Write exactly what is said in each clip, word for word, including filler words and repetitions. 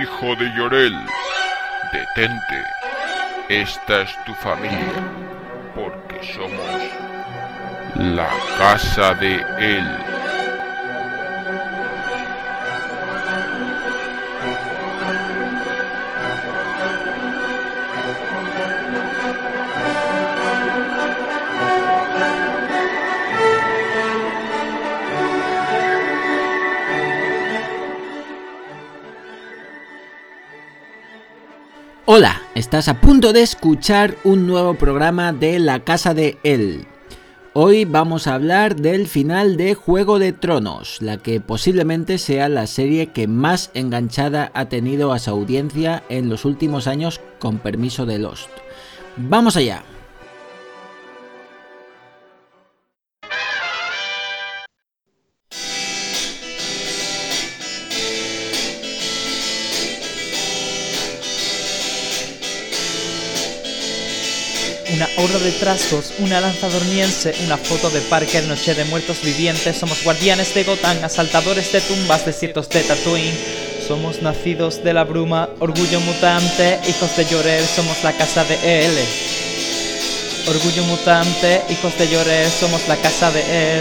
Hijo de Llorel, detente. Esta es tu familia, porque somos la casa de él. Hola, estás a punto de escuchar un nuevo programa de La Casa de Él. Hoy vamos a hablar del final de Juego de Tronos, la que posiblemente sea la serie que más enganchada ha tenido a su audiencia en los últimos años, con permiso de Lost. ¡Vamos allá! Una horda de trasgos, una lanza dormiense, una foto de Parker, noche de muertos vivientes. Somos guardianes de Gotham, asaltadores de tumbas, desiertos de Tatooine. Somos nacidos de la bruma, orgullo mutante, hijos de Jor-El, somos la casa de él. Orgullo mutante, hijos de Jor-El, somos la casa de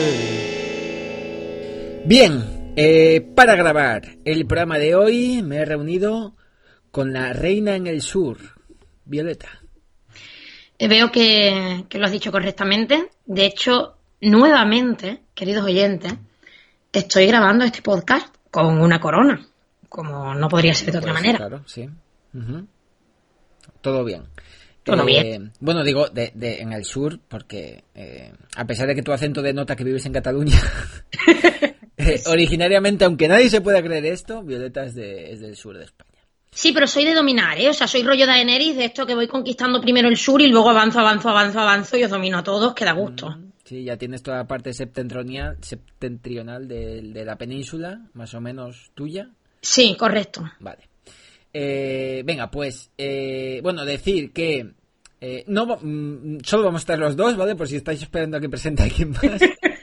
él. Bien, eh, para grabar el programa de hoy me he reunido con la reina en el sur, Violeta. Veo que, que lo has dicho correctamente. De hecho, nuevamente, queridos oyentes, estoy grabando este podcast con una corona, como no podría ser de otra pues, manera. Claro, sí. Uh-huh. Todo bien. Todo eh, bien. Bueno, digo, de, de, en el sur, porque eh, a pesar de que tu acento denota que vives en Cataluña, eh, originariamente, aunque nadie se pueda creer esto, Violeta es, de, es del sur de España. Sí, pero soy de dominar, ¿eh? O sea, soy rollo Daenerys, de esto que voy conquistando primero el sur y luego avanzo, avanzo, avanzo, avanzo y os domino a todos, que da gusto. Mm, sí, ya tienes toda la parte septentrional, septentrional de, de la península, más o menos tuya. Sí, correcto. Vale. Eh, venga, pues, eh, bueno, decir que eh, no mm, solo vamos a estar los dos, ¿vale? Por si estáis esperando a que presente a alguien más.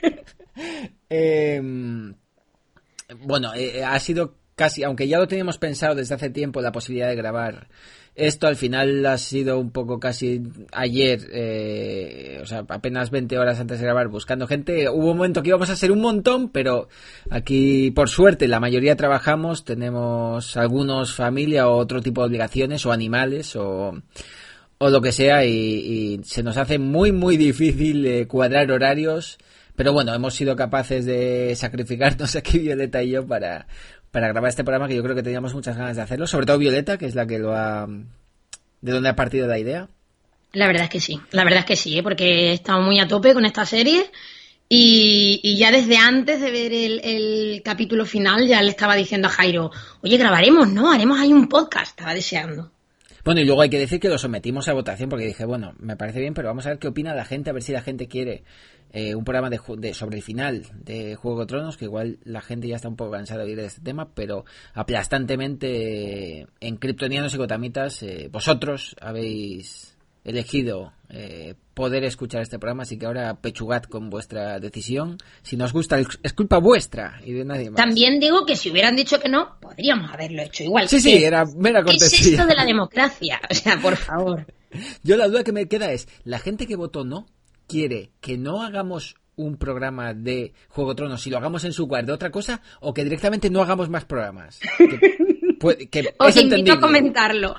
eh, bueno, eh, ha sido... Casi, aunque ya lo teníamos pensado desde hace tiempo la posibilidad de grabar esto, al final ha sido un poco casi ayer, eh, o sea, apenas veinte horas antes de grabar buscando gente. Hubo un momento que íbamos a ser un montón, pero aquí por suerte la mayoría trabajamos, tenemos algunos familia o otro tipo de obligaciones o animales o, o lo que sea y, y se nos hace muy muy difícil eh, cuadrar horarios, pero bueno, hemos sido capaces de sacrificarnos aquí Violeta y yo para... para grabar este programa que yo creo que teníamos muchas ganas de hacerlo, sobre todo Violeta, que es la que lo ha... de donde ha partido la idea. La verdad es que sí, la verdad es que sí, ¿eh? Porque he estado muy a tope con esta serie y, y ya desde antes de ver el, el capítulo final ya le estaba diciendo a Jairo, oye, grabaremos, ¿no? Haremos ahí un podcast, estaba deseando. Bueno, y luego hay que decir que lo sometimos a votación porque dije, bueno, me parece bien, pero vamos a ver qué opina la gente, a ver si la gente quiere eh, un programa de, de sobre el final de Juego de Tronos, que igual la gente ya está un poco cansada de oír de este tema, pero aplastantemente eh, en Kryptonianos y Gotamitas eh, vosotros habéis elegido eh, poder escuchar este programa, así que ahora pechugad con vuestra decisión. Si no os gusta, es culpa vuestra y de nadie más. También digo que si hubieran dicho que no, podríamos haberlo hecho igual. Sí, sí, era mera cortesía. ¿Qué es esto de la democracia? O sea, por favor. Yo la duda que me queda es, ¿la gente que votó no quiere que no hagamos un programa de Juego de Tronos si lo hagamos en su lugar de otra cosa o que directamente no hagamos más programas? Que, puede, que Os es invito entendible. a comentarlo.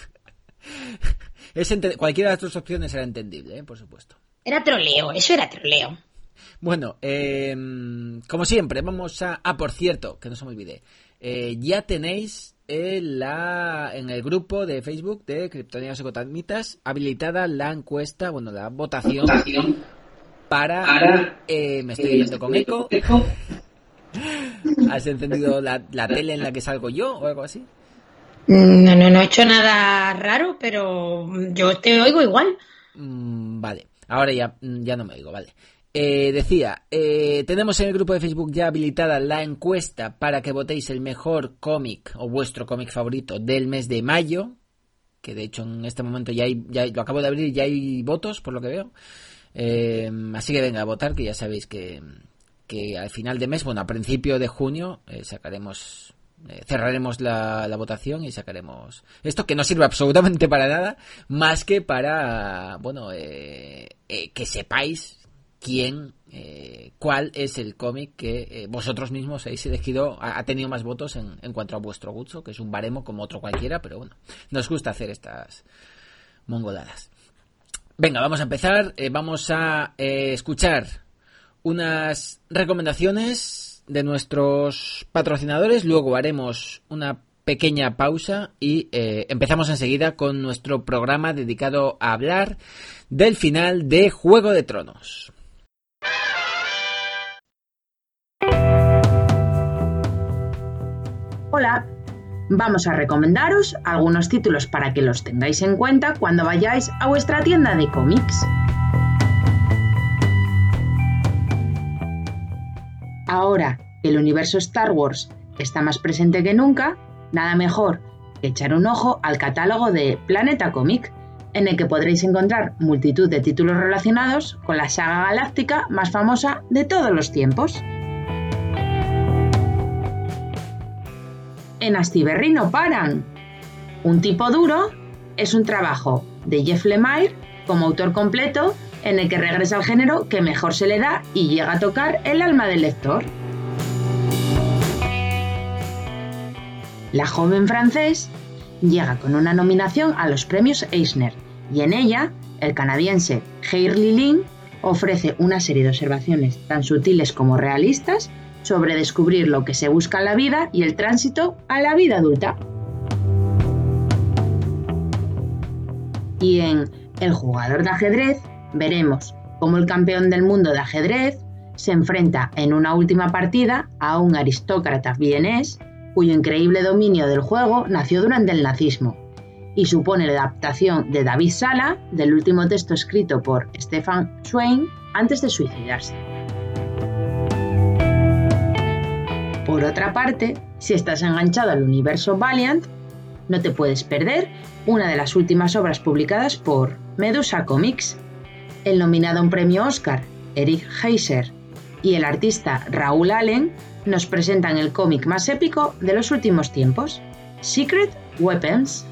Es ente- cualquiera de las dos opciones era entendible, ¿eh? Por supuesto. Era troleo, eso era troleo. Bueno, eh, como siempre, vamos a... Ah, por cierto, que no se me olvide. Eh, ya tenéis en, la, en el grupo de Facebook de Kryptonianos y Gotamitas habilitada la encuesta, bueno, la votación, votación para... para eh, me estoy yendo con eco. eco. ¿Has encendido la, la tele en la que salgo yo o algo así? No, no, no he hecho nada raro, pero yo te oigo igual. Mm, vale, ahora ya, ya no me oigo, vale. Eh, decía, eh, tenemos en el grupo de Facebook ya habilitada la encuesta para que votéis el mejor cómic o vuestro cómic favorito del mes de mayo, que de hecho en este momento ya, hay, ya lo acabo de abrir y ya hay votos, por lo que veo. Eh, así que venga a votar, que ya sabéis que, que al final de mes, bueno, a principio de junio, eh, sacaremos eh, cerraremos la, la votación y sacaremos esto, que no sirve absolutamente para nada, más que para, bueno, eh, eh, que sepáis quién, eh, cuál es el cómic que eh, vosotros mismos habéis elegido, ha, ha tenido más votos en, en cuanto a vuestro gusto, que es un baremo como otro cualquiera, pero bueno, nos gusta hacer estas mongoladas. Venga, vamos a empezar, eh, vamos a eh, escuchar unas recomendaciones de nuestros patrocinadores, luego haremos una pequeña pausa y eh, empezamos enseguida con nuestro programa dedicado a hablar del final de Juego de Tronos. Hola, vamos a recomendaros algunos títulos para que los tengáis en cuenta cuando vayáis a vuestra tienda de cómics. Ahora que el universo Star Wars está más presente que nunca, nada mejor que echar un ojo al catálogo de Planeta Cómic, en el que podréis encontrar multitud de títulos relacionados con la saga galáctica más famosa de todos los tiempos. En Astiberri no paran. Un tipo duro es un trabajo de Jeff Lemire como autor completo en el que regresa al género que mejor se le da y llega a tocar el alma del lector. La joven francés llega con una nominación a los premios Eisner y en ella el canadiense Hailey Lin ofrece una serie de observaciones tan sutiles como realistas sobre descubrir lo que se busca en la vida y el tránsito a la vida adulta. Y en El jugador de ajedrez veremos cómo el campeón del mundo de ajedrez se enfrenta en una última partida a un aristócrata vienés cuyo increíble dominio del juego nació durante el nazismo y supone la adaptación de David Sala del último texto escrito por Stefan Zweig antes de suicidarse. Por otra parte, si estás enganchado al universo Valiant, no te puedes perder una de las últimas obras publicadas por Medusa Comics. El nominado a un premio Oscar, Eric Heiser, y el artista Raúl Allen nos presentan el cómic más épico de los últimos tiempos, Secret Weapons.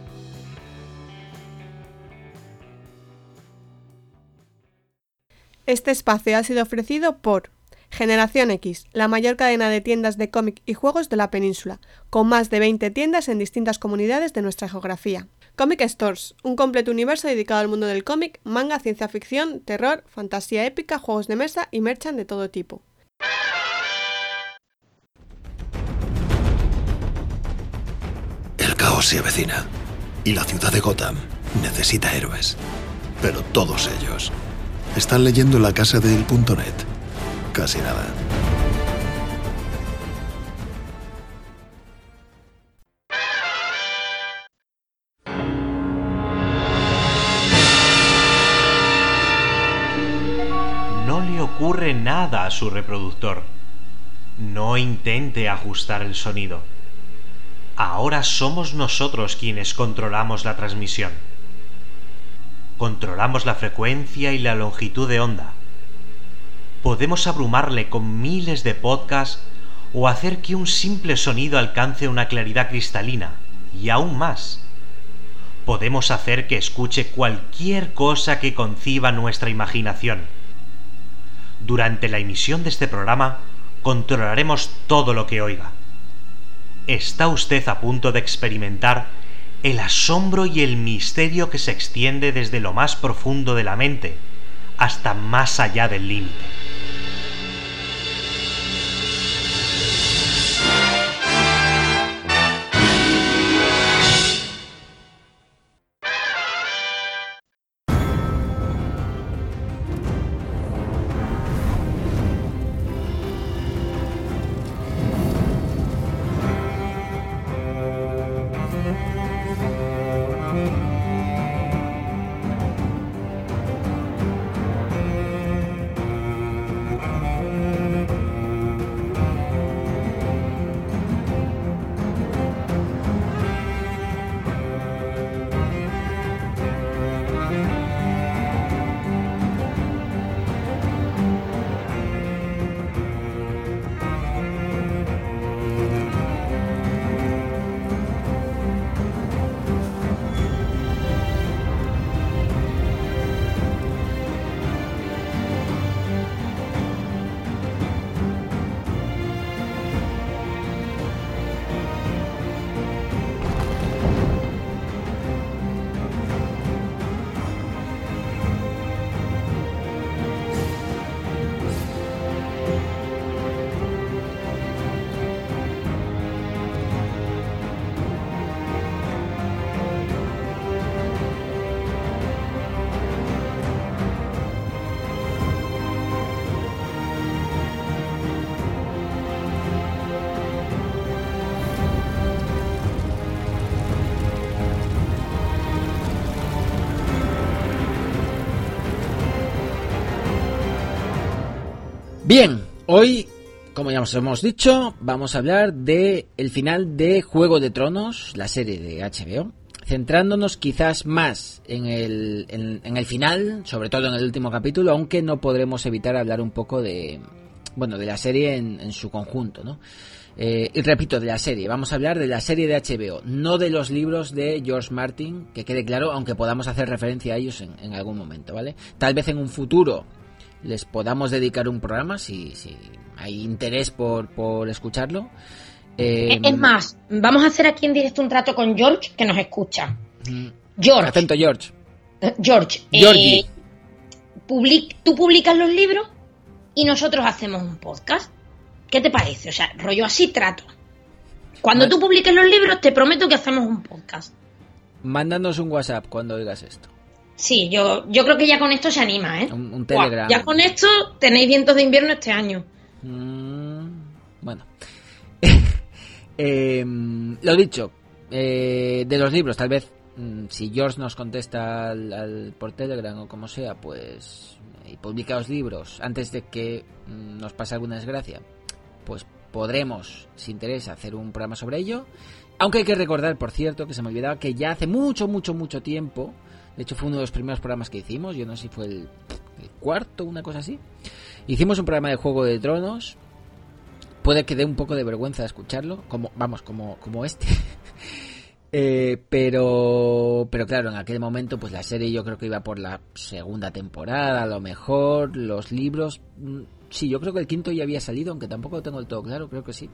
Este espacio ha sido ofrecido por Generación X, la mayor cadena de tiendas de cómic y juegos de la península, con más de veinte tiendas en distintas comunidades de nuestra geografía. Comic Stores, un completo universo dedicado al mundo del cómic, manga, ciencia ficción, terror, fantasía épica, juegos de mesa y merchan de todo tipo. El caos se avecina y la ciudad de Gotham necesita héroes. Pero todos ellos están leyendo La Casa de El punto net. Casi nada. No le ocurre nada a su reproductor. No intente ajustar el sonido. Ahora somos nosotros quienes controlamos la transmisión. Controlamos la frecuencia y la longitud de onda. Podemos abrumarle con miles de podcasts o hacer que un simple sonido alcance una claridad cristalina, y aún más. Podemos hacer que escuche cualquier cosa que conciba nuestra imaginación. Durante la emisión de este programa, controlaremos todo lo que oiga. Está usted a punto de experimentar el asombro y el misterio que se extiende desde lo más profundo de la mente hasta más allá del límite. Bien, hoy, como ya os hemos dicho, vamos a hablar de el final de Juego de Tronos, la serie de H B O, centrándonos quizás más en el, en, en el final, sobre todo en el último capítulo, aunque no podremos evitar hablar un poco de, bueno, de la serie en, en su conjunto, ¿no? Eh, y repito, de la serie, vamos a hablar de la serie de H B O, no de los libros de George Martin, que quede claro, aunque podamos hacer referencia a ellos en, en algún momento, ¿vale? Tal vez en un futuro les podamos dedicar un programa si, si hay interés por, por escucharlo. Eh, es más, vamos a hacer aquí en directo un trato con George, que nos escucha. George. Atento, George. George. Eh, public, tú publicas los libros y nosotros hacemos un podcast. ¿Qué te parece? O sea, rollo así trato. Cuando vale. tú publiques los libros, te prometo que hacemos un podcast. Mándanos un WhatsApp cuando oigas esto. Sí, yo, yo creo que ya con esto se anima, ¿eh? Un, un Telegram. Wow, ya con esto tenéis vientos de invierno este año. Mm, bueno. eh, lo dicho, eh, de los libros, tal vez, mm, si George nos contesta al, al, por Telegram o como sea, pues, y publica los libros antes de que mm, nos pase alguna desgracia, pues podremos, si interesa, hacer un programa sobre ello. Aunque hay que recordar, por cierto, que se me olvidaba que ya hace mucho, mucho, mucho tiempo, de hecho fue uno de los primeros programas que hicimos, yo no sé si fue el, el cuarto, una cosa así, hicimos un programa de Juego de Tronos. Puede que dé un poco de vergüenza escucharlo, como vamos, como, como este. eh, pero pero claro, en aquel momento pues la serie yo creo que iba por la segunda temporada, a lo mejor, los libros... Sí, yo creo que el quinto ya había salido, aunque tampoco lo tengo del todo claro, creo que sí.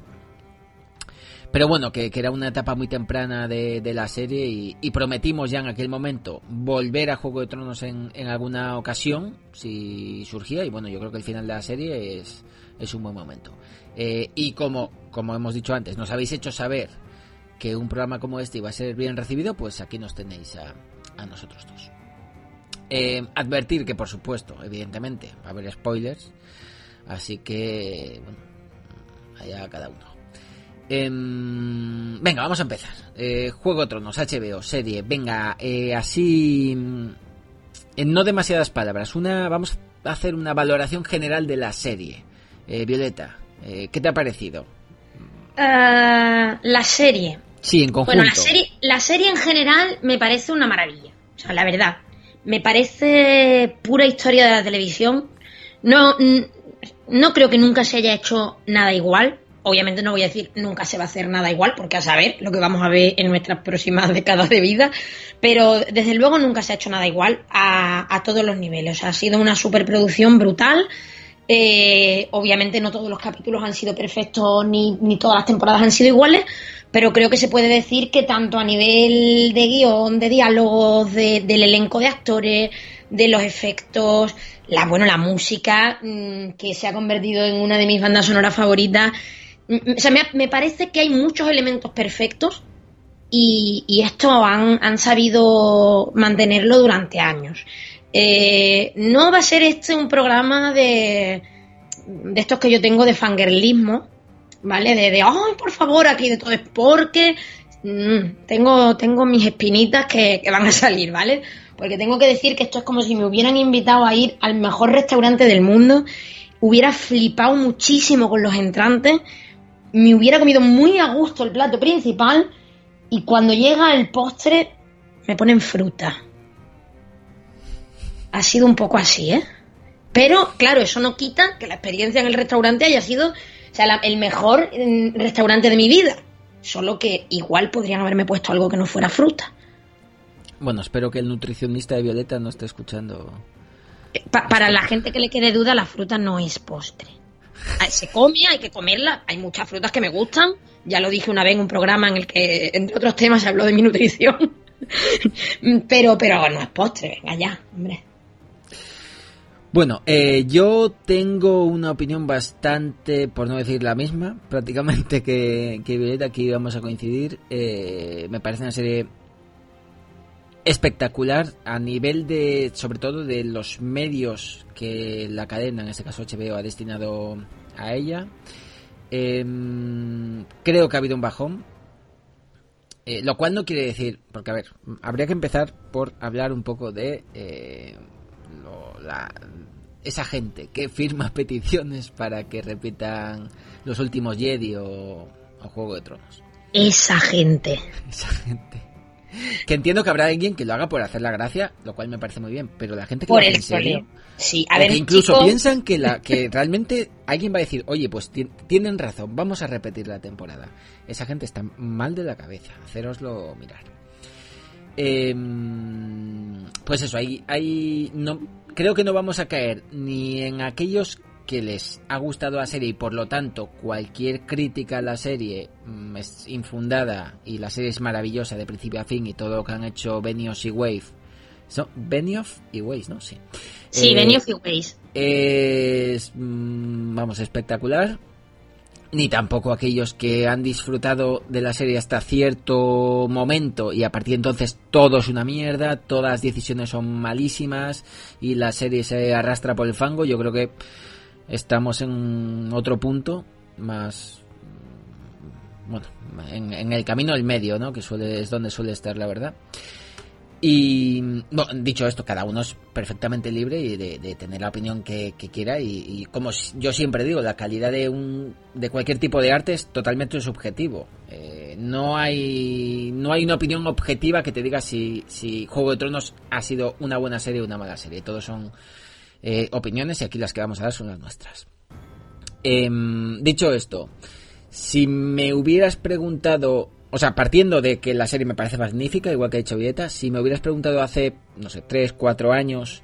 Pero bueno, que, que era una etapa muy temprana de, de la serie y, y prometimos ya en aquel momento volver a Juego de Tronos en, en alguna ocasión, si surgía, y bueno, yo creo que el final de la serie es, es un buen momento. Eh, y como, como hemos dicho antes, nos habéis hecho saber que un programa como este iba a ser bien recibido, pues aquí nos tenéis a, a nosotros dos. Eh, advertir que, por supuesto, evidentemente, va a haber spoilers. Así que, bueno, allá cada uno. Eh, venga, vamos a empezar. Eh, Juego de Tronos, H B O, serie. Venga, eh, así, en no demasiadas palabras. Una, vamos a hacer una valoración general de la serie. Eh, Violeta, eh, ¿qué te ha parecido? Uh, la serie. Sí, en conjunto. Bueno, la serie, la serie en general me parece una maravilla. O sea, la verdad, me parece pura historia de la televisión. No... No creo que nunca se haya hecho nada igual. Obviamente no voy a decir nunca se va a hacer nada igual, porque a saber lo que vamos a ver en nuestras próximas décadas de vida. Pero desde luego nunca se ha hecho nada igual a, a todos los niveles. O sea, ha sido una superproducción brutal. Eh, obviamente no todos los capítulos han sido perfectos ni, ni todas las temporadas han sido iguales, pero creo que se puede decir que tanto a nivel de guión, de diálogos, de, del elenco de actores, de los efectos, la bueno la música, mmm, que se ha convertido en una de mis bandas sonoras favoritas. O sea, me, me parece que hay muchos elementos perfectos y, y esto han, han sabido mantenerlo durante años. Eh, no va a ser este un programa de, de estos que yo tengo de fangirlismo, ¿vale? De, de ¡ay, por favor, aquí de todo! Es porque mmm, tengo, tengo mis espinitas que, que van a salir, ¿vale? Porque tengo que decir que esto es como si me hubieran invitado a ir al mejor restaurante del mundo, hubiera flipado muchísimo con los entrantes, me hubiera comido muy a gusto el plato principal y cuando llega el postre me ponen fruta. Ha sido un poco así, ¿eh? Pero, claro, eso no quita que la experiencia en el restaurante haya sido, o sea, la, el mejor restaurante de mi vida. Solo que igual podrían haberme puesto algo que no fuera fruta. Bueno, espero que el nutricionista de Violeta no esté escuchando. Pa- para la gente que le quede duda, la fruta no es postre. Se come, hay que comerla. Hay muchas frutas que me gustan. Ya lo dije una vez en un programa en el que, entre otros temas, se habló de mi nutrición. pero, pero no es postre, venga ya, hombre. Bueno, eh, yo tengo una opinión bastante, por no decir la misma, prácticamente que, que Violeta, aquí vamos a coincidir. Eh, me parece una serie espectacular a nivel de, sobre todo, de los medios que la cadena, en este caso H B O, ha destinado a ella. Eh, creo que ha habido un bajón, eh, lo cual no quiere decir, porque a ver, habría que empezar por hablar un poco de eh, lo, la, esa gente que firma peticiones para que repitan Los Últimos Jedi o, o Juego de Tronos. Esa gente. Esa gente. Que entiendo que habrá alguien que lo haga por hacer la gracia, lo cual me parece muy bien, pero la gente que por lo hace el en serio, sí, a ver, que incluso chicos... piensan que la que realmente alguien va a decir, oye, pues ti- tienen razón, vamos a repetir la temporada. Esa gente está mal de la cabeza, hacéroslo mirar. Eh, pues eso, hay, hay no, creo que no vamos a caer ni en aquellos que les ha gustado la serie y por lo tanto cualquier crítica a la serie mmm, es infundada y la serie es maravillosa de principio a fin y todo lo que han hecho Benioff y Weiss. ¿So? Benioff y Weiss, ¿no? Sí. Sí, eh, Benioff y Weiss. Es, mmm, vamos, espectacular. Ni tampoco aquellos que han disfrutado de la serie hasta cierto momento y a partir de entonces todo es una mierda, todas las decisiones son malísimas y la serie se arrastra por el fango. Yo creo que estamos en otro punto más, bueno, en, en el camino del medio, ¿no? Que suele es donde suele estar la verdad. Y bueno, dicho esto, cada uno es perfectamente libre de, de tener la opinión que, que quiera y, y como yo siempre digo, la calidad de un de cualquier tipo de arte es totalmente subjetivo. Eh, no hay no hay una opinión objetiva que te diga si, si Juego de Tronos ha sido una buena serie o una mala serie. Todos son eh, opiniones y aquí las que vamos a dar son las nuestras. Eh, dicho esto, si me hubieras preguntado, o sea, partiendo de que la serie me parece magnífica, igual que ha dicho Vieta, si me hubieras preguntado hace, no sé, tres, cuatro años,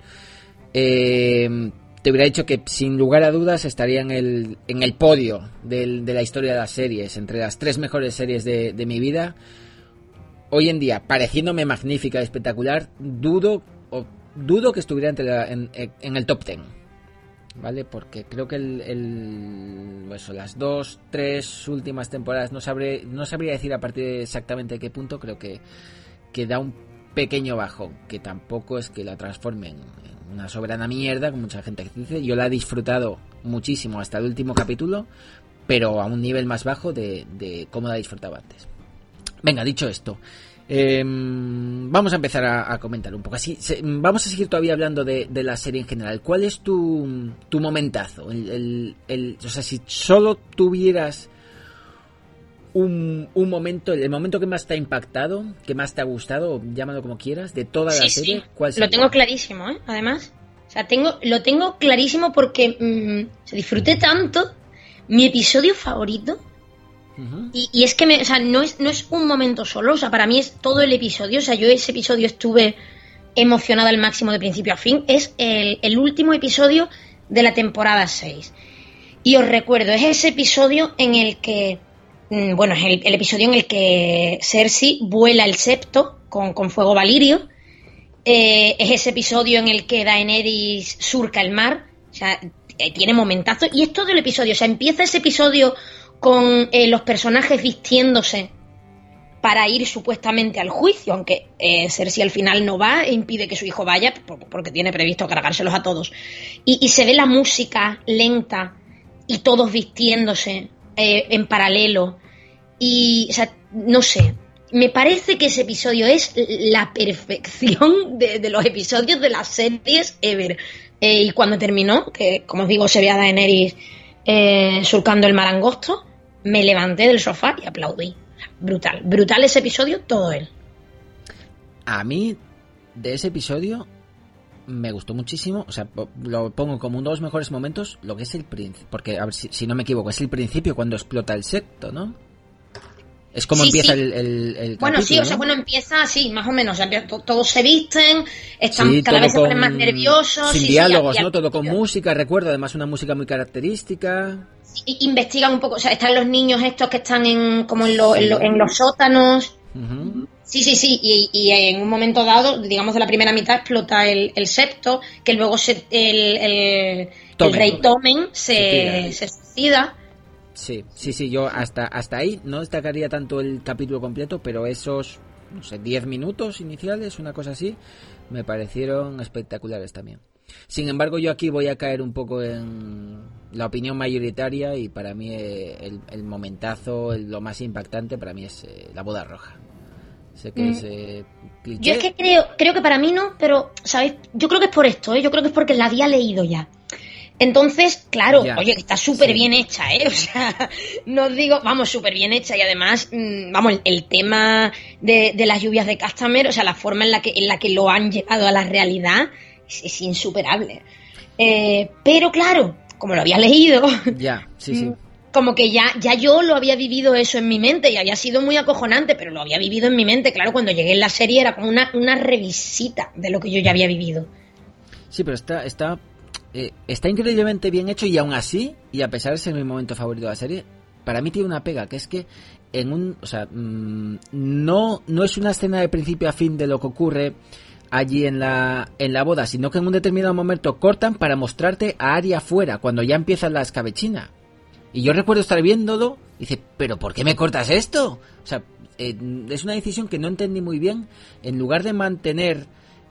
eh, te hubiera dicho que sin lugar a dudas estaría en el, en el podio del, de la historia de las series, entre las tres mejores series de, de mi vida. Hoy en día, pareciéndome magnífica y espectacular, dudo, o, dudo que estuviera entre la, en, en el top ten. ¿Vale? Porque creo que el, el eso, las dos, tres últimas temporadas no sabré, no sabría decir a partir de exactamente qué punto, creo que, que da un pequeño bajón, que tampoco es que la transformen en una soberana mierda, como mucha gente dice. Yo la he disfrutado muchísimo hasta el último capítulo, pero a un nivel más bajo de, de cómo la disfrutaba antes. Venga, dicho esto, Eh, vamos a empezar a, a comentar un poco. Así, se, vamos a seguir todavía hablando de, de la serie en general. ¿Cuál es tu, tu momentazo? El, el, el, o sea, si solo tuvieras un, un momento, el momento que más te ha impactado, que más te ha gustado, llámalo como quieras, de toda la sí, serie, sí. ¿cuál sería? Lo tengo clarísimo, ¿eh? Además, o sea, tengo, lo tengo clarísimo porque mmm, se disfruté tanto. Mi episodio favorito. Uh-huh. Y, y es que me, o sea, no es no es un momento solo, o sea, para mí es todo el episodio, o sea, yo ese episodio estuve emocionada al máximo de principio a fin. Es el, el último episodio de la temporada seis. Y os recuerdo, es ese episodio en el que, bueno, es el, el episodio en el que Cersei vuela el septo con, con fuego valirio. Eh, es ese episodio en el que Daenerys surca el mar, o sea, tiene momentazos. Y es todo el episodio, o sea, empieza ese episodio con eh, los personajes vistiéndose para ir supuestamente al juicio, aunque eh, Cersei al final no va e impide que su hijo vaya porque tiene previsto cargárselos a todos. Y, y se ve la música lenta y todos vistiéndose eh, en paralelo. Y, o sea, no sé, me parece que ese episodio es la perfección de, de los episodios de las series ever. Eh, y cuando terminó, que como os digo, se ve a Daenerys eh, surcando el mar angosto, me levanté del sofá y aplaudí. Brutal, brutal ese episodio, todo él. A mí, de ese episodio, me gustó muchísimo. O sea, lo pongo como uno de los mejores momentos, lo que es el principio. Porque, a ver, si, si no me equivoco, es el principio cuando explota el septo, ¿no? Es como sí, empieza sí. el, el, el Bueno, capítulo, sí, o sea, ¿no? bueno, empieza así, más o menos. O sea, todos se visten, están sí, cada vez se con, ponen más nerviosos. Sin sí, diálogos, sí, ¿no? Todo con música, recuerdo, además una música muy característica. Sí, investigan un poco, o sea, están los niños estos que están en como en, lo, en, lo, en los sótanos. Uh-huh. Sí, sí, sí, y, y en un momento dado, digamos de la primera mitad, explota el, el septo, que luego se, el, el, Tomen, el rey Tommen se, se, se suicida. Sí, sí, sí, yo hasta hasta ahí no destacaría tanto el capítulo completo, pero esos, no sé, diez minutos iniciales, una cosa así, me parecieron espectaculares también. Sin embargo, yo aquí voy a caer un poco en la opinión mayoritaria y para mí eh, el, el momentazo, el, lo más impactante para mí es eh, la boda roja. Sé que mm. es eh, cliché. Yo es que creo, creo que para mí no, pero, ¿sabéis? Yo creo que es por esto, ¿eh? Yo creo que es porque la había leído ya. Entonces, claro, Ya. oye, que está súper Sí. bien hecha, ¿eh? O sea, no os digo, vamos, súper bien hecha. Y además, mmm, vamos, el, el tema de, de las lluvias de Castamere, o sea, la forma en la que, en la que lo han llevado a la realidad es, es insuperable. Eh, pero claro, como lo había leído, Ya, sí, sí. como que ya, ya yo lo había vivido eso en mi mente y había sido muy acojonante, pero lo había vivido en mi mente. Claro, cuando llegué en la serie era como una, una revisita de lo que yo ya había vivido. Sí, pero está, está, eh, está increíblemente bien hecho y aún así, y a pesar de ser mi momento favorito de la serie, para mí tiene una pega, que es que en un, o sea, mmm, no, no es una escena de principio a fin de lo que ocurre allí en la, en la boda, sino que en un determinado momento cortan para mostrarte a Arya afuera, cuando ya empieza la escabechina. Y yo recuerdo estar viéndolo y dice, ¿pero por qué me cortas esto? O sea, eh, es una decisión que no entendí muy bien. En lugar de mantener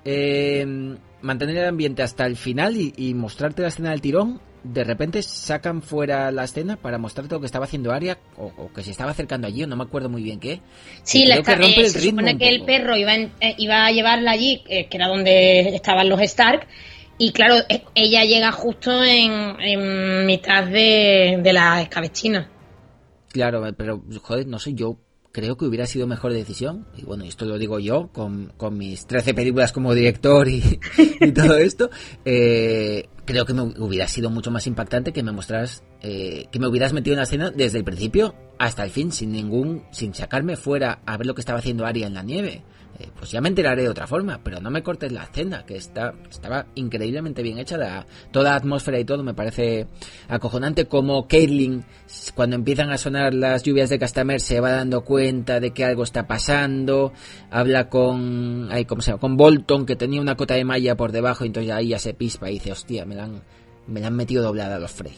eh, mantener el ambiente hasta el final y, y mostrarte la escena del tirón, de repente sacan fuera la escena para mostrarte lo que estaba haciendo Arya o, o que se estaba acercando allí, o no me acuerdo muy bien qué. Sí, Y la creo que está- rompe eh, el se ritmo supone un que el poco. perro iba, en- eh, iba a llevarla allí, eh, que era donde estaban los Stark, y claro, eh, ella llega justo en, en mitad de, de la escabechina. Claro, pero joder, no sé, yo creo que hubiera sido mejor decisión, y bueno, esto lo digo yo, con, con mis trece películas como director y, y todo esto, eh, creo que me hubiera sido mucho más impactante que me mostraras, eh, que me hubieras metido en la escena desde el principio hasta el fin, sin ningún, sin sacarme fuera a ver lo que estaba haciendo Arya en la nieve. Eh, pues ya me enteraré de otra forma, pero no me cortes la escena, que está estaba increíblemente bien hecha, la, toda la atmósfera y todo me parece acojonante, como Caitlyn, cuando empiezan a sonar las lluvias de Castamere, se va dando cuenta de que algo está pasando, habla con, ay, ¿cómo se llama? Con Bolton, que tenía una cota de malla por debajo, y entonces ahí ya se pispa y dice, hostia, me la han, me la han metido doblada a los Frey.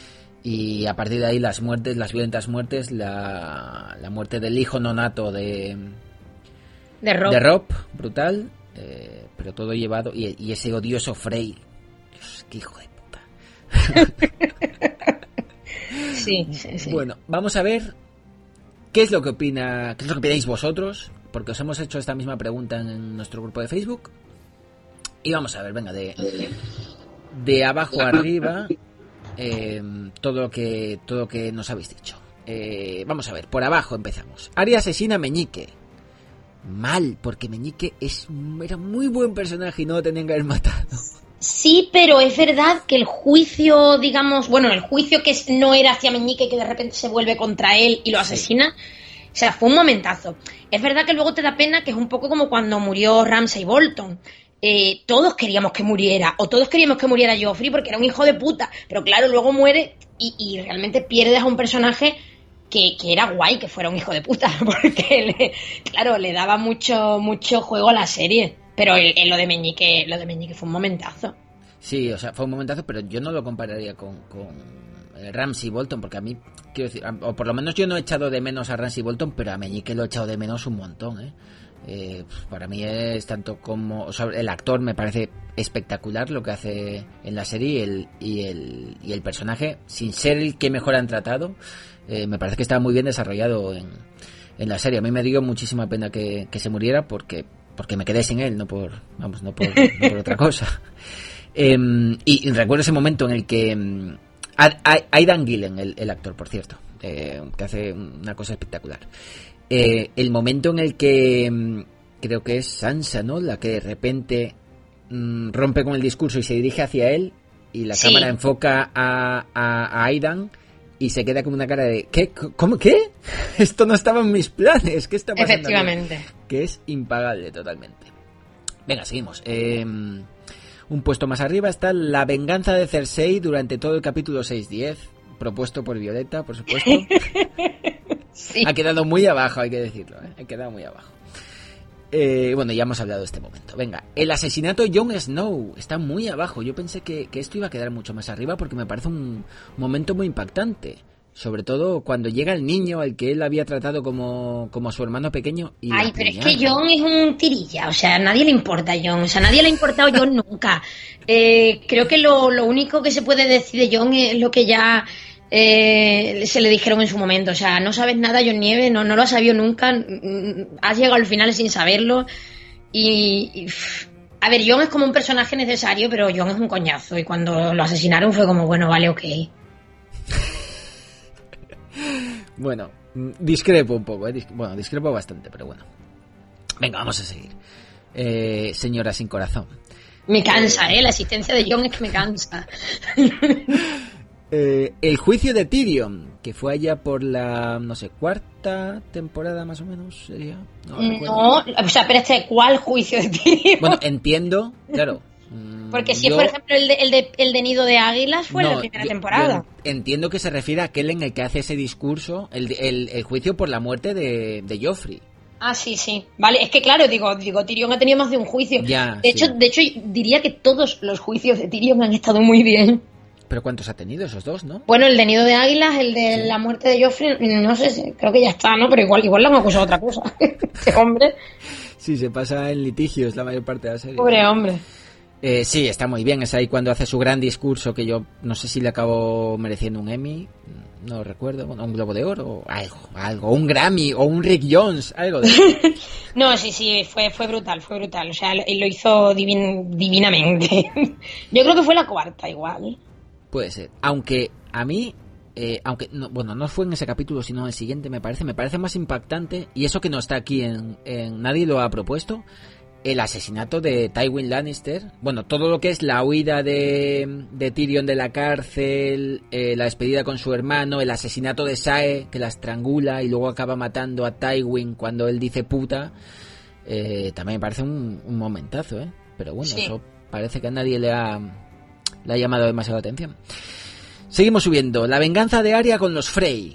Y a partir de ahí las muertes, las violentas muertes, la, la muerte del hijo nonato de... De Rob. de Rob, brutal, eh, pero todo llevado, y, y ese odioso Frey, Dios, qué hijo de puta. Sí, sí, sí. Bueno, vamos a ver qué es lo que opina, qué es lo que opináis vosotros, porque os hemos hecho esta misma pregunta en nuestro grupo de Facebook, y vamos a ver, venga, de, de abajo arriba, eh, todo lo que todo lo que nos habéis dicho. Eh, vamos a ver, por abajo empezamos. Arya asesina a Meñique. Mal, porque Meñique es, era muy buen personaje y no lo tenían que haber matado. Sí, pero es verdad que el juicio, digamos, bueno, el juicio que es- no era hacia Meñique, que de repente se vuelve contra él y lo asesina, o sea, fue un momentazo. Es verdad que luego te da pena, que es un poco como cuando murió Ramsay Bolton. Eh, todos queríamos que muriera, o todos queríamos que muriera Joffrey porque era un hijo de puta, pero claro, luego muere y, y realmente pierdes a un personaje que, que era guay que fuera un hijo de puta, porque le, claro, le daba mucho, mucho juego a la serie. Pero el, el- lo de Meñique, lo de Meñique fue un momentazo. Sí, o sea, fue un momentazo, pero yo no lo compararía con, con eh, Ramsay Bolton, porque a mí, quiero decir, a- o por lo menos yo no he echado de menos a Ramsay Bolton, pero a Meñique lo he echado de menos un montón, ¿eh? Eh, pues para mí es tanto como, o sea, el actor me parece espectacular lo que hace en la serie, y el, y el, y el personaje, sin ser el que mejor han tratado, eh, me parece que estaba muy bien desarrollado en, en la serie. A mí me dio muchísima pena que, que se muriera, porque porque me quedé sin él, no por, vamos, no por, no por otra cosa. Eh, y, y recuerdo ese momento en el que um, Aidan Gillen, el, el actor, por cierto, eh, que hace una cosa espectacular. Eh, el momento en el que um, creo que es Sansa, ¿no?, la que de repente um, rompe con el discurso y se dirige hacia él, y la Sí. cámara enfoca a, a, a Aidan y se queda con una cara de ¿qué? ¿Cómo qué? Esto no estaba en mis planes, ¿qué está pasando aquí? Efectivamente. Que es impagable totalmente. Venga, seguimos. Eh, un puesto más arriba está La venganza de Cersei durante todo el capítulo seis diez, propuesto por Violeta, por supuesto. Sí. Ha quedado muy abajo, hay que decirlo, ¿eh? Ha quedado muy abajo. Eh, bueno, ya hemos hablado de este momento. Venga, el asesinato de Jon Snow está muy abajo. Yo pensé que, que esto iba a quedar mucho más arriba, porque me parece un momento muy impactante. Sobre todo cuando llega el niño al que él había tratado como, como su hermano pequeño. Y Ay, la pero es apuñala. que Jon es un tirilla, o sea, a nadie le importa Jon, o sea, a nadie le ha importado Jon nunca. Eh, creo que lo, lo único que se puede decir de Jon es lo que ya eh, se le dijeron en su momento, o sea, no sabes nada, Jon Nieve, no, no lo has sabido nunca, mm, has llegado al final sin saberlo y, y, pff, A ver, Jon es como un personaje necesario, pero Jon es un coñazo. Y cuando lo asesinaron fue como, bueno, vale, ok. Bueno, discrepo un poco, ¿eh? Dis- bueno, discrepo bastante, pero bueno. Venga, vamos a seguir. Eh, señora sin corazón. Me cansa, ¿eh? La existencia de Jon es que me cansa. Eh, el juicio de Tyrion, que fue allá por la, no sé, cuarta temporada más o menos, sería. No, recuerdo. No, o sea, pero este, ¿cuál juicio de Tyrion? Bueno, entiendo, claro. Porque si yo, es, por ejemplo, el de, el de, el de Nido de Águilas fue no, la primera yo- temporada. yo entiendo que se refiere a aquel en el que hace ese discurso, el, el, el juicio por la muerte de, de Joffrey. Ah, sí, sí. Vale, es que claro, digo, digo, Tyrion ha tenido más de un juicio. Ya, de sí. hecho, de hecho, diría que todos los juicios de Tyrion han estado muy bien. Pero ¿cuántos ha tenido esos dos, no? Bueno, el de Nido de Águilas, el de Sí. la muerte de Joffrey, no sé, si- creo que ya está, ¿no? Pero igual, igual le han acusado de otra cosa. Este hombre, Sí, se pasa en litigios la mayor parte de la serie. pobre hombre. Eh, sí, está muy bien. Es ahí cuando hace su gran discurso que yo no sé si le acabó mereciendo un Emmy, no lo recuerdo, bueno, un Globo de Oro, o algo, algo, un Grammy o un Rick Jones, algo de eso. No, sí, sí, fue, fue brutal, fue brutal. O sea, lo, lo hizo divin- divinamente. Yo creo que fue la cuarta igual. Puede ser. Aunque a mí, eh, aunque no, bueno, no fue en ese capítulo, sino en el siguiente, me parece, me parece más impactante, y eso que no está aquí en, en nadie lo ha propuesto, el asesinato de Tywin Lannister. Bueno, todo lo que es la huida de, de Tyrion de la cárcel, eh, la despedida con su hermano, el asesinato de Sae, que la estrangula y luego acaba matando a Tywin cuando él dice puta, eh, también me parece un, un momentazo, ¿eh? Pero bueno, Sí. eso parece que a nadie le ha, le ha llamado demasiado la atención. Seguimos subiendo. La venganza de Arya con los Frey.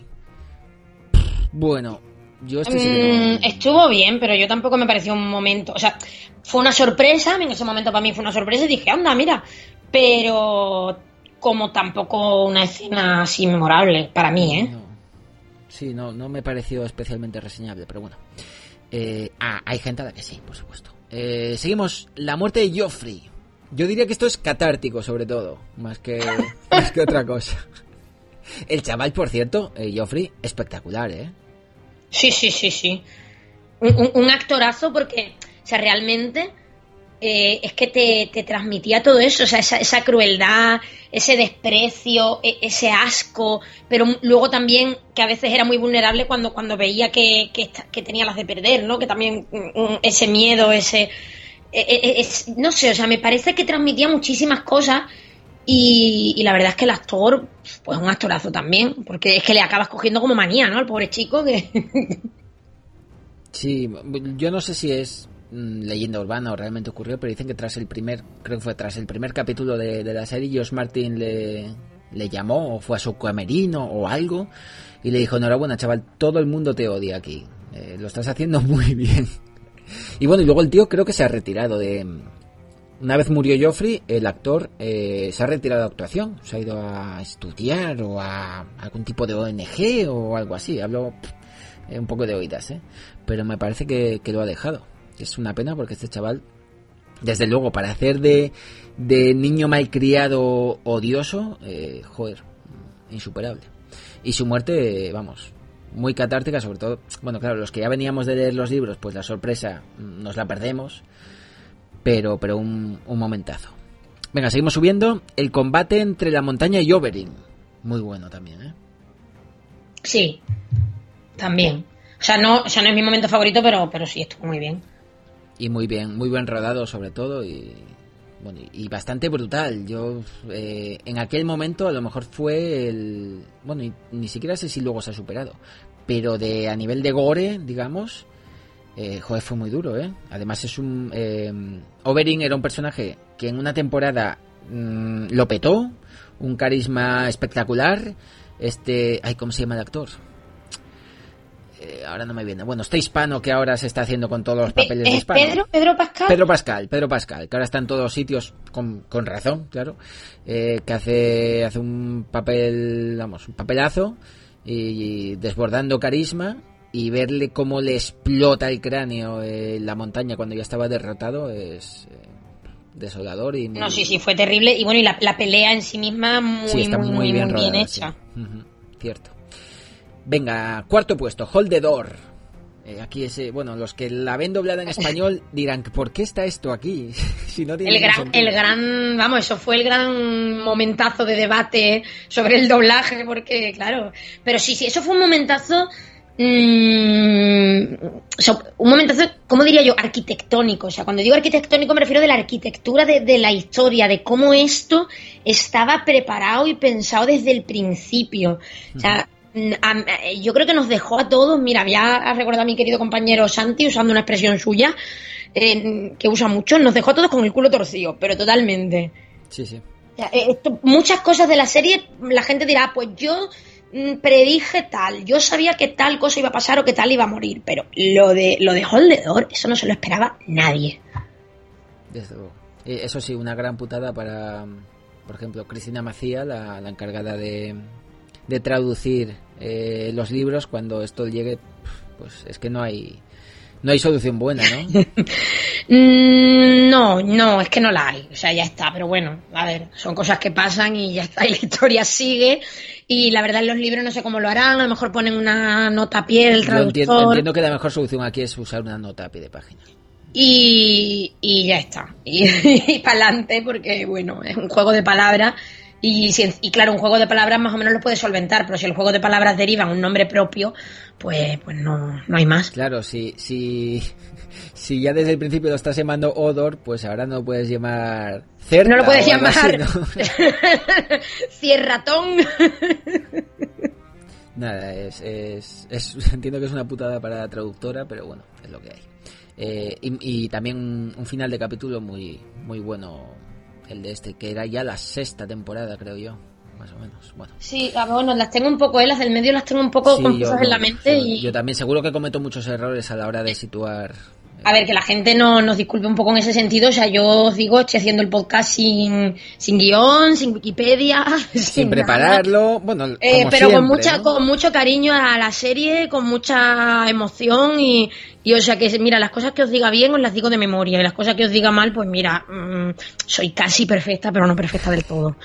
Bueno, yo este sí que Mm, no... estuvo bien, pero yo tampoco me pareció un momento. O sea, fue una sorpresa. En ese momento para mí fue una sorpresa y dije, anda, mira. Pero como tampoco una escena así memorable para mí, ¿eh? No. Sí, no, no me pareció especialmente reseñable, pero bueno. Eh, ah, hay gente a la que sí, por supuesto. Eh, seguimos. La muerte de Joffrey. Yo diría que esto es catártico, sobre todo, más que, más que otra cosa. El chaval, por cierto, eh, Joffrey, espectacular, ¿eh? Sí, sí, sí, sí. Un, un- un actorazo porque, o sea, realmente eh, es que te, te transmitía todo eso, o sea, esa, esa crueldad, ese desprecio, e- ese asco, pero m- luego también que a veces era muy vulnerable cuando, cuando veía que, que, esta- que tenía las de perder, ¿no? Que también mm, mm, ese miedo, ese... e- e- es- no sé, o sea, me parece que transmitía muchísimas cosas y, y la verdad es que el actor, pues un actorazo también, porque es que le acabas cogiendo como manía, ¿no? Al pobre chico que... Sí, yo no sé si es mm, leyenda urbana o realmente ocurrió, pero dicen que tras el primer, creo que fue tras el primer capítulo de, de la serie, George Martin le, le llamó o fue a su camerino o algo y le dijo, enhorabuena chaval, todo el mundo te odia aquí, eh, lo estás haciendo muy bien. Y bueno, y luego el tío creo que se ha retirado de... Una vez murió Joffrey, el actor eh, se ha retirado de actuación, se ha ido a estudiar o a algún tipo de O N G o algo así. Hablo pff, un poco de oídas, ¿eh? Pero me parece que, que lo ha dejado. Es una pena porque este chaval, desde luego, para hacer de, de niño malcriado odioso, eh, joder, insuperable. Y su muerte, vamos, muy catártica, sobre todo, bueno, claro, los que ya veníamos de leer los libros, pues la sorpresa mm, nos la perdemos. Pero, pero un, un momentazo. Venga, seguimos subiendo. El combate entre la montaña y Oberyn. Muy bueno también, ¿eh? Sí, también. O sea, no, o sea, no es mi momento favorito, pero, pero sí, estuvo muy bien. Y muy bien, muy bien rodado sobre todo. Y bueno, y bastante brutal. Yo, eh, en aquel momento a lo mejor fue el... Bueno, y ni siquiera sé si luego se ha superado. Pero de a nivel de gore, digamos... Eh, joder, fue muy duro, ¿eh? Además es un... Eh, Oberyn era un personaje que en una temporada mmm, lo petó, un carisma espectacular. Este... Ay, ¿cómo se llama el actor? Eh, ahora no me viene. Bueno, este hispano que ahora se está haciendo con todos los papeles de ¿Es hispano. Pedro? ¿Pedro Pascal? Pedro Pascal, Pedro Pascal, que ahora está en todos sitios con, con razón, claro. Eh, que hace, hace un papel, vamos, un papelazo y, y desbordando carisma. Y verle cómo le explota el cráneo en la montaña cuando ya estaba derrotado es eh, desolador y muy... No, sí, sí, fue terrible. Y bueno, y la, la pelea en sí misma muy, sí, está muy, muy, muy bien, muy rodada, bien hecha. sí. Uh-huh, cierto. Venga, cuarto puesto, Hold the Door. Eh, aquí ese, bueno, los que la ven doblada en español dirán, ¿por qué está esto aquí? Si no tiene el gran, sentido. el gran, vamos, eso fue el gran momentazo de debate sobre el doblaje, porque claro, pero sí, sí, eso fue un momentazo, mmm, o sea, un momentazo, ¿cómo diría yo? Arquitectónico. O sea, cuando digo arquitectónico me refiero de la arquitectura de, de la historia, de cómo esto estaba preparado y pensado desde el principio. O sea, yo creo que nos dejó a todos, mira, ya ha recordado a mi querido compañero Santi usando una expresión suya eh, que usa mucho, nos dejó a todos con el culo torcido, pero totalmente. Sí, sí. O sea, esto, muchas cosas de la serie la gente dirá, pues yo mm, predije tal, yo sabía que tal cosa iba a pasar o que tal iba a morir, pero lo de lo de Hold the Door, eso no se lo esperaba nadie. Desde luego. Eh, eso sí, una gran putada para, por ejemplo, Cristina Macía, la, la encargada de, de traducir eh, los libros. Cuando esto llegue, pues es que no hay no hay solución buena, ¿no? No, no, es que no la hay, o sea, ya está, pero bueno, a ver, son cosas que pasan y ya está, y la historia sigue, y la verdad en los libros no sé cómo lo harán, a lo mejor ponen una nota a pie del traductor. Yo entiendo, entiendo que la mejor solución aquí es usar una nota a pie de página. Y, y ya está, y, y para adelante, porque bueno, es un juego de palabras. Y, si, y claro, un juego de palabras más o menos lo puedes solventar, pero si el juego de palabras deriva en un nombre propio, pues pues no, no hay más. Claro, si, si, si ya desde el principio lo estás llamando Odor, pues ahora no lo puedes llamar Certa. No lo puedes llamar así, ¿no? Cierratón. Nada, es, es, es, entiendo que es una putada para la traductora, pero bueno, es lo que hay. Eh, y, y también un, un final de capítulo muy, muy bueno. El de este, que era ya la sexta temporada, creo yo, más o menos. Bueno, sí, bueno, las tengo un poco, ¿eh? Las del medio las tengo un poco sí, confusas yo, en la mente. Yo, y yo también, seguro que cometo muchos errores a la hora de situar. Eh... A ver, que la gente no nos disculpe un poco en ese sentido. O sea, yo os digo, estoy haciendo el podcast sin, sin guión, sin Wikipedia, sin, sin prepararlo. Bueno, como eh, pero siempre, con mucha, ¿no? con mucho cariño a la serie, con mucha emoción y. Y o sea que, mira, las cosas que os diga bien os las digo de memoria y las cosas que os diga mal, pues mira, mmm, soy casi perfecta, pero no perfecta del todo.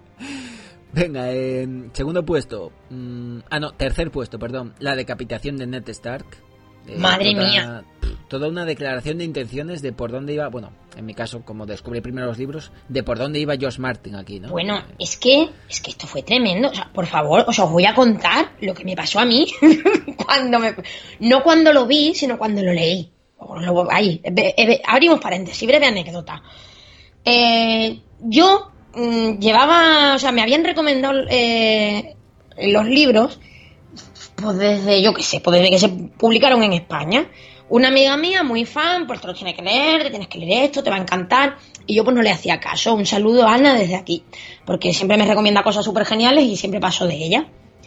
Venga, en segundo puesto, mmm, ah no, tercer puesto, perdón, la decapitación de Ned Stark. Eh, Madre toda, mía. Toda una declaración de intenciones de por dónde iba, bueno, en mi caso, como descubrí primero los libros, de por dónde iba George Martin aquí, ¿no? Bueno, es que es que esto fue tremendo. O sea, por favor, os, os voy a contar lo que me pasó a mí cuando me, no cuando lo vi, sino cuando lo leí. Lo, ahí, be, be, abrimos paréntesis, breve anécdota. Eh, yo mmm, llevaba, o sea, me habían recomendado eh, los libros, pues desde, yo qué sé, pues desde que se publicaron en España. Una amiga mía, muy fan, pues te lo tienes que leer, te tienes que leer esto, te va a encantar. Y yo pues no le hacía caso. Un saludo a Ana desde aquí, porque siempre me recomienda cosas súper geniales y siempre paso de ella.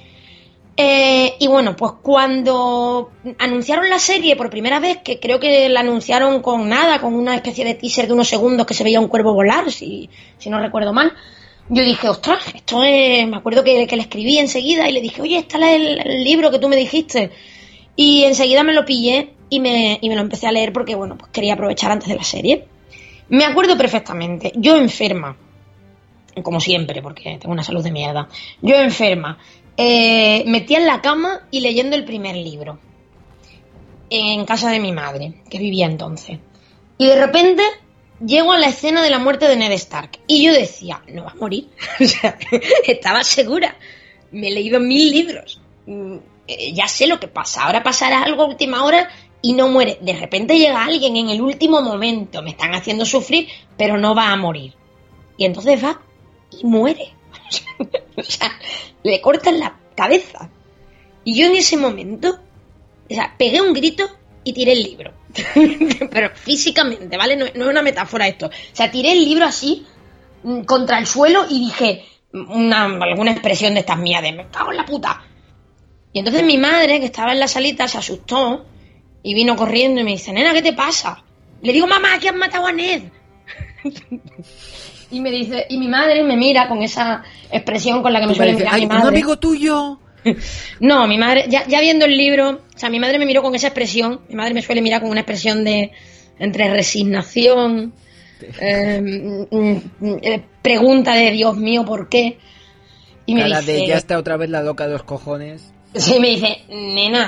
Eh, y bueno, pues cuando anunciaron la serie por primera vez, que creo que la anunciaron con nada, con una especie de teaser de unos segundos que se veía un cuervo volar, si, si no recuerdo mal, yo dije, ostras, esto es... Me acuerdo que, que le escribí enseguida y le dije, oye, está el, el libro que tú me dijiste. Y enseguida me lo pillé y me, y me lo empecé a leer porque, bueno, pues quería aprovechar antes de la serie. Me acuerdo perfectamente, yo enferma, como siempre, porque tengo una salud de mierda, yo enferma, eh, metía en la cama y leyendo el primer libro, en casa de mi madre, que vivía entonces. Y de repente llego a la escena de la muerte de Ned Stark y yo decía, no va a morir. O sea, estaba segura, me he leído mil libros, ya sé lo que pasa, ahora pasará algo a última hora y no muere. De repente llega alguien en el último momento, me están haciendo sufrir, pero no va a morir. Y entonces va y muere. O sea, le cortan la cabeza. Y yo en ese momento, o sea, pegué un grito y tiré el libro. Pero físicamente, ¿vale? No, no es una metáfora esto. O sea, tiré el libro así, contra el suelo y dije una, alguna expresión de estas mías de me cago en la puta. Y entonces mi madre, que estaba en la salita, se asustó y vino corriendo y me dice, nena, ¿qué te pasa? Le digo, mamá, que has matado a Ned. Y me dice, y mi madre me mira con esa expresión con la que me suele mirar mi madre. ¿Un amigo tuyo? No, mi madre, ya, ya viendo el libro, o sea, mi madre me miró con esa expresión, mi madre me suele mirar con una expresión de, entre resignación, eh, eh, pregunta de Dios mío, ¿por qué? Y me Cara dice, de ya está otra vez la loca de los cojones. Sí, me dice, nena,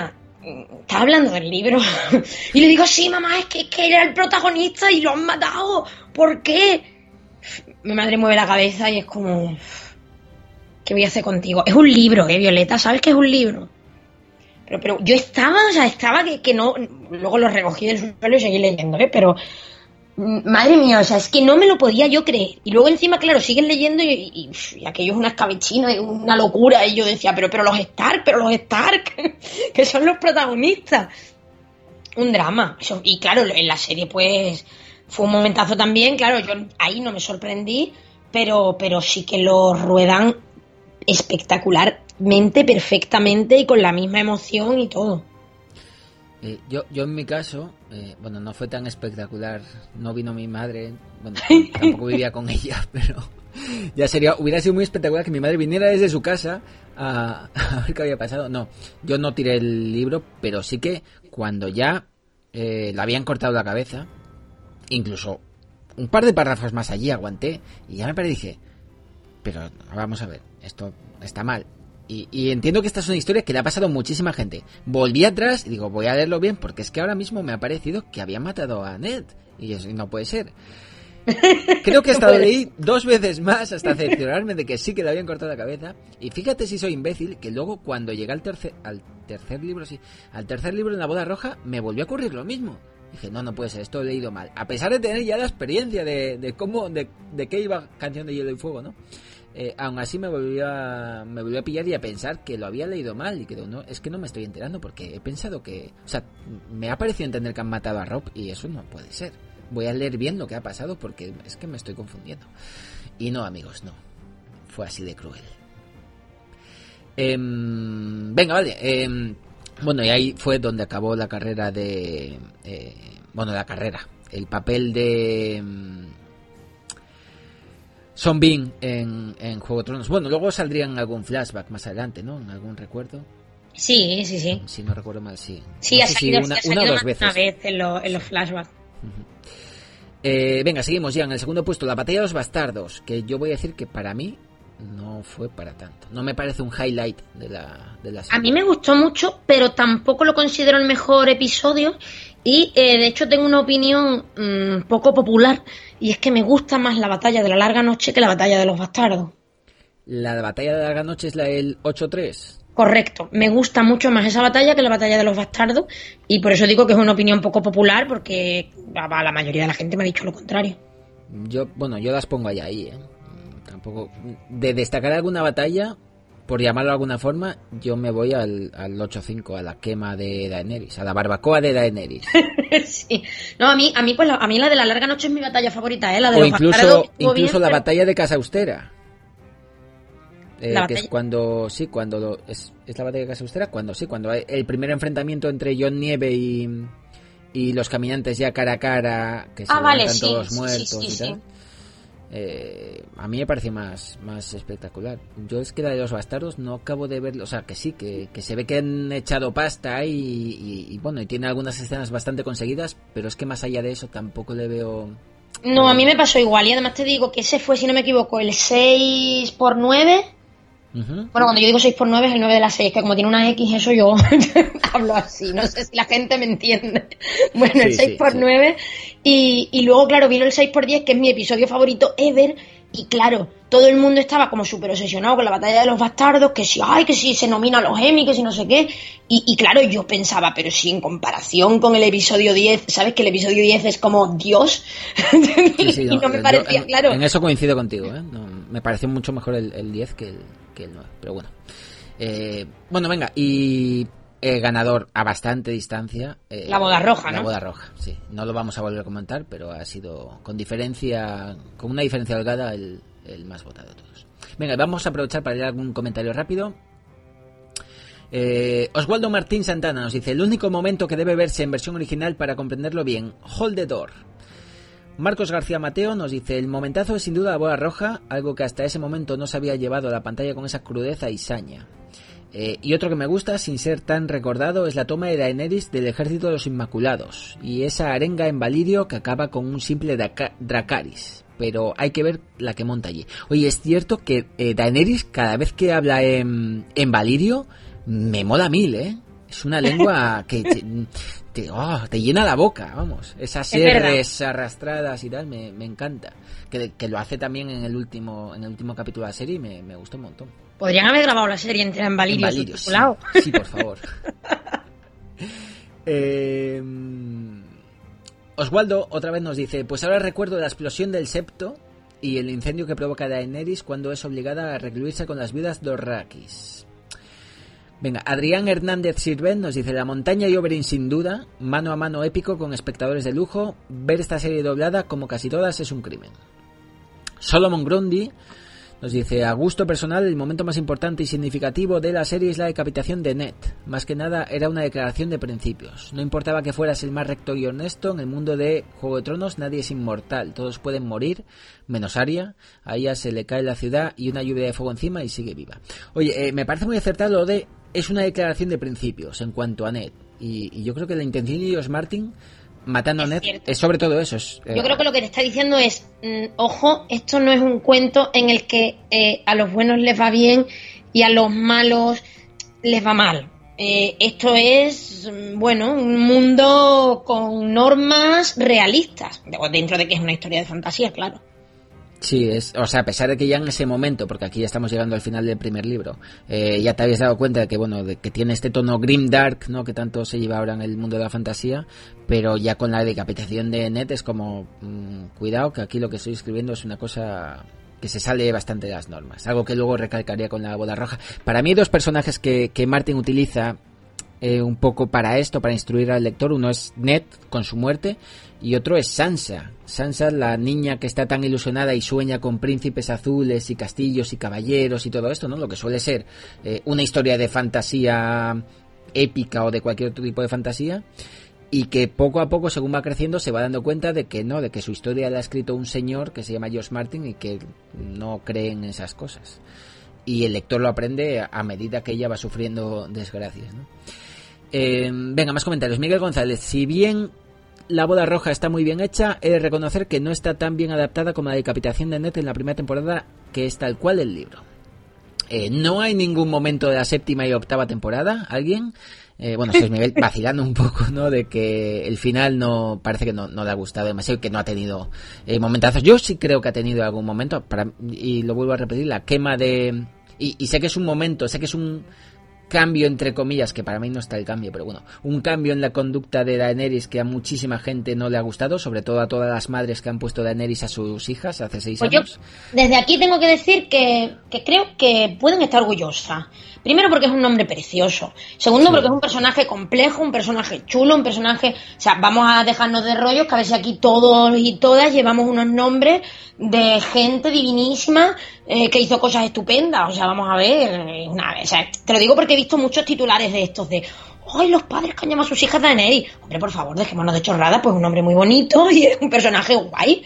¿estás hablando del libro? Y le digo, sí, mamá, es que, es que era el protagonista y lo han matado. ¿Por qué? Mi madre mueve la cabeza y es como... ¿Qué voy a hacer contigo? Es un libro, ¿eh, Violeta? ¿Sabes que es un libro? Pero, pero yo estaba, o sea, estaba que, que no... Luego lo recogí del suelo y seguí leyendo, ¿eh? Pero... Madre mía, o sea, es que no me lo podía yo creer. Y luego encima, claro, siguen leyendo y, y, y aquello es una escabechina, es una locura. Y yo decía, pero, pero los Stark, pero los Stark, que son los protagonistas. Un drama. Eso, y claro, en la serie, pues, fue un momentazo también. Claro, yo ahí no me sorprendí, pero, pero sí que lo ruedan espectacularmente, perfectamente y con la misma emoción y todo. Eh, yo, yo en mi caso, eh, bueno, no fue tan espectacular, no vino mi madre, bueno, tampoco vivía con ella, pero ya sería, hubiera sido muy espectacular que mi madre viniera desde su casa a, a ver qué había pasado. No, yo no tiré el libro, pero sí que cuando ya eh, le habían cortado la cabeza, incluso un par de párrafos más allí aguanté y ya me paré y dije, pero vamos a ver, esto está mal. Y, y entiendo que esta es una historia que le ha pasado a muchísima gente. Volví atrás y digo, voy a leerlo bien porque es que ahora mismo me ha parecido que habían matado a Ned. Y eso no puede ser. Creo que hasta lo leí dos veces más hasta cerciorarme de que sí que le habían cortado la cabeza. Y fíjate si soy imbécil, que luego cuando llegué al tercer, al tercer libro, sí, al tercer libro en la boda roja, me volvió a ocurrir lo mismo. Dije, no, no puede ser, esto lo he leído mal. A pesar de tener ya la experiencia de, de cómo, de, de qué iba Canción de Hielo y Fuego, ¿no? Eh, aún así me volvió a me volvió a pillar y a pensar que lo había leído mal y que no, es que no me estoy enterando porque he pensado que, o sea, me ha parecido entender que han matado a Robb y eso no puede ser. Voy a leer bien lo que ha pasado porque es que me estoy confundiendo. Y no, amigos, no. Fue así de cruel. Eh, venga, vale. Eh, bueno, y ahí fue donde acabó la carrera de eh, bueno, la carrera, el papel de Sean Bean en, en Juego de Tronos. Bueno, luego saldría en algún flashback más adelante, ¿no? En algún recuerdo. Sí, sí, sí. Si no recuerdo mal, sí. Sí, no ha sé salido, si una, ha una o dos más veces. Una vez en, lo, en los flashbacks. Uh-huh. Eh, venga, seguimos ya en el segundo puesto, la batalla de los bastardos, que yo voy a decir que para mí no fue para tanto. No me parece un highlight de la, de la serie. A mí me gustó mucho, pero tampoco lo considero el mejor episodio. Y eh, de hecho tengo una opinión mmm, poco popular, y es que me gusta más la batalla de la larga noche que la batalla de los bastardos. ¿La batalla de la larga noche es la del ocho tres? Correcto, me gusta mucho más esa batalla que la batalla de los bastardos, y por eso digo que es una opinión poco popular, porque a la mayoría de la gente me ha dicho lo contrario. Yo, bueno, yo las pongo allá ahí, ¿eh? Tampoco, de destacar alguna batalla, por llamarlo de alguna forma, yo me voy al, al ocho cinco, a la quema de Daenerys, a la barbacoa de Daenerys. Sí. No, a mí, a mí pues la, a mí la de la larga noche es mi batalla favorita, ¿eh? La de o los incluso, bastardos incluso bien, la pero... batalla de Casa Austera. Eh, La que batalla... es cuando, sí, cuando lo, es, es la batalla de Casa Austera, cuando sí, cuando hay el primer enfrentamiento entre Jon Nieve y, y los caminantes ya cara a cara, que se ah, levantan vale, sí, todos sí, muertos sí, sí, y tal. sí. Eh, a mí me parece más, más espectacular. Yo es que la de los bastardos no acabo de verlo, o sea, que sí, que, que se ve que han echado pasta y, y, y bueno, y tiene algunas escenas bastante conseguidas, pero es que más allá de eso tampoco le veo... No, a mí me pasó igual, y además te digo que ese fue, si no me equivoco, el seis por nueve. Uh-huh. Bueno, cuando yo digo seis por nueve es el nueve de la seis, que como tiene una X, eso yo hablo así, no sé si la gente me entiende. Bueno, sí, el seis por nueve, sí. y, y luego, claro, vino el seis por diez, que es mi episodio favorito ever, y claro, todo el mundo estaba como súper obsesionado con la batalla de los bastardos, que si, ay, que si se nomina a los Emmy, que si no sé qué, y, y claro, yo pensaba, pero si en comparación con el episodio diez, ¿sabes que el episodio diez es como Dios? Sí, sí, y no, no me parecía, en, claro. En eso coincido contigo, ¿eh? No, me pareció mucho mejor el, el diez que el, que el nueve, pero bueno. Eh, bueno, venga, y... Eh, ganador a bastante distancia. Eh, la boda roja, la ¿no? La boda roja, sí. No lo vamos a volver a comentar, pero ha sido con diferencia, con una diferencia holgada, el, el más votado de todos. Venga, vamos a aprovechar para leer algún comentario rápido. Eh, Oswaldo Martín Santana nos dice: el único momento que debe verse en versión original para comprenderlo bien, Hold the Door. Marcos García Mateo nos dice: el momentazo es sin duda la boda roja, algo que hasta ese momento no se había llevado a la pantalla con esa crudeza y saña. Eh, y otro que me gusta, sin ser tan recordado, es la toma de Daenerys del ejército de los Inmaculados y esa arenga en Valirio que acaba con un simple Draca- Dracarys. Pero hay que ver la que monta allí. Oye, es cierto que eh, Daenerys cada vez que habla en, en Valirio me mola mil, ¿eh? Es una lengua que te, te, oh, te llena la boca, vamos. Esas R's arrastradas y tal, me, me encanta. Que, que lo hace también en el último en el último capítulo de la serie y me, me gustó un montón. Podrían haber grabado la serie entera en Valirio. En Valirio, sí, sí, por favor. eh, Oswaldo otra vez nos dice, pues ahora recuerdo la explosión del septo y el incendio que provoca Daenerys cuando es obligada a recluirse con las viudas Dothraki. Venga, Adrián Hernández Sirven nos dice, la montaña y Oberyn sin duda, mano a mano épico con espectadores de lujo, ver esta serie doblada como casi todas es un crimen. Solomon Grundy nos dice, a gusto personal, el momento más importante y significativo de la serie es la decapitación de Ned. Más que nada era una declaración de principios. No importaba que fueras el más recto y honesto, en el mundo de Juego de Tronos nadie es inmortal, todos pueden morir, menos Arya. A ella se le cae la ciudad y una lluvia de fuego encima y sigue viva. Oye, eh, me parece muy acertado lo de, es una declaración de principios en cuanto a Ned. Y, y yo creo que la intención de George Martin matando a Ned es sobre todo eso. Es, eh, yo creo que lo que te está diciendo es, mmm, ojo, esto no es un cuento en el que eh, a los buenos les va bien y a los malos les va mal. Eh, esto es, bueno, un mundo con normas realistas, dentro de que es una historia de fantasía, claro. Sí, es, o sea, a pesar de que ya en ese momento, porque aquí ya estamos llegando al final del primer libro, eh, ya te habías dado cuenta de que, bueno, de que tiene este tono grimdark, ¿no?, que tanto se lleva ahora en el mundo de la fantasía, pero ya con la decapitación de Ned es como, mmm, cuidado, que aquí lo que estoy escribiendo es una cosa que se sale bastante de las normas, algo que luego recalcaría con la boda roja. Para mí hay dos personajes que, que Martin utiliza eh, un poco para esto, para instruir al lector. Uno es Ned con su muerte y otro es Sansa. Sansa, la niña que está tan ilusionada y sueña con príncipes azules y castillos y caballeros y todo esto, ¿no? Lo que suele ser eh, una historia de fantasía épica o de cualquier otro tipo de fantasía, y que poco a poco, según va creciendo, se va dando cuenta de que no, de que su historia la ha escrito un señor que se llama George Martin y que no cree en esas cosas. Y el lector lo aprende a medida que ella va sufriendo desgracias, ¿no? Eh, venga, más comentarios. Miguel González, si bien La boda roja está muy bien hecha, he de reconocer que no está tan bien adaptada como la decapitación de Ned en la primera temporada, que es tal cual el libro. Eh, no hay ningún momento de la séptima y octava temporada, ¿alguien? Eh, bueno, eso es Miguel vacilando un poco, ¿no? De que el final no parece que no, no le ha gustado demasiado y que no ha tenido eh, momentazos. Yo sí creo que ha tenido algún momento, para, y lo vuelvo a repetir, la quema de... Y, y sé que es un momento, sé que es un cambio entre comillas, que para mí no está el cambio, pero bueno, un cambio en la conducta de Daenerys que a muchísima gente no le ha gustado, sobre todo a todas las madres que han puesto Daenerys a sus hijas hace seis pues años. Yo, desde aquí tengo que decir que, que creo que pueden estar orgullosas. Primero porque es un nombre precioso. Segundo, sí, porque es un personaje complejo, un personaje chulo, un personaje... O sea, vamos a dejarnos de rollos, que a ver si aquí todos y todas llevamos unos nombres de gente divinísima eh, que hizo cosas estupendas. O sea, vamos a ver... Una, o sea, te lo digo porque he visto muchos titulares de estos de... ¡Ay, los padres que han llamado a sus hijas Daenerys! Hombre, por favor, dejémonos de chorradas, pues un nombre muy bonito y es un personaje guay.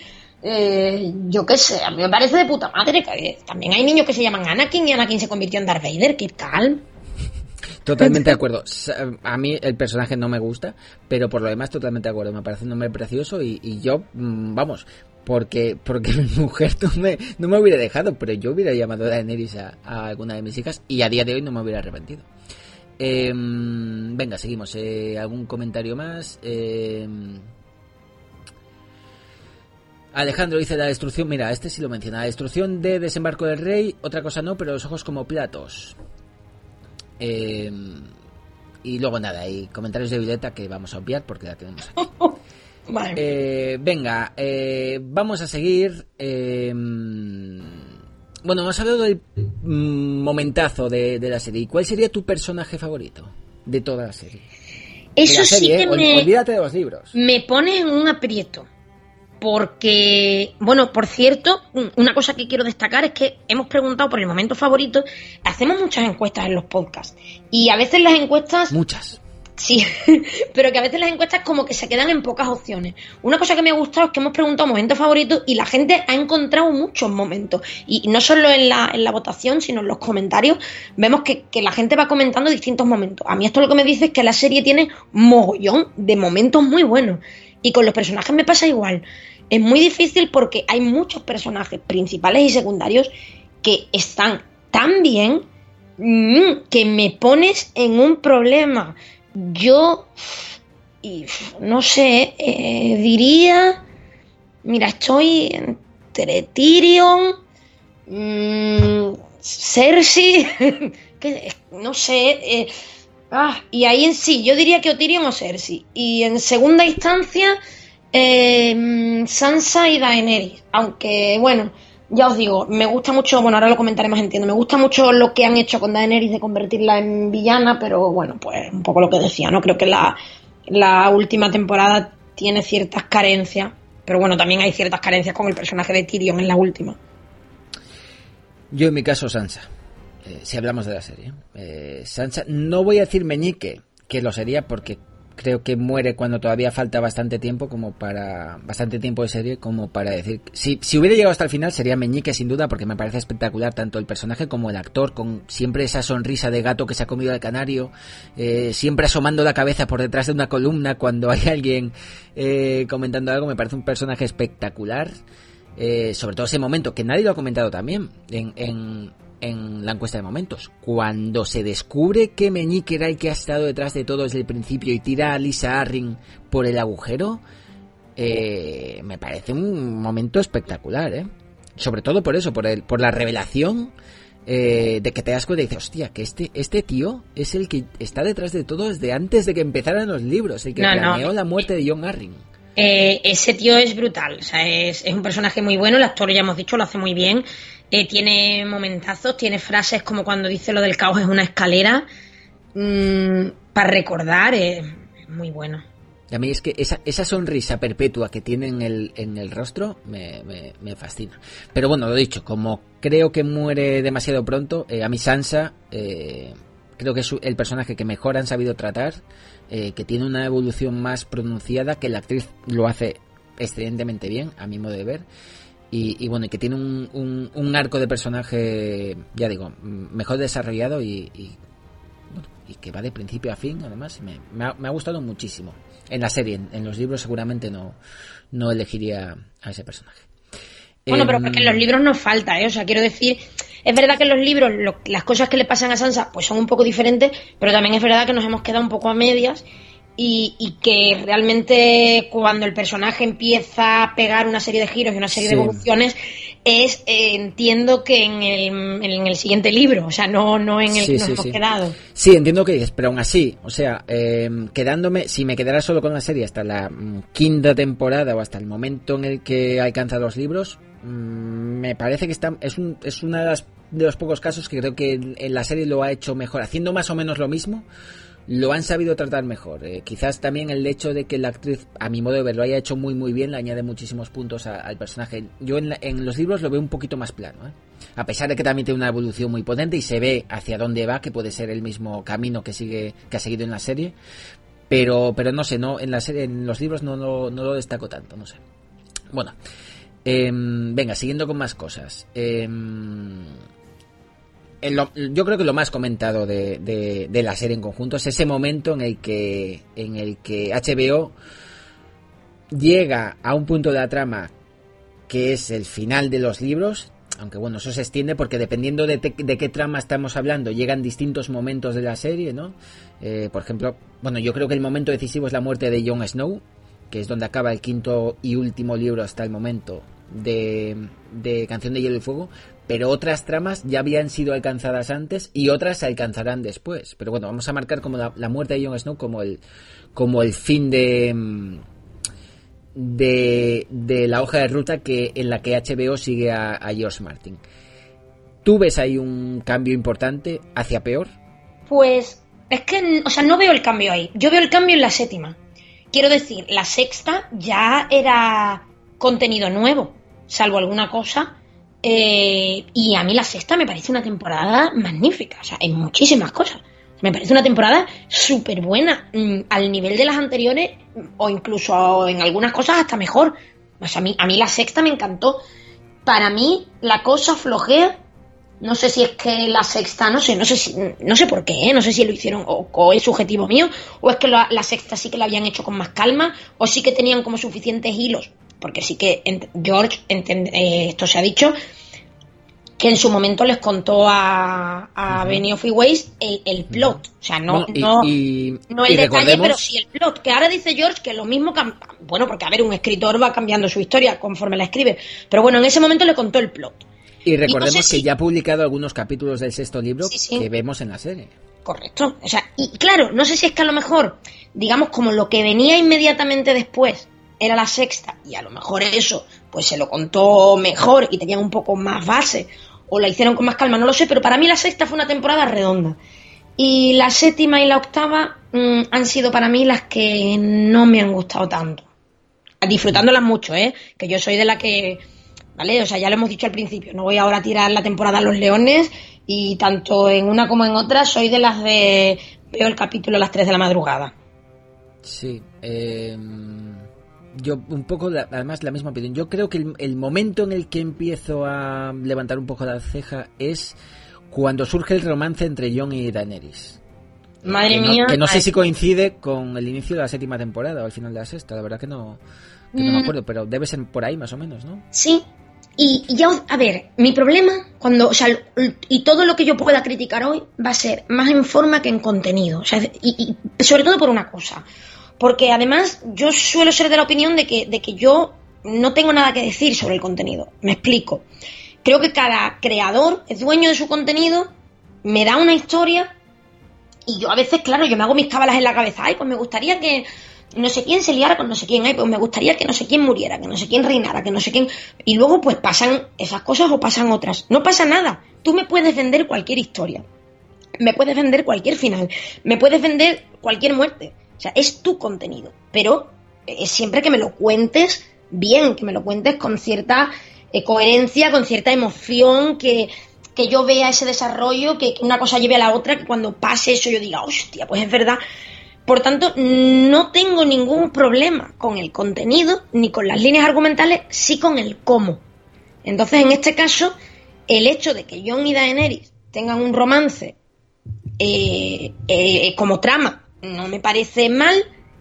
Eh, yo qué sé, a mí me parece de puta madre que también hay niños que se llaman Anakin y Anakin se convirtió en Darth Vader. ¿Qué tal? Totalmente de acuerdo. A mí el personaje no me gusta, pero por lo demás totalmente de acuerdo. Me parece un nombre precioso y, y yo, vamos, porque porque mi mujer no me, no me hubiera dejado, pero yo hubiera llamado a Daenerys a, a alguna de mis hijas y a día de hoy no me hubiera arrepentido. Eh, venga, seguimos. Eh, ¿Algún comentario más? Eh... Alejandro dice la destrucción, mira, este sí lo menciona, la destrucción de Desembarco del Rey, otra cosa no, pero los ojos como platos. Eh, y luego nada, hay comentarios de Violeta que vamos a obviar porque la tenemos aquí. Vale. Eh, venga, eh, vamos a seguir. Eh, bueno, hemos hablado del momentazo de, de la serie. ¿Cuál sería tu personaje favorito de toda la serie? Eso la serie, sí que eh, me... Olvídate de los libros. Me pone en un aprieto. Porque, bueno, por cierto, una cosa que quiero destacar es que hemos preguntado por el momento favorito. Hacemos muchas encuestas en los podcasts y a veces las encuestas... Muchas. Sí, pero que a veces las encuestas como que se quedan en pocas opciones. Una cosa que me ha gustado es que hemos preguntado momentos favoritos y la gente ha encontrado muchos momentos. Y no solo en la, en la votación, sino en los comentarios vemos que, que la gente va comentando distintos momentos. A mí esto lo que me dice es que la serie tiene mogollón de momentos muy buenos. Y con los personajes me pasa igual. Es muy difícil porque hay muchos personajes principales y secundarios que están tan bien mm, que me pones en un problema. Yo, y, no sé, eh, diría, mira, estoy entre Tyrion, mmm, Cersei, que, no sé, eh, ah, y ahí en sí, yo diría que o Tyrion o Cersei, y en segunda instancia, eh, Sansa y Daenerys, aunque, bueno, ya os digo, me gusta mucho, bueno, ahora lo comentaré más, entiendo, me gusta mucho lo que han hecho con Daenerys de convertirla en villana, pero bueno, pues un poco lo que decía, ¿no? Creo que la, la última temporada tiene ciertas carencias, pero bueno, también hay ciertas carencias con el personaje de Tyrion en la última. Yo en mi caso Sansa, eh, si hablamos de la serie. Eh, Sansa, no voy a decir meñique, que lo sería porque creo que muere cuando todavía falta bastante tiempo como para bastante tiempo de serie como para decir si, si hubiera llegado hasta el final sería meñique sin duda, porque me parece espectacular tanto el personaje como el actor, con siempre esa sonrisa de gato que se ha comido al canario, eh, siempre asomando la cabeza por detrás de una columna cuando hay alguien eh, comentando algo. Me parece un personaje espectacular, eh, sobre todo ese momento que nadie lo ha comentado también en, en en la encuesta de momentos, cuando se descubre que Meñique era el que ha estado detrás de todo desde el principio y tira a Lisa Arryn por el agujero, eh, me parece un momento espectacular, ¿eh? Sobre todo por eso, por el, por la revelación eh, de que te das cuenta y dices, hostia, que este, este tío es el que está detrás de todo desde antes de que empezaran los libros, el que no, planeó no. la muerte de Jon Arryn. Eh, ese tío es brutal, o sea, es, es un personaje muy bueno, el actor ya hemos dicho lo hace muy bien, eh, tiene momentazos, tiene frases como cuando dice lo del caos es una escalera, mmm, para recordar, es eh, muy bueno. Y a mí es que esa, esa sonrisa perpetua que tiene en el, en el rostro me, me, me fascina. Pero bueno, lo dicho, como creo que muere demasiado pronto, eh, a mí Sansa eh, creo que es el personaje que mejor han sabido tratar, eh, que tiene una evolución más pronunciada, que la actriz lo hace excelentemente bien, a mi modo de ver, y, y bueno, y que tiene un, un, un arco de personaje, ya digo, mejor desarrollado y, y, bueno, y que va de principio a fin, además, me, me, ha, me ha gustado muchísimo. En la serie, en, en los libros seguramente no, no elegiría a ese personaje. Bueno, pero porque en los libros nos falta, ¿eh? O sea, quiero decir, es verdad que en los libros lo, las cosas que le pasan a Sansa pues son un poco diferentes, pero también es verdad que nos hemos quedado un poco a medias y, y que realmente cuando el personaje empieza a pegar una serie de giros y una serie sí. de evoluciones es, eh, entiendo que en el, en el siguiente libro, o sea, no, no en el sí, que nos sí, hemos sí. quedado. Sí, entiendo que dices, pero aún así, o sea, eh, quedándome, si me quedara solo con la serie hasta la mm, quinta temporada o hasta el momento en el que alcanza los libros, me parece que está, es, un, es una de, las, de los pocos casos que creo que en la serie lo ha hecho mejor, haciendo más o menos lo mismo, lo han sabido tratar mejor. Eh, quizás también el hecho de que la actriz, a mi modo de ver, lo haya hecho muy muy bien, le añade muchísimos puntos a, al personaje. Yo en, la, en los libros lo veo un poquito más plano, ¿eh? A pesar de que también tiene una evolución muy potente y se ve hacia dónde va, que puede ser el mismo camino que sigue que ha seguido en la serie, pero pero no sé, no en la serie, en los libros no, no, no lo destaco tanto, no sé. Bueno. Eh, venga, siguiendo con más cosas. Eh, en lo, yo creo que lo más comentado de, de, de la serie en conjunto es ese momento en el que en el que H B O llega a un punto de la trama que es el final de los libros, aunque bueno, eso se extiende porque dependiendo de, te, de qué trama estamos hablando llegan distintos momentos de la serie, ¿no? Eh, por ejemplo, bueno, yo creo que el momento decisivo es la muerte de Jon Snow, que es donde acaba el quinto y último libro hasta el momento de, de Canción de Hielo y Fuego, pero otras tramas ya habían sido alcanzadas antes y otras se alcanzarán después. Pero bueno, vamos a marcar como la, la muerte de Jon Snow como el, como el fin de, de, de la hoja de ruta que en la que H B O sigue a, a George Martin. ¿Tú ves ahí un cambio importante hacia peor? Pues es que, o sea, no veo el cambio ahí. Yo veo el cambio en la séptima. Quiero decir, la sexta ya era contenido nuevo, salvo alguna cosa, eh, y a mí la sexta me parece una temporada magnífica, o sea, en muchísimas cosas. Me parece una temporada súper buena, mmm, al nivel de las anteriores, o incluso en algunas cosas hasta mejor. O sea, a mí, a mí la sexta me encantó. Para mí la cosa flojea. No sé si es que la sexta, no sé, no sé si, no sé por qué, ¿eh? No sé si lo hicieron o, o es subjetivo mío, o es que la, la sexta sí que la habían hecho con más calma, o sí que tenían como suficientes hilos, porque sí que ent- George, ent- eh, esto se ha dicho, que en su momento les contó a, a uh-huh. Benioff y Weiss el, el plot. O sea, no, bueno, y, no, y, no el detalle, recordemos... pero sí el plot. Que ahora dice George que lo mismo... Cam... Bueno, porque a ver, un escritor va cambiando su historia conforme la escribe. Pero bueno, en ese momento le contó el plot. Y recordemos y no sé que si... ya ha publicado algunos capítulos del sexto libro sí, sí. que vemos en la serie. Correcto. O sea, y claro, no sé si es que a lo mejor, digamos, como lo que venía inmediatamente después era la sexta, y a lo mejor eso, pues se lo contó mejor y tenían un poco más base, o la hicieron con más calma, no lo sé, pero para mí la sexta fue una temporada redonda. Y la séptima y la octava mmm, han sido para mí las que no me han gustado tanto. Disfrutándolas mucho, ¿eh? Que yo soy de la que... ¿Vale? O sea, ya lo hemos dicho al principio, no voy ahora a tirar la temporada a los leones, y tanto en una como en otra soy de las de... Veo el capítulo a las tres de la madrugada. Sí, eh... yo un poco, la, además la misma opinión. Yo creo que el, el momento en el que empiezo a levantar un poco la ceja es cuando surge el romance entre Jon y Daenerys. Madre que mía. No, que no sé si coincide con el inicio de la séptima temporada o al final de la sexta, la verdad que no, que no mm. me acuerdo, pero debe ser por ahí más o menos, ¿no? Sí. Y, y ya, a ver, mi problema, cuando, o sea, y todo lo que yo pueda criticar hoy va a ser más en forma que en contenido. O sea, y, y sobre todo por una cosa. Porque además yo suelo ser de la opinión de que, de que yo no tengo nada que decir sobre el contenido. Me explico. Creo que cada creador es dueño de su contenido, me da una historia y yo a veces, claro, yo me hago mis cábalas en la cabeza. Ay, pues me gustaría que no sé quién se liara con no sé quién. Ay, pues me gustaría que no sé quién muriera, que no sé quién reinara, que no sé quién... Y luego pues pasan esas cosas o pasan otras. No pasa nada. Tú me puedes vender cualquier historia. Me puedes vender cualquier final. Me puedes vender cualquier muerte. O sea, es tu contenido, pero es siempre que me lo cuentes bien, que me lo cuentes con cierta eh, coherencia, con cierta emoción, que, que yo vea ese desarrollo, que, que una cosa lleve a la otra, que cuando pase eso yo diga, hostia, pues es verdad. Por tanto, no tengo ningún problema con el contenido, ni con las líneas argumentales, sí con el cómo. Entonces, en este caso, el hecho de que Jon y Daenerys tengan un romance eh, eh, como trama, no me parece mal,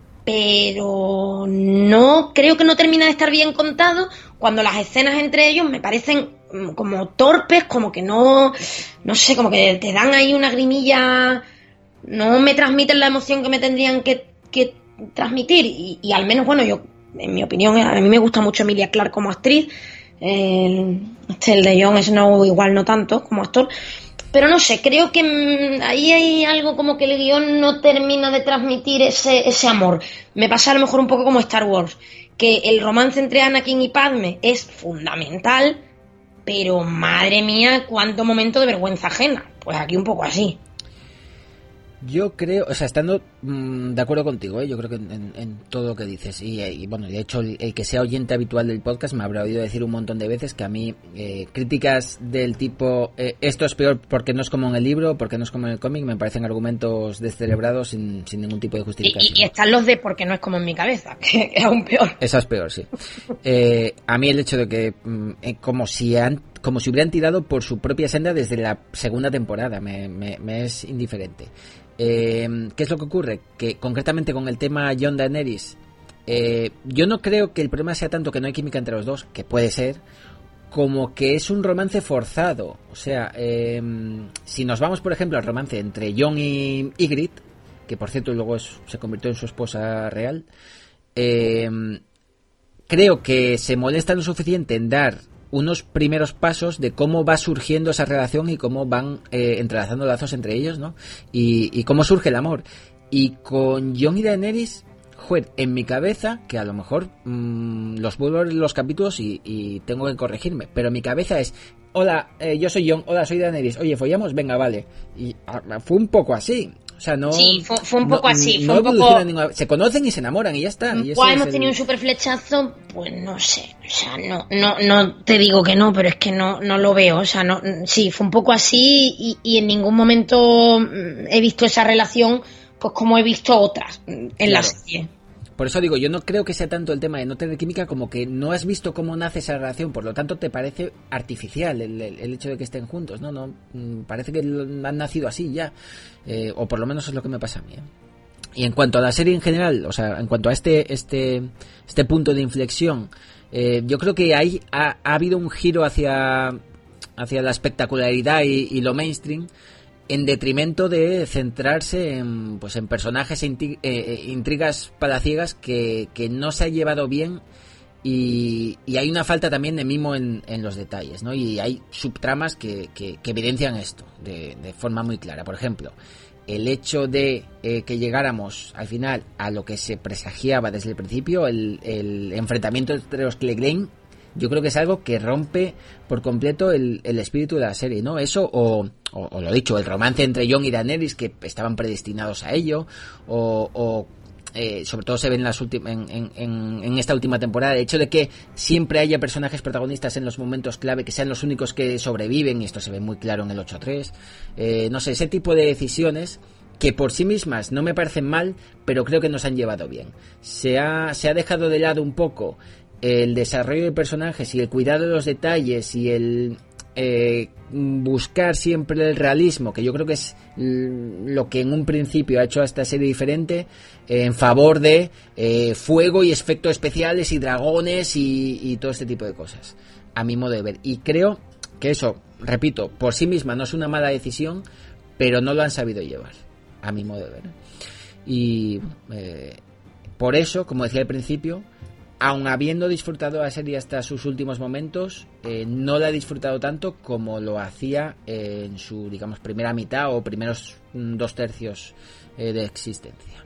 pero no creo que no termina de estar bien contado cuando las escenas entre ellos me parecen como torpes, como que no, no sé, como que te dan ahí una grimilla, no me transmiten la emoción que me tendrían que, que transmitir y, y al menos, bueno, yo, en mi opinión, a mí me gusta mucho Emilia Clarke como actriz, el, el de Jon Snow igual no tanto como actor. Pero no sé, creo que mmm, ahí hay algo como que el guión no termina de transmitir ese, ese amor. Me pasa a lo mejor un poco como Star Wars, que el romance entre Anakin y Padme es fundamental, pero madre mía, cuánto momento de vergüenza ajena. Pues aquí un poco así. Yo creo, o sea, estando mmm, de acuerdo contigo, ¿eh? Yo creo que en, en, en todo lo que dices, y, y bueno, de hecho el, el que sea oyente habitual del podcast me habrá oído decir un montón de veces que a mí eh, críticas del tipo eh, esto es peor porque no es como en el libro, porque no es como en el cómic, me parecen argumentos descerebrados sin, sin ningún tipo de justificación. Y, y, y están los de porque no es como en mi cabeza, que es aún peor. Esa es peor, sí. eh, a mí el hecho de que mm, eh, como si han como si hubieran tirado por su propia senda desde la segunda temporada, me, me, me es indiferente. Eh, ¿Qué es lo que ocurre? Que concretamente con el tema Jon Daenerys, eh, yo no creo que el problema sea tanto que no hay química entre los dos, que puede ser, como que es un romance forzado. O sea, eh, si nos vamos por ejemplo al romance entre Jon y Ygritte, que por cierto luego es, se convirtió en su esposa real, eh, creo que se molesta lo suficiente en dar unos primeros pasos de cómo va surgiendo esa relación y cómo van eh, entrelazando lazos entre ellos, ¿no? Y, y cómo surge el amor. Y con Jon y Daenerys, joder, en mi cabeza, que a lo mejor mmm, los vuelvo a ver los capítulos y, y tengo que corregirme, pero mi cabeza es, hola, eh, yo soy Jon, hola, soy Daenerys, oye, ¿follamos? Venga, vale. Y a, fue un poco así. O sea, no... Sí, fue, fue un poco no, así. No fue un poco... ninguna... Se conocen y se enamoran y ya está. Y ¿Cuál hemos el... tenido un super flechazo? Pues no sé. O sea, no, no, no te digo que no, pero es que no, no lo veo. O sea, no, sí, fue un poco así y, y en ningún momento he visto esa relación pues como he visto otras en claro. la serie. Por eso digo, yo no creo que sea tanto el tema de no tener química como que no has visto cómo nace esa relación, por lo tanto te parece artificial el, el, el hecho de que estén juntos, ¿no? no parece que han nacido así ya, eh, o por lo menos es lo que me pasa a mí, ¿eh? Y en cuanto a la serie en general, o sea, en cuanto a este este este punto de inflexión, eh, yo creo que hay ha, ha habido un giro hacia hacia la espectacularidad y, y lo mainstream, en detrimento de centrarse en, pues, en personajes e inti- eh, intrigas palaciegas que, que no se ha llevado bien, y, y hay una falta también de mimo en, en los detalles, ¿no? Y hay subtramas que, que, que evidencian esto de, de forma muy clara. Por ejemplo, el hecho de eh, que llegáramos al final a lo que se presagiaba desde el principio, el, el enfrentamiento entre los Clegane, yo creo que es algo que rompe por completo el, el espíritu de la serie, ¿no? Eso o, o, o lo dicho, el romance entre Jon y Daenerys, que estaban predestinados a ello, o, o eh, sobre todo se ve en, las últimas, en, en, en, en esta última temporada, el hecho de que siempre haya personajes protagonistas en los momentos clave, que sean los únicos que sobreviven, y esto se ve muy claro en el ocho tres, eh, no sé, ese tipo de decisiones que por sí mismas no me parecen mal, pero creo que nos han llevado bien. Se ha, se ha dejado de lado un poco el desarrollo de personajes y el cuidado de los detalles y el eh, buscar siempre el realismo, que yo creo que es lo que en un principio ha hecho a esta serie diferente, eh, en favor de eh, fuego y efectos especiales y dragones y, y todo este tipo de cosas, a mi modo de ver. Y creo que eso, repito, por sí misma no es una mala decisión, pero no lo han sabido llevar, a mi modo de ver. Y eh, por eso, como decía al principio, aun habiendo disfrutado la serie hasta sus últimos momentos, eh, no la he disfrutado tanto como lo hacía eh, en su, digamos, primera mitad o primeros mm, dos tercios eh, de existencia.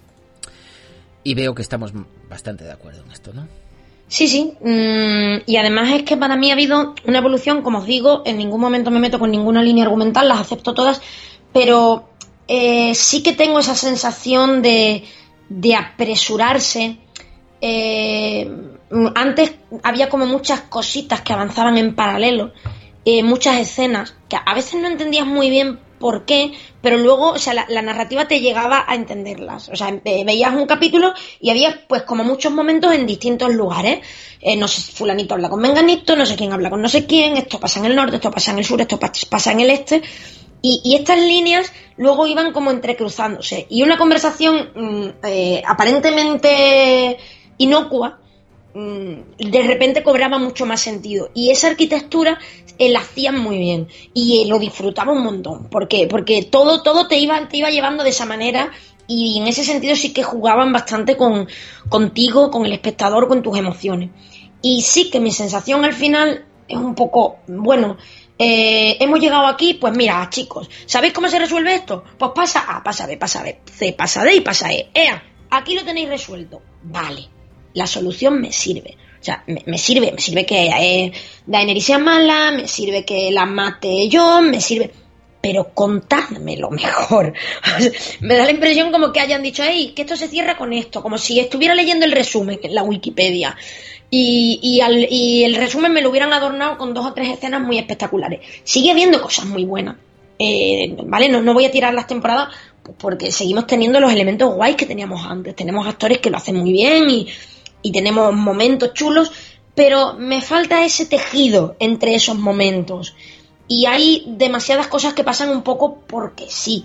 Y veo que estamos bastante de acuerdo en esto, ¿no? Sí, sí. Mm, y además es que para mí ha habido una evolución, como os digo, en ningún momento me meto con ninguna línea argumental, las acepto todas, pero eh, sí que tengo esa sensación de, de apresurarse. Eh, antes había como muchas cositas que avanzaban en paralelo, eh, muchas escenas que a veces no entendías muy bien por qué, pero luego, o sea, la, la narrativa te llegaba a entenderlas. O sea, eh, veías un capítulo y había pues como muchos momentos en distintos lugares. Eh, no sé, fulanito habla con menganito, no sé quién habla con no sé quién, esto pasa en el norte, esto pasa en el sur, esto pasa en el este. Y, y estas líneas luego iban como entrecruzándose. Y una conversación mm, eh, aparentemente inocua, de repente cobraba mucho más sentido, y esa arquitectura eh, la hacían muy bien y eh, lo disfrutaba un montón, porque porque todo todo te iba te iba llevando de esa manera, y en ese sentido sí que jugaban bastante con contigo, con el espectador, con tus emociones. Y sí que mi sensación al final es un poco, bueno, eh, hemos llegado aquí, pues mira, chicos, ¿sabéis cómo se resuelve esto? Pues pasa A, pasa B, pasa B, C, pasa D y pasa E. Ea, aquí lo tenéis resuelto. Vale. La solución me sirve. O sea, me, me sirve, me sirve que eh, Daenerys sea mala, me sirve que la mate yo, me sirve... Pero contádmelo mejor. Me da la impresión como que hayan dicho, hey, que esto se cierra con esto, como si estuviera leyendo el resumen en la Wikipedia. Y, y, al, y el resumen me lo hubieran adornado con dos o tres escenas muy espectaculares. Sigue habiendo cosas muy buenas. Eh, vale, no, no voy a tirar las temporadas porque seguimos teniendo los elementos guays que teníamos antes. Tenemos actores que lo hacen muy bien y... y tenemos momentos chulos, pero me falta ese tejido entre esos momentos, y hay demasiadas cosas que pasan un poco porque sí,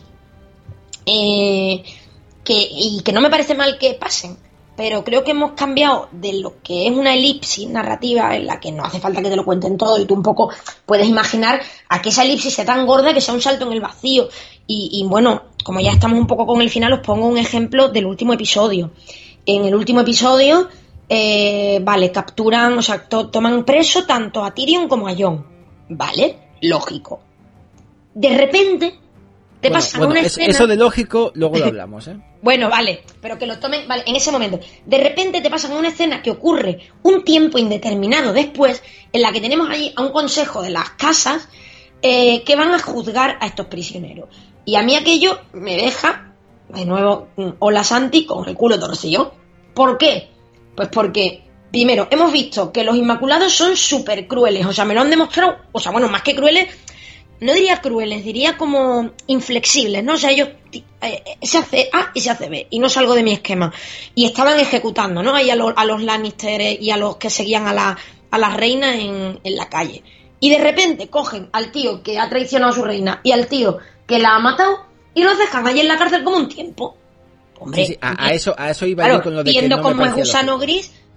eh, que, y que no me parece mal que pasen, pero creo que hemos cambiado de lo que es una elipsis narrativa en la que no hace falta que te lo cuenten todo y tú un poco puedes imaginar a que esa elipsis sea tan gorda que sea un salto en el vacío. Y, y bueno, como ya estamos un poco con el final, os pongo un ejemplo del último episodio. En el último episodio Eh, vale, capturan, o sea, to- toman preso tanto a Tyrion como a Jon. Vale, lógico. De repente te bueno, pasan bueno, una es, escena. eso de lógico, luego lo hablamos, ¿eh? Bueno, vale, pero que lo tomen, vale, en ese momento. De repente te pasan una escena que ocurre un tiempo indeterminado después, en la que tenemos allí a un consejo de las casas eh, que van a juzgar a estos prisioneros. Y a mí aquello me deja, de nuevo, hola Santi, con el culo torcido. ¿Por qué? Pues porque, primero, hemos visto que los Inmaculados son súper crueles, o sea, me lo han demostrado, o sea, bueno, más que crueles, no diría crueles, diría como inflexibles, ¿no? O sea, ellos, eh, se hace A y se hace B, y no salgo de mi esquema. Y estaban ejecutando, ¿no? Ahí a, lo, a los Lannister y a los que seguían a la, a la reina en, en la calle. Y de repente cogen al tío que ha traicionado a su reina y al tío que la ha matado y los dejan allí en la cárcel como un tiempo. Hombre, sí, sí, a, a eso a eso iba claro, yo con lo de viendo que no cómo me es gusano lógico. gris,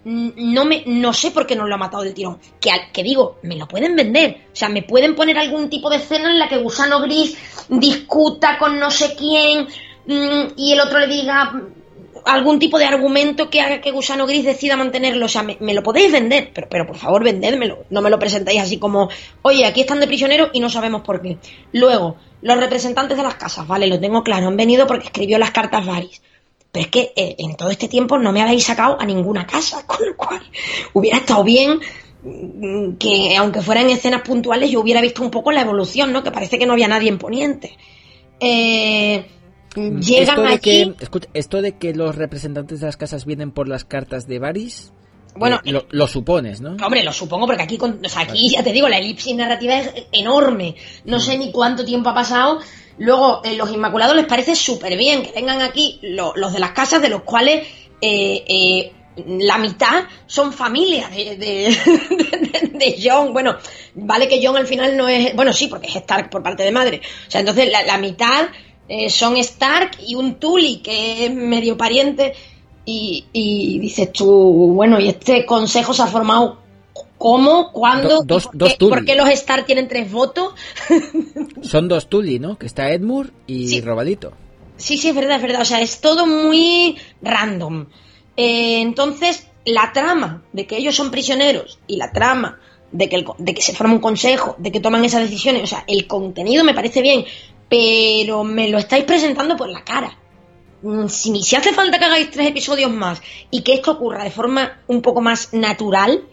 no me no sé por qué no lo ha matado del tirón. Que, que digo, me lo pueden vender. O sea, me pueden poner algún tipo de escena en la que Gusano Gris discuta con no sé quién mmm, y el otro le diga algún tipo de argumento que haga que Gusano Gris decida mantenerlo. O sea, me, me lo podéis vender, pero, pero por favor vendédmelo. No me lo presentéis así como, oye, aquí están de prisioneros y no sabemos por qué. Luego, los representantes de las casas, vale, lo tengo claro, han venido porque escribió las cartas Varys. Pero es que eh, en todo este tiempo no me habéis sacado a ninguna casa, con lo cual hubiera estado bien que, aunque fueran escenas puntuales, yo hubiera visto un poco la evolución, ¿no? Que parece que no había nadie en Poniente. Eh, llegan esto de aquí... Que, escucha, esto de que los representantes de las casas vienen por las cartas de Varys, bueno, eh, lo, lo supones, ¿no? Hombre, lo supongo porque aquí, con, o sea, aquí ya te digo, la elipsis narrativa es enorme. No sé ni cuánto tiempo ha pasado. Luego, eh, los Inmaculados les parece súper bien que vengan aquí lo, los de las casas, de los cuales eh, eh, la mitad son familias de, de, de, de Jon. Bueno, vale que Jon al final no es... Bueno, sí, porque es Stark por parte de madre. O sea, entonces la, la mitad eh, son Stark y un Tully que es medio pariente. Y, y dices tú, bueno, y este consejo se ha formado... ¿Cómo? ¿Cuándo? Do, dos, ¿Por, dos qué, ¿Por qué los Stark tienen tres votos? Son dos Tully, ¿no? Que está Edmure y sí. Robalito. Sí, sí, es verdad, es verdad. O sea, es todo muy random. Eh, entonces, la trama de que ellos son prisioneros y la trama de que, el, de que se forma un consejo, de que toman esas decisiones, o sea, el contenido me parece bien, pero me lo estáis presentando por la cara. Si, si hace falta que hagáis tres episodios más y que esto ocurra de forma un poco más natural,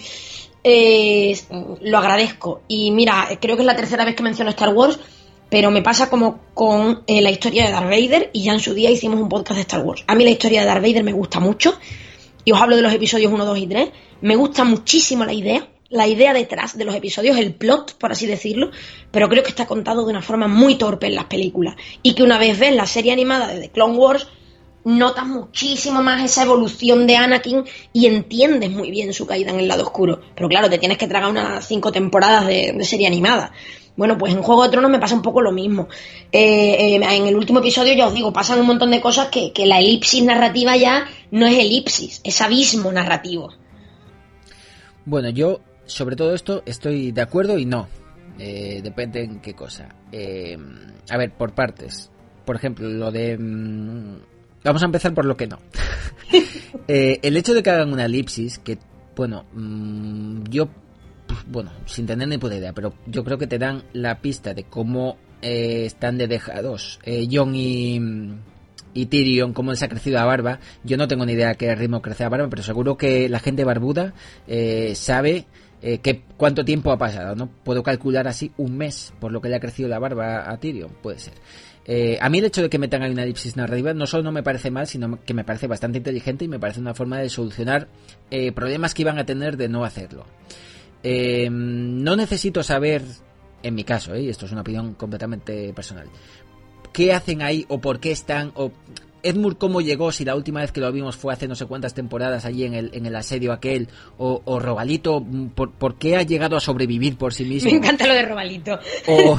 eh, lo agradezco. Y mira, creo que es la tercera vez que menciono Star Wars, pero me pasa como con eh, la historia de Darth Vader, y ya en su día hicimos un podcast de Star Wars. A mí la historia de Darth Vader me gusta mucho, y os hablo de los episodios uno, dos y tres. Me gusta muchísimo la idea, la idea detrás de los episodios, el plot, por así decirlo, pero creo que está contado de una forma muy torpe en las películas, y que una vez ves la serie animada de The Clone Wars, notas muchísimo más esa evolución de Anakin y entiendes muy bien su caída en el lado oscuro. Pero claro, te tienes que tragar unas cinco temporadas de, de serie animada. Bueno, pues en Juego de Tronos me pasa un poco lo mismo. Eh, eh, en el último episodio, ya os digo, pasan un montón de cosas que, que la elipsis narrativa ya no es elipsis, es abismo narrativo. Bueno, yo sobre todo esto estoy de acuerdo y no. Eh, depende en qué cosa. Eh, a ver, por partes. Por ejemplo, lo de... Mmm, vamos a empezar por lo que no. eh, el hecho de que hagan una elipsis, que, bueno, mmm, yo... Bueno, sin tener ni puta idea, pero yo creo que te dan la pista de cómo eh, están de dejados eh, Jon y, y Tyrion, cómo les ha crecido la barba. Yo no tengo ni idea a qué ritmo crece la barba, pero seguro que la gente barbuda eh, sabe eh, que, cuánto tiempo ha pasado, ¿no? Puedo calcular así un mes por lo que le ha crecido la barba a Tyrion, puede ser. Eh, a mí el hecho de que metan ahí una elipsis narrativa no solo no me parece mal, sino que me parece bastante inteligente y me parece una forma de solucionar eh, problemas que iban a tener de no hacerlo. Eh, no necesito saber, en mi caso, ¿eh? Esto es una opinión completamente personal, qué hacen ahí o por qué están, o Edmure cómo llegó, si la última vez que lo vimos fue hace no sé cuántas temporadas allí en el, en el asedio aquel, o, o Robalito, por, por qué ha llegado a sobrevivir por sí mismo. Me encanta lo de Robalito. O...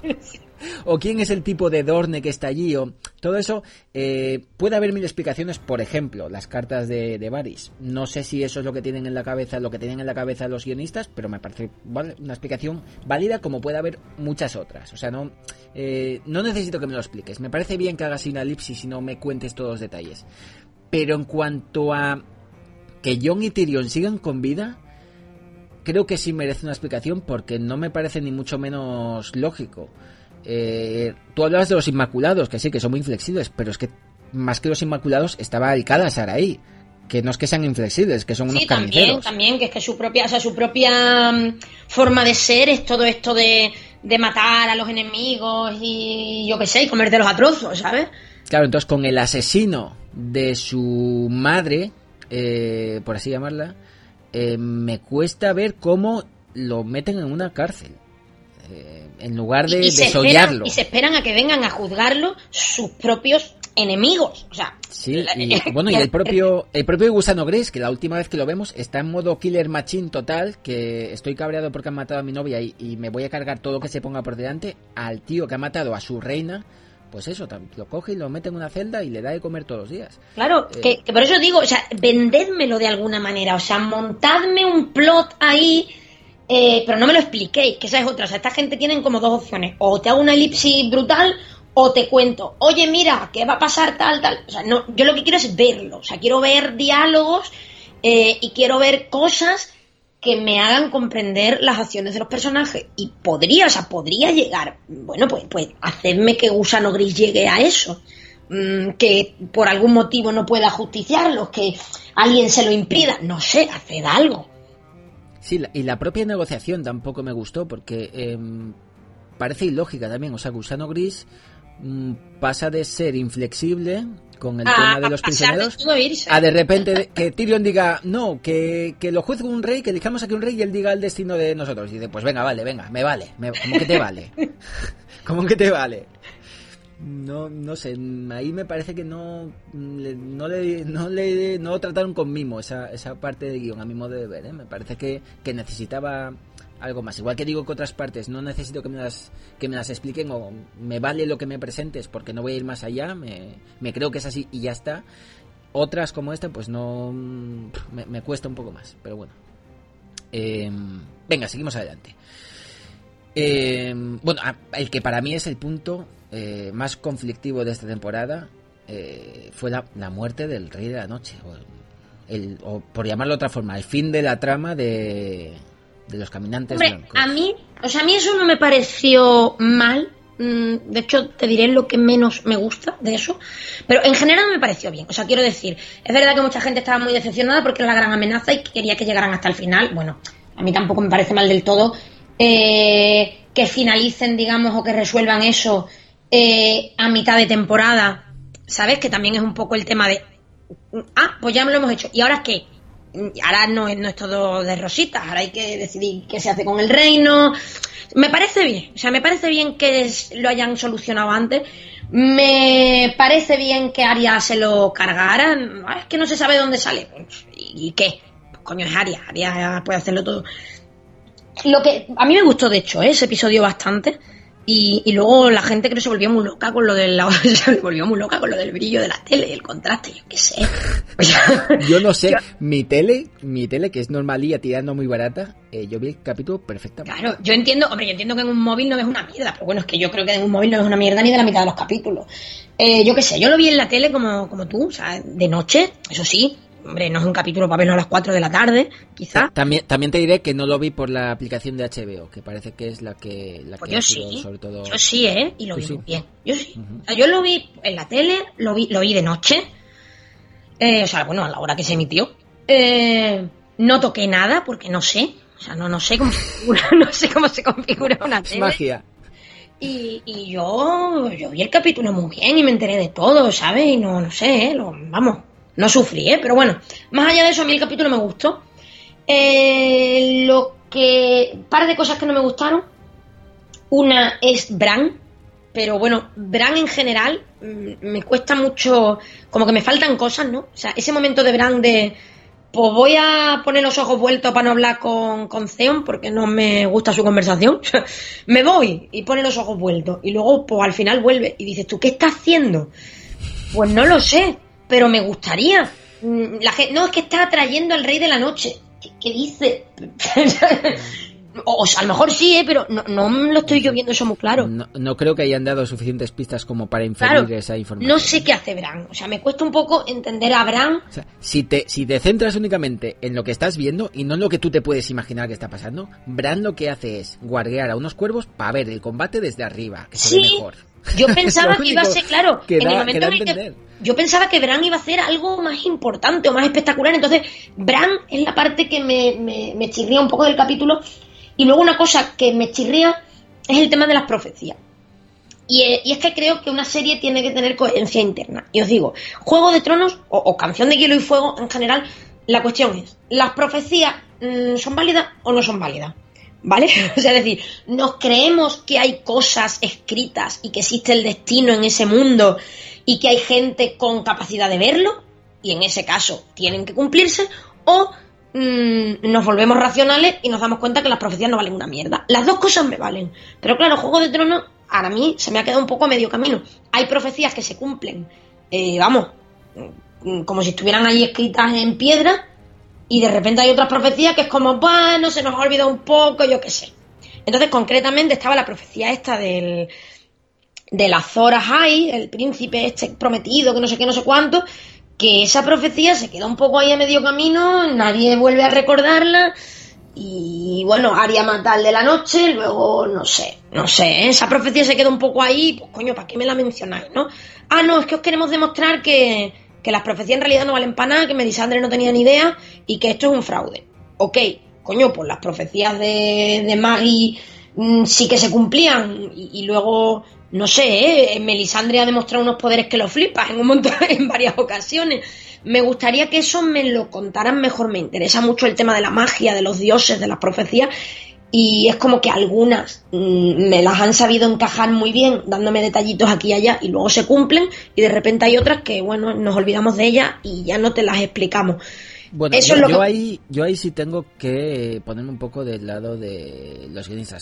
o quién es el tipo de Dorne que está allí, o todo eso. Eh, puede haber mil explicaciones. Por ejemplo, las cartas de, de Varys, no sé si eso es lo que tienen en la cabeza lo que tienen en la cabeza los guionistas, pero me parece, ¿vale?, una explicación válida, como puede haber muchas otras. O sea, no eh, no necesito que me lo expliques, me parece bien que hagas una elipsis y no me cuentes todos los detalles, pero en cuanto a que Jon y Tyrion sigan con vida, creo que sí merece una explicación, porque no me parece ni mucho menos lógico. Eh, tú hablabas de los Inmaculados, que sí, que son muy inflexibles, pero es que más que los Inmaculados estaba el Khalasar ahí, que no es que sean inflexibles, que son unos sí, también, carniceros. también, que es que su propia, o sea, su propia um, forma de ser es todo esto de, de matar a los enemigos y yo qué sé, y comértelos a trozos, ¿sabes? Claro, entonces con el asesino de su madre, eh, por así llamarla, eh, me cuesta ver cómo lo meten en una cárcel. Eh, en lugar de desollarlo. Y se esperan a que vengan a juzgarlo sus propios enemigos. O sea, sí, y, bueno, y el propio el propio Gusano Gris, que la última vez que lo vemos está en modo killer machine total, que estoy cabreado porque han matado a mi novia y, y me voy a cargar todo lo que se ponga por delante, al tío que ha matado a su reina, pues eso, lo coge y lo mete en una celda y le da de comer todos los días. Claro, eh, que, que por eso digo, o sea, vendédmelo de alguna manera, o sea, montadme un plot ahí, eh, pero no me lo expliquéis, que esa es otra. O sea, esta gente tienen como dos opciones, o te hago una elipsis brutal, o te cuento, oye, mira, ¿qué va a pasar tal, tal? O sea, no, yo lo que quiero es verlo, o sea, quiero ver diálogos eh, y quiero ver cosas que me hagan comprender las acciones de los personajes. Y podría, o sea, podría llegar, bueno, pues, pues hacerme que Gusano Gris llegue a eso, mm, que por algún motivo no pueda justiciarlos, que alguien se lo impida, no sé, hacer algo. Sí, la, y la propia negociación tampoco me gustó, porque eh, parece ilógica también, o sea, Gusano Gris mmm, pasa de ser inflexible con el a, tema de los prisioneros de a de repente de, que Tyrion diga no, que, que lo juzgue un rey, que elijamos aquí un rey y él diga el destino de nosotros, y dice, pues venga, vale, venga, me vale, me, ¿cómo que te vale? ¿Cómo que te vale? No, no sé, ahí me parece que no no le no le no lo trataron con mimo esa, esa parte de guión, a mi modo de ver, ¿eh? Me parece que, que necesitaba algo más. Igual que digo que otras partes no necesito que me las que me las expliquen, o me vale lo que me presentes porque no voy a ir más allá, me, me creo que es así y ya está. Otras como esta pues no me, me cuesta un poco más, pero bueno. Eh, venga, seguimos adelante. Eh, bueno, el que para mí es el punto eh, más conflictivo de esta temporada eh, fue la, la muerte del Rey de la Noche, o, el, o por llamarlo de otra forma, el fin de la trama de de los caminantes Hombre, blancos. A mí, o sea, a mí eso no me pareció mal. De hecho, te diré lo que menos me gusta de eso. Pero en general me pareció bien. O sea, quiero decir, es verdad que mucha gente estaba muy decepcionada porque era la gran amenaza y quería que llegaran hasta el final. Bueno, a mí tampoco me parece mal del todo eh, que finalicen, digamos, o que resuelvan eso eh, a mitad de temporada. ¿Sabes? Que también es un poco el tema de... Ah, pues ya me lo hemos hecho. ¿Y ahora qué? Ahora no es, no es todo de rositas, ahora hay que decidir qué se hace con el reino. Me parece bien, o sea, me parece bien que es, lo hayan solucionado antes. Me parece bien que Arya se lo cargara. Es que no se sabe dónde sale. ¿Y qué? Pues coño, es Arya, Arya puede hacerlo todo. Lo que a mí me gustó, de hecho, ¿eh? Ese episodio bastante. Y, y luego la gente creo que se volvió muy loca con lo del se volvió muy loca con lo del brillo de la tele y el contraste, yo qué sé. O sea, yo no sé, yo, mi tele, mi tele que es normalía tirando muy barata, eh, yo vi el capítulo perfectamente. Claro, yo entiendo, hombre, yo entiendo que en un móvil no ves una mierda, pero bueno, es que yo creo que en un móvil no ves una mierda ni de la mitad de los capítulos. Eh, yo qué sé, yo lo vi en la tele como, como tú, o sea, de noche, eso sí. Hombre, no es un capítulo para verlo a las cuatro de la tarde, quizá. También, también te diré que no lo vi por la aplicación de H B O, que parece que es la que, la pues que yo ha sido, sí, sobre todo... yo sí, ¿eh? Y lo vi sí? muy bien. Yo sí. Uh-huh. O sea, yo lo vi en la tele, lo vi, lo vi de noche. Eh, o sea, bueno, a la hora que se emitió. Eh, no toqué nada porque no sé. O sea, no, no sé cómo se configura, no sé cómo se configura una tele. Es magia. Y, y yo, yo vi el capítulo muy bien y me enteré de todo, ¿sabes? Y no, no sé, ¿eh? Lo, vamos... No sufrí, ¿eh? Pero bueno, más allá de eso, a mí el capítulo me gustó. Eh, lo que... Un par de cosas que no me gustaron. Una es Bran. Pero bueno, Bran en general me cuesta mucho... Como que me faltan cosas, ¿no? O sea, ese momento de Bran de... Pues voy a poner los ojos vueltos para no hablar con, con Theon porque no me gusta su conversación. Me voy y pone los ojos vueltos. Y luego, pues al final vuelve y dices, ¿tú qué estás haciendo? Pues no lo sé. Pero me gustaría. La gente, no, es que está atrayendo al Rey de la Noche. ¿Qué, qué dice? o, o sea, a lo mejor sí, ¿eh? Pero no, no lo estoy yo viendo eso muy claro. No, no creo que hayan dado suficientes pistas como para inferir claro, esa información. No sé qué hace Bran. O sea, me cuesta un poco entender a Bran. O sea, si te, si te centras únicamente en lo que estás viendo y no en lo que tú te puedes imaginar que está pasando, Bran lo que hace es guardear a unos cuervos para ver el combate desde arriba, que se sí, ve mejor. Yo pensaba que iba a ser, claro, que en da, el momento en el que yo pensaba que Bran iba a hacer algo más importante o más espectacular. Entonces, Bran es la parte que me, me, me chirría un poco del capítulo. Y luego una cosa que me chirría es el tema de las profecías. Y, eh, y es que creo que una serie tiene que tener coherencia interna. Y os digo, Juego de Tronos o, o Canción de Hielo y Fuego en general, la cuestión es, ¿las profecías mmm, son válidas o no son válidas? ¿Vale? O sea, es decir, nos creemos que hay cosas escritas y que existe el destino en ese mundo y que hay gente con capacidad de verlo y en ese caso tienen que cumplirse, o mmm, nos volvemos racionales y nos damos cuenta que las profecías no valen una mierda. Las dos cosas me valen, pero claro, Juego de Tronos a mí se me ha quedado un poco a medio camino. Hay profecías que se cumplen, eh, vamos, como si estuvieran ahí escritas en piedra, y de repente hay otras profecías que es como, bueno, se nos ha olvidado un poco, yo qué sé. Entonces, concretamente, estaba la profecía esta del del Azor Ahai, el príncipe este prometido, que no sé qué, no sé cuánto, que esa profecía se queda un poco ahí a medio camino, nadie vuelve a recordarla, y bueno, Arya mata al de la noche, luego, no sé, no sé, ¿eh? Esa profecía se queda un poco ahí, pues coño, ¿para qué me la mencionáis, no? Ah, no, es que os queremos demostrar que, que las profecías en realidad no valen para nada, que Melisandre no tenía ni idea, y que esto es un fraude. Ok, coño, pues las profecías de, de Maggie mmm, sí que se cumplían, y, y luego... No sé, ¿eh? Melisandre ha demostrado unos poderes que lo flipas en un montón, en varias ocasiones. Me gustaría que eso me lo contaran mejor. Me interesa mucho el tema de la magia, de los dioses, de las profecías. Y es como que algunas mmm, me las han sabido encajar muy bien, dándome detallitos aquí y allá, y luego se cumplen. Y de repente hay otras que, bueno, nos olvidamos de ellas y ya no te las explicamos. Bueno, eso yo, es lo yo que... ahí yo ahí sí tengo que ponerme un poco del lado de los guionistas.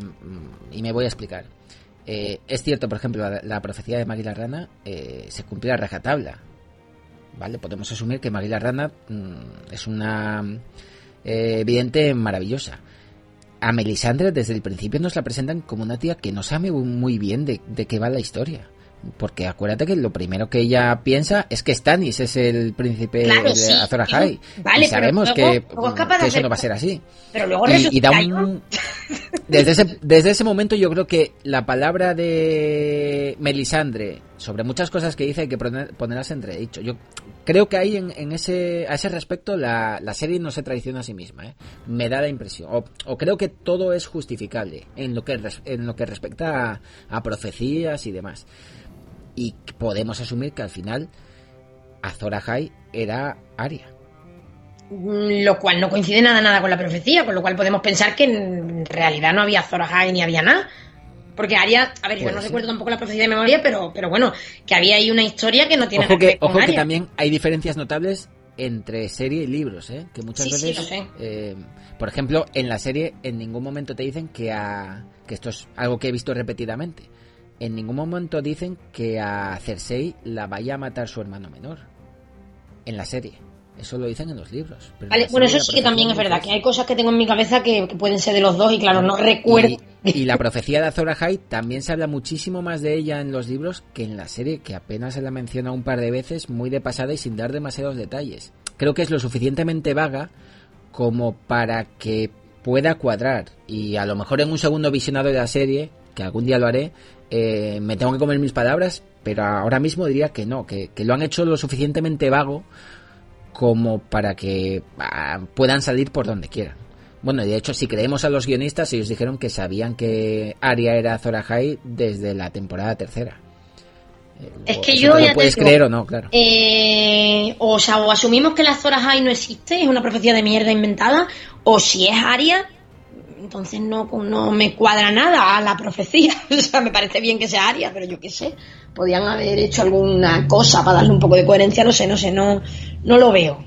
Y me voy a explicar. Eh, es cierto, por ejemplo, la, la profecía de Maggie la Rana eh, se cumple a rajatabla, ¿vale? Podemos asumir que Maggie la Rana mmm, es una eh, vidente maravillosa. A Melisandre desde el principio nos la presentan como una tía que no sabe muy bien de, de qué va la historia. Porque acuérdate que lo primero que ella piensa es que Stannis es el príncipe claro, de sí, Azor Ahai. Vale, y sabemos pero luego, que, luego es capaz de que eso hacer... no va a ser así. Pero luego y, y da resulta un... desde, ese, desde ese momento yo creo que la palabra de Melisandre sobre muchas cosas que dice hay que poner, ponerlas entredicho. Yo creo que ahí en, en ese a ese respecto la, la serie no se traiciona a sí misma, ¿eh? Me da la impresión. O, o creo que todo es justificable en lo que, en lo que respecta a, a profecías y demás. Y podemos asumir que al final Azor Ahai era Arya. Lo cual no coincide nada nada con la profecía, con lo cual podemos pensar que en realidad no había Azor Ahai ni había nada. Porque Arya, a ver, yo no ser. recuerdo tampoco la profecía de memoria, pero, pero bueno, que había ahí una historia que no tiene ojo nada que ver que, con ojo Arya. que también hay diferencias notables entre serie y libros, ¿eh? Que muchas Sí, veces, sí, lo sé. eh, por ejemplo, en la serie en ningún momento te dicen que a, que esto es algo que he visto repetidamente. En ningún momento dicen que a Cersei la vaya a matar su hermano menor. En la serie. Eso lo dicen en los libros. Pero Vale, bueno, eso sí que también es verdad, que hay cosas que tengo en mi cabeza que, que pueden ser de los dos y claro, no recuerdo. Y, y la profecía de Azor Ahai también se habla muchísimo más de ella en los libros que en la serie, que apenas se la menciona un par de veces, muy de pasada y sin dar demasiados detalles. Creo que es lo suficientemente vaga como para que pueda cuadrar. Y a lo mejor en un segundo visionado de la serie, que algún día lo haré, eh, me tengo que comer mis palabras, pero ahora mismo diría que no, que, que lo han hecho lo suficientemente vago como para que ah, puedan salir por donde quieran. Bueno, de hecho, si creemos a los guionistas, ellos dijeron que sabían que Arya era Azor Ahai desde la temporada tercera. Es que Eso yo te ya lo puedes te digo, creer o no, claro. Eh, o sea, o asumimos que la Azor Ahai no existe, es una profecía de mierda inventada, o si es Arya, entonces no, no me cuadra nada a la profecía. O sea, me parece bien que sea Arya, pero yo qué sé, podían haber hecho alguna cosa para darle un poco de coherencia, no sé, no sé, no, no lo veo.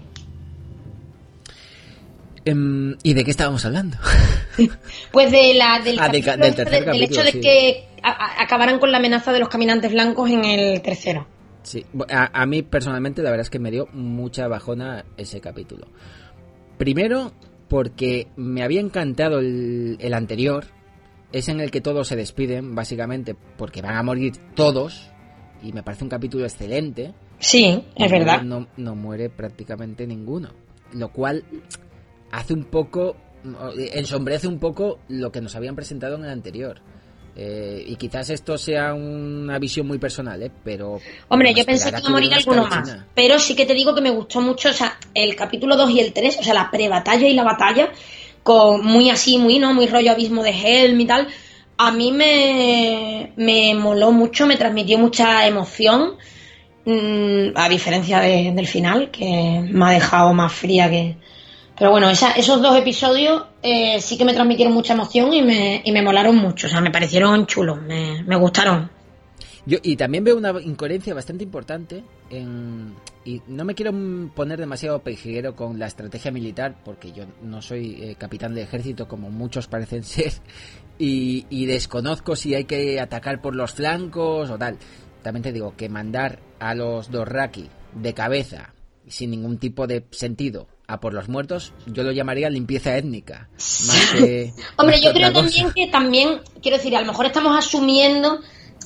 Um, ¿Y de qué estábamos hablando? Pues de la, del, ah, de, capítulo, del, tercer del, capítulo, del hecho de sí. que a, a, acabaran con la amenaza de los caminantes blancos en el tercero. Sí, a, a mí personalmente la verdad es que me dio mucha bajona ese capítulo. Primero, porque me había encantado el, el anterior, es en el que todos se despiden, básicamente, porque van a morir todos, y me parece un capítulo excelente. Sí, es verdad. No, no muere prácticamente ninguno, lo cual hace un poco, ensombrece un poco lo que nos habían presentado en el anterior. Eh, y quizás esto sea una visión muy personal, ¿eh? Pero... Hombre, yo pensé que iba a morir alguno más, pero sí que te digo que me gustó mucho, o sea, el capítulo dos y el tres, o sea, la pre-batalla y la batalla, con muy así, muy, ¿no? Muy rollo abismo de Helm y tal, a mí me, me moló mucho, me transmitió mucha emoción, mmm, a diferencia de, del final, que me ha dejado más fría que... Pero bueno, esa, esos dos episodios eh, sí que me transmitieron mucha emoción y me, y me molaron mucho. O sea, me parecieron chulos, me, me gustaron. Yo, y también veo una incoherencia bastante importante en, y no me quiero poner demasiado pejiguero con la estrategia militar, porque yo no soy eh, capitán de ejército como muchos parecen ser, y, y desconozco si hay que atacar por los flancos o tal. También te digo que mandar a los Dothraki de cabeza, sin ningún tipo de sentido, a por los muertos, yo lo llamaría limpieza étnica. Más que, Hombre, más yo que creo otra también cosa. que también, quiero decir, a lo mejor estamos asumiendo,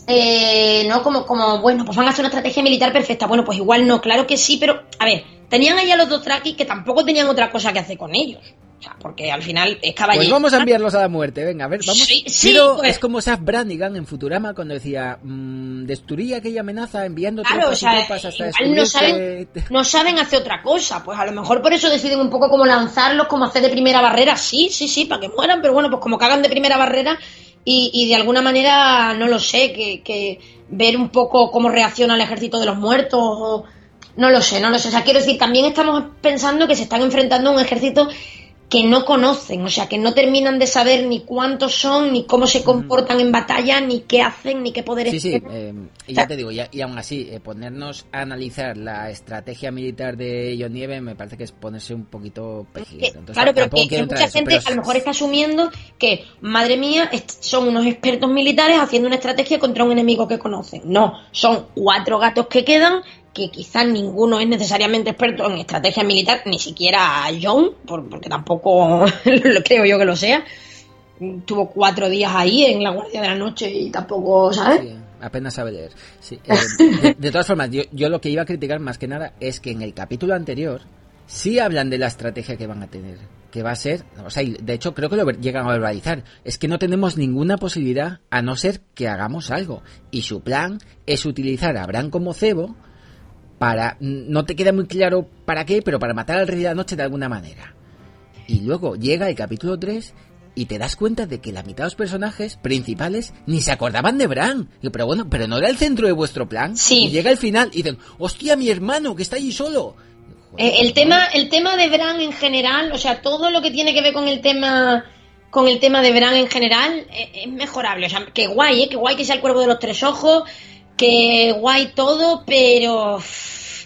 eh, ¿no? Como, como, bueno, pues van a hacer una estrategia militar perfecta. Bueno, pues igual no, claro que sí, pero, a ver, tenían ahí a los Dothraki que tampoco tenían otra cosa que hacer con ellos. O sea, porque al final es caballero. Pues vamos a enviarlos a la muerte, venga, a ver, vamos. Sí, sí, Quiero- pues. Es como Saf Brannigan en Futurama cuando decía, mmm, destruí aquella amenaza enviando Claro, tropas o sea, y tropas hasta igual descubrir no saben, que... no saben hacer otra cosa, pues a lo mejor por eso deciden un poco cómo lanzarlos, cómo hacer de primera barrera, sí, sí, sí, para que mueran, pero bueno, pues como que hagan de primera barrera y, y de alguna manera, no lo sé, que, que ver un poco cómo reacciona el ejército de los muertos, o, no lo sé, no lo sé, o sea, quiero decir, también estamos pensando que se están enfrentando a un ejército que no conocen, o sea, que no terminan de saber ni cuántos son, ni cómo se comportan en batalla, ni qué hacen, ni qué poderes Sí, sí, tienen. eh, y ya te digo, ya, y aún así, eh, ponernos a analizar la estrategia militar de Jon Nieve me parece que es ponerse un poquito Que- pejiguero. Entonces, claro, pero tampoco que, quiero que entrar mucha a eso, gente pero a lo mejor está asumiendo que, madre mía, est- son unos expertos militares haciendo una estrategia contra un enemigo que conocen. No, son cuatro gatos que quedan, que quizás ninguno es necesariamente experto en estrategia militar, ni siquiera John, por- porque tampoco lo creo yo que lo sea. Tuvo cuatro días ahí en la Guardia de la Noche y tampoco, ¿sabes? Sí, apenas sabe leer. Sí, eh, de, de todas formas, yo, yo lo que iba a criticar más que nada es que en el capítulo anterior sí hablan de la estrategia que van a tener, que va a ser, o sea, y de hecho creo que lo ver- llegan a verbalizar, es que no tenemos ninguna posibilidad a no ser que hagamos algo. Y su plan es utilizar a Bran como cebo para, no te queda muy claro para qué, pero para matar al Rey de la Noche de alguna manera. Y luego llega el capítulo tres y te das cuenta de que la mitad de los personajes principales ni se acordaban de Bran. Y, pero bueno, pero no era el centro de vuestro plan. Sí. Y llega el final y dicen, hostia, mi hermano, que está allí solo. Joder, Eh, el ¿no? tema, el tema de Bran en general, o sea, todo lo que tiene que ver con el tema, con el tema de Bran en general, eh, es mejorable. O sea, que guay, ¿eh? Que guay que sea el cuervo de los tres ojos, que guay todo, pero uff,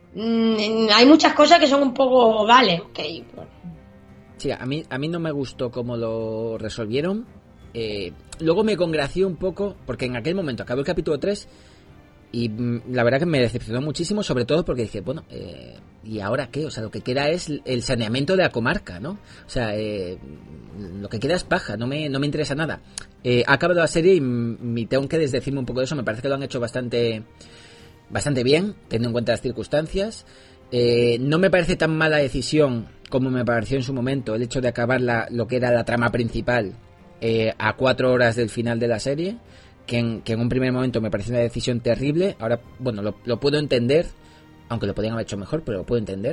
mm, hay muchas cosas que son un poco, vale, ok. Pues. Sí, a mí, a mí no me gustó cómo lo resolvieron. Eh, luego me congració un poco, porque en aquel momento acabó el capítulo tres y mm, la verdad que me decepcionó muchísimo, sobre todo porque dije, bueno, eh, ¿y ahora qué? O sea, lo que queda es el saneamiento de la comarca, ¿no? O sea, eh, lo que queda es paja, no me, no me interesa nada. Eh, ha acabado la serie y m- tengo que desdecirme un poco de eso, me parece que lo han hecho bastante, bastante bien, teniendo en cuenta las circunstancias. Eh, no me parece tan mala decisión como me pareció en su momento el hecho de acabar la, lo que era la trama principal eh, a cuatro horas del final de la serie, que en, que en un primer momento me pareció una decisión terrible. Ahora, bueno, lo, lo puedo entender, aunque lo podrían haber hecho mejor, pero lo puedo entender.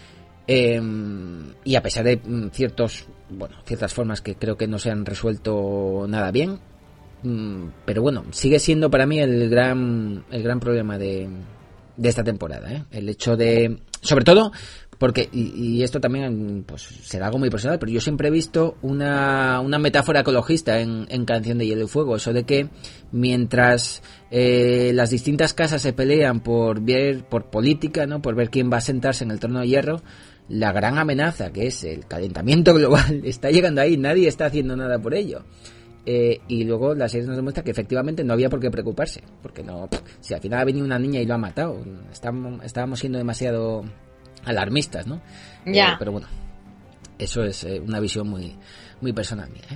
Eh, y a pesar de mm, ciertos, bueno, ciertas formas que creo que no se han resuelto nada bien, mm, pero bueno, sigue siendo para mí el gran, el gran problema de, de esta temporada, ¿eh? El hecho de, sobre todo, porque, y, y esto también pues será algo muy personal, pero yo siempre he visto una, una metáfora ecologista en, en Canción de Hielo y Fuego, eso de que mientras eh, las distintas casas se pelean por ver, por política, ¿no? Por ver quién va a sentarse en el trono de hierro, la gran amenaza que es el calentamiento global está llegando ahí, nadie está haciendo nada por ello. Eh, y luego la serie nos demuestra que efectivamente no había por qué preocuparse, porque no, si al final ha venido una niña y lo ha matado, estábamos, estábamos siendo demasiado alarmistas, ¿no? Ya. Eh, pero bueno, eso es eh, una visión muy, muy personal mía, ¿eh?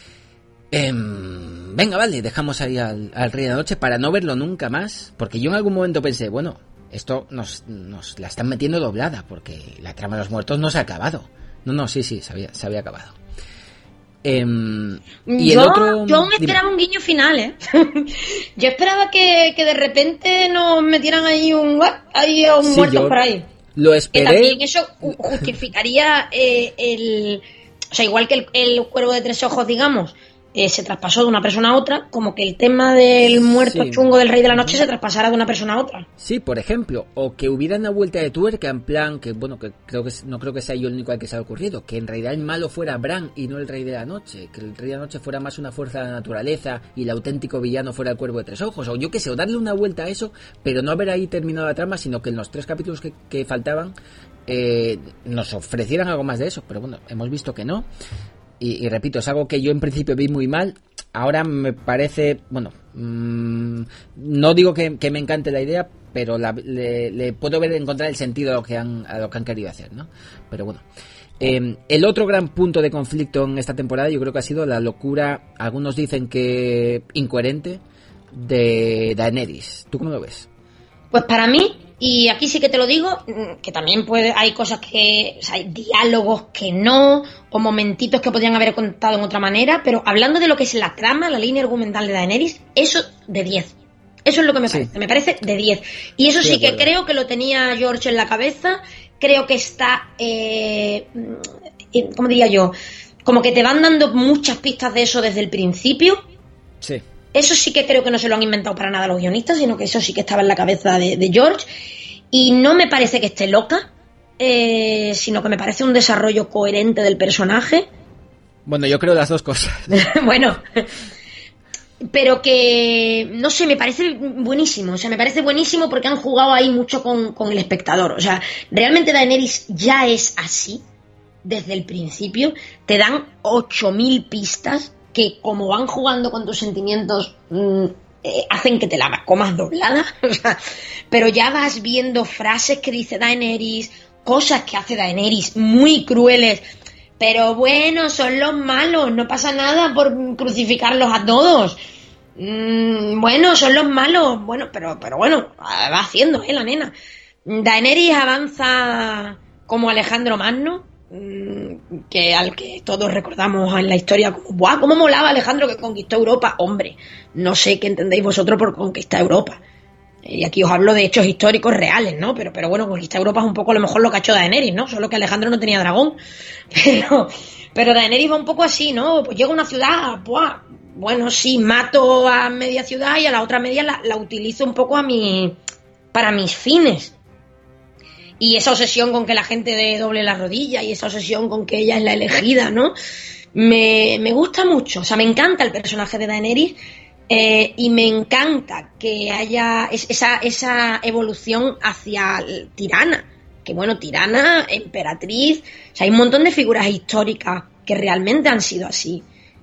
Em, venga, vale, dejamos ahí al, al Rey de la Noche para no verlo nunca más, porque yo en algún momento pensé, bueno, esto nos, nos la están metiendo doblada, porque la trama de los muertos no se ha acabado. No, no, sí, sí, se había, se había acabado. Eh, y yo, el otro, yo aún dime. esperaba un guiño final, ¿eh? Yo esperaba que, que de repente nos metieran ahí un, ahí un Sí, muerto yo por ahí. Lo Que esperé. también eso ju- justificaría eh, el... O sea, igual que el, el cuervo de tres ojos, digamos, eh, se traspasó de una persona a otra, como que el tema del muerto Sí. chungo del Rey de la Noche se traspasara de una persona a otra. Sí, por ejemplo, o que hubiera una vuelta de tuerca en plan que, bueno, que creo que es- no creo que sea yo el único al que se ha ocurrido, que en realidad el malo fuera Bran y no el Rey de la Noche, que el Rey de la Noche fuera más una fuerza de la naturaleza y el auténtico villano fuera el Cuervo de Tres Ojos, o yo qué sé, o darle una vuelta a eso, pero no haber ahí terminado la trama, sino que en los tres capítulos que, que faltaban eh, nos ofrecieran algo más de eso, pero bueno, hemos visto que no. y, y repito, es algo que yo en principio vi muy mal. Ahora me parece, bueno, mmm, no digo que, que me encante la idea, pero la, le, le puedo ver encontrar el sentido a lo que han, a lo que han querido hacer, ¿no? Pero bueno. Eh, el otro gran punto de conflicto en esta temporada yo creo que ha sido la locura, algunos dicen que incoherente, de Daenerys. ¿Tú cómo lo ves? Pues para mí, y aquí sí que te lo digo, que también puede, hay cosas que, o sea, hay diálogos que no, o momentitos que podrían haber contado en otra manera, pero hablando de lo que es la trama, la línea argumental de Daenerys, eso de diez. Eso es lo que me parece, sí. me parece de diez. Y eso sí, sí que creo que lo tenía George en la cabeza. Creo que está, eh, ¿cómo diría yo? Como que te van dando muchas pistas de eso desde el principio. Sí. Eso sí que creo que no se lo han inventado para nada los guionistas, sino que eso sí que estaba en la cabeza de, de George. Y no me parece que esté loca, eh, sino que me parece un desarrollo coherente del personaje. Bueno, yo creo las dos cosas. Bueno... Pero que, no sé, me parece buenísimo. O sea, me parece buenísimo porque han jugado ahí mucho con, con el espectador. O sea, realmente Daenerys ya es así desde el principio. Te dan ocho mil pistas que, como van jugando con tus sentimientos, mmm, eh, hacen que te la comas doblada. O sea, pero ya vas viendo frases que dice Daenerys, cosas que hace Daenerys muy crueles. Pero bueno, son los malos, no pasa nada por crucificarlos a todos. Mm, bueno, son los malos, bueno, pero, pero bueno, va haciendo, ¿eh? La nena. Daenerys avanza como Alejandro Magno, mmm, que al que todos recordamos en la historia como, ¡buah! ¿Cómo molaba Alejandro que conquistó Europa? Hombre, no sé qué entendéis vosotros por conquistar Europa. Y aquí os hablo de hechos históricos reales, ¿no? Pero, pero bueno, conquistar Europa es un poco a lo mejor lo que ha hecho Daenerys, ¿no? Solo que Alejandro no tenía dragón. Pero, pero Daenerys va un poco así, ¿no? Pues llega a una ciudad, ¡buah! Bueno, sí, mato a media ciudad y a la otra media la, la utilizo un poco a mi, para mis fines. Y esa obsesión con que la gente de doble la rodilla y esa obsesión con que ella es la elegida, ¿no? Me, me gusta mucho. O sea, me encanta el personaje de Daenerys. Eh, y me encanta que haya esa, esa evolución hacia tirana, que bueno, tirana, emperatriz, o sea, hay un montón de figuras históricas que realmente han sido así.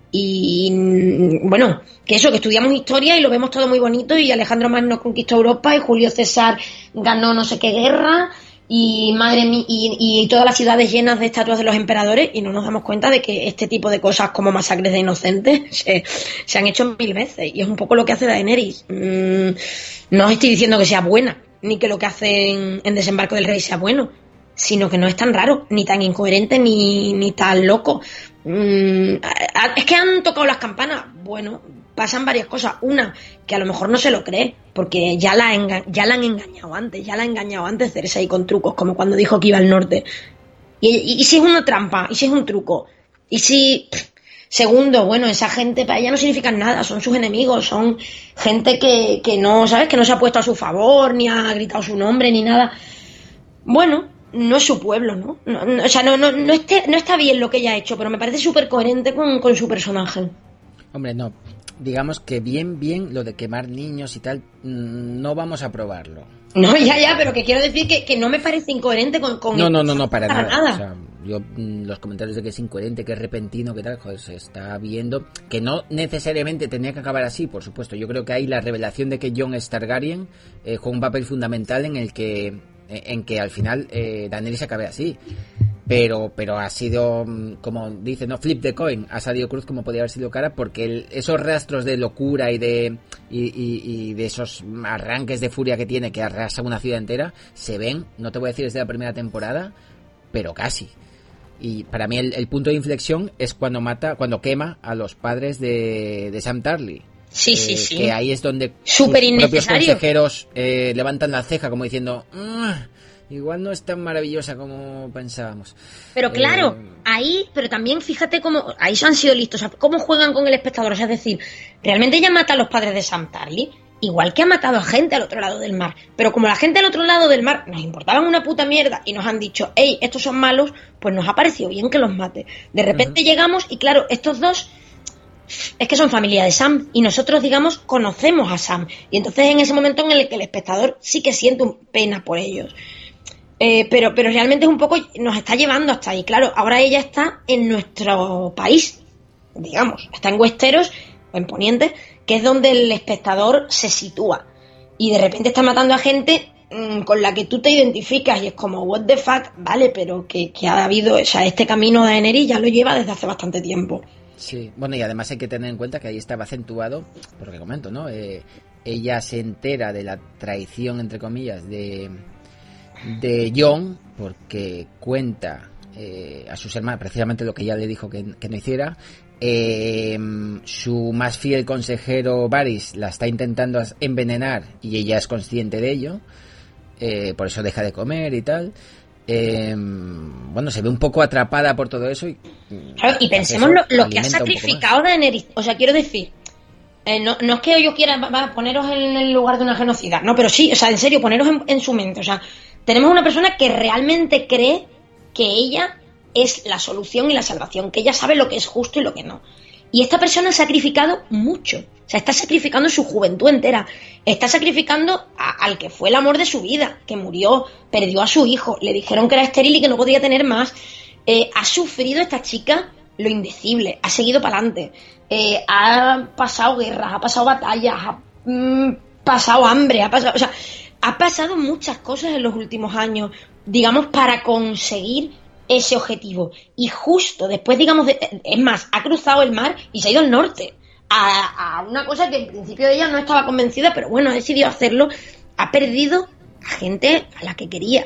Y bueno, que eso, que estudiamos historia y lo vemos todo muy bonito y Alejandro Magno conquistó Europa y Julio César ganó no sé qué guerra y madre mía, y, y todas las ciudades llenas de estatuas de los emperadores, y no nos damos cuenta de que este tipo de cosas como masacres de inocentes se, se han hecho mil veces, y es un poco lo que hace Daenerys. Mm, no os estoy diciendo que sea buena, ni que lo que hace en, en Desembarco del Rey sea bueno, sino que no es tan raro, ni tan incoherente, ni, ni tan loco. Mm, es que han tocado las campanas. Bueno, pasan varias cosas. Una, que a lo mejor no se lo cree, porque ya la, enga- ya la han engañado antes, ya la ha engañado antes Cersei con trucos, como cuando dijo que iba al norte. Y, y, y si es una trampa, y si es un truco, y si... Segundo, bueno, esa gente para ella no significan nada, son sus enemigos, son gente que, que no, ¿sabes? Que no se ha puesto a su favor, ni ha gritado su nombre, ni nada. Bueno, no es su pueblo, ¿no? no, no o sea, no, no, no, esté, no está bien lo que ella ha hecho, pero me parece súper coherente con, con su personaje. Hombre, no, digamos que bien, bien lo de quemar niños y tal, no vamos a probarlo. No, ya, ya, pero que quiero decir que, que no me parece incoherente con... con no, no, no, no, para, para nada. nada. O sea, yo, los comentarios de que es incoherente, que es repentino, que tal, joder, se está viendo que no necesariamente tenía que acabar así, por supuesto. Yo creo que ahí la revelación de que Jon es Targaryen eh, juega un papel fundamental en el que, en que al final eh, Daenerys acabe así. Pero pero ha sido, como dice, no, flip the coin, ha salido cruz como podría haber sido cara, porque el, esos rastros de locura y de y, y, y de esos arranques de furia que tiene, que arrasa una ciudad entera, se ven, no te voy a decir desde la primera temporada, pero casi. Y para mí el, el punto de inflexión es cuando mata, cuando quema a los padres de, de Sam Tarly. Sí, eh, sí, sí. Que ahí es donde Súper sus propios innecesario. consejeros eh, levantan la ceja como diciendo... igual no es tan maravillosa como pensábamos. Pero claro, eh... ahí, pero también fíjate cómo, ahí han sido listos, o sea, cómo juegan con el espectador, o sea, es decir, realmente ella mata a los padres de Sam Tarly, igual que ha matado a gente al otro lado del mar, pero como la gente al otro lado del mar nos importaban una puta mierda y nos han dicho, hey, estos son malos, pues nos ha parecido bien que los mate. De repente uh-huh. llegamos y claro, estos dos es que son familia de Sam y nosotros, digamos, conocemos a Sam, y entonces en ese momento en el que el espectador sí que siente pena por ellos. Eh, pero, pero realmente es un poco, nos está llevando hasta ahí. Claro, ahora ella está en nuestro país, digamos, está en Westeros, en Poniente, que es donde el espectador se sitúa. Y de repente está matando a gente mmm, con la que tú te identificas y es como, what the fuck, vale, pero que, que ha habido, o sea, este camino de Daenerys ya lo lleva desde hace bastante tiempo. Sí, bueno, y además hay que tener en cuenta que ahí estaba acentuado, por lo que comento, ¿no? Eh, ella se entera de la traición, entre comillas, de... de Jon, porque cuenta eh, a sus hermanos precisamente lo que ella le dijo que, que no hiciera. Eh, su más fiel consejero Varys la está intentando envenenar y ella es consciente de ello, eh, por eso deja de comer y tal. Eh, bueno, se ve un poco atrapada por todo eso y, claro, y pensemos lo, lo que ha sacrificado Daenerys, o sea, quiero decir, Eh, no, no es que yo quiera va, va, poneros en el lugar de una genocida, no, pero sí, o sea, en serio, poneros en, en su mente, o sea, tenemos una persona que realmente cree que ella es la solución y la salvación, que ella sabe lo que es justo y lo que no. Y esta persona ha sacrificado mucho, o sea, está sacrificando su juventud entera, está sacrificando a, al que fue el amor de su vida, que murió, perdió a su hijo, le dijeron que era estéril y que no podía tener más. Eh, ha sufrido esta chica lo indecible, ha seguido para adelante. Eh, ha pasado guerras, ha pasado batallas, ha mm, pasado hambre, ha pasado, o sea, ha pasado muchas cosas en los últimos años, digamos, para conseguir ese objetivo. Y justo después, digamos, de, es más, ha cruzado el mar y se ha ido al norte, a, a una cosa que en principio ella no estaba convencida, pero bueno, ha decidido hacerlo. Ha perdido a gente a la que quería.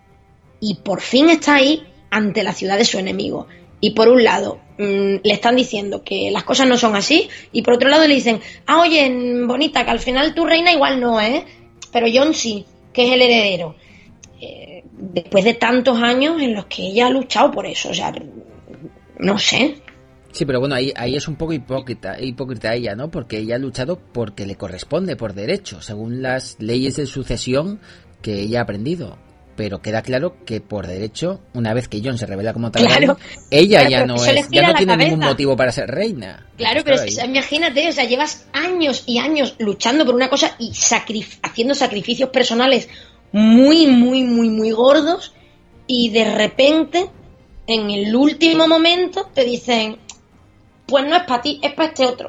Y por fin está ahí ante la ciudad de su enemigo. Y por un lado mmm, le están diciendo que las cosas no son así, y por otro lado le dicen, ah, oye, bonita, que al final tu reina igual no, ¿eh? Pero Jon sí, que es el heredero. Eh, después de tantos años en los que ella ha luchado por eso, o sea, no sé. Sí, pero bueno, ahí, ahí es un poco hipócrita, hipócrita ella, ¿no? Porque ella ha luchado porque le corresponde, por derecho, según las leyes de sucesión que ella ha aprendido. Pero queda claro que por derecho, una vez que Jon se revela como tal, claro, ella claro, ya no es, ya no tiene cabeza. ningún motivo para ser reina. Claro, pero es que, imagínate, o sea, llevas años y años luchando por una cosa y sacrif- haciendo sacrificios personales muy, muy, muy, muy gordos, y de repente, en el último momento, te dicen, pues no es para ti, es para este otro.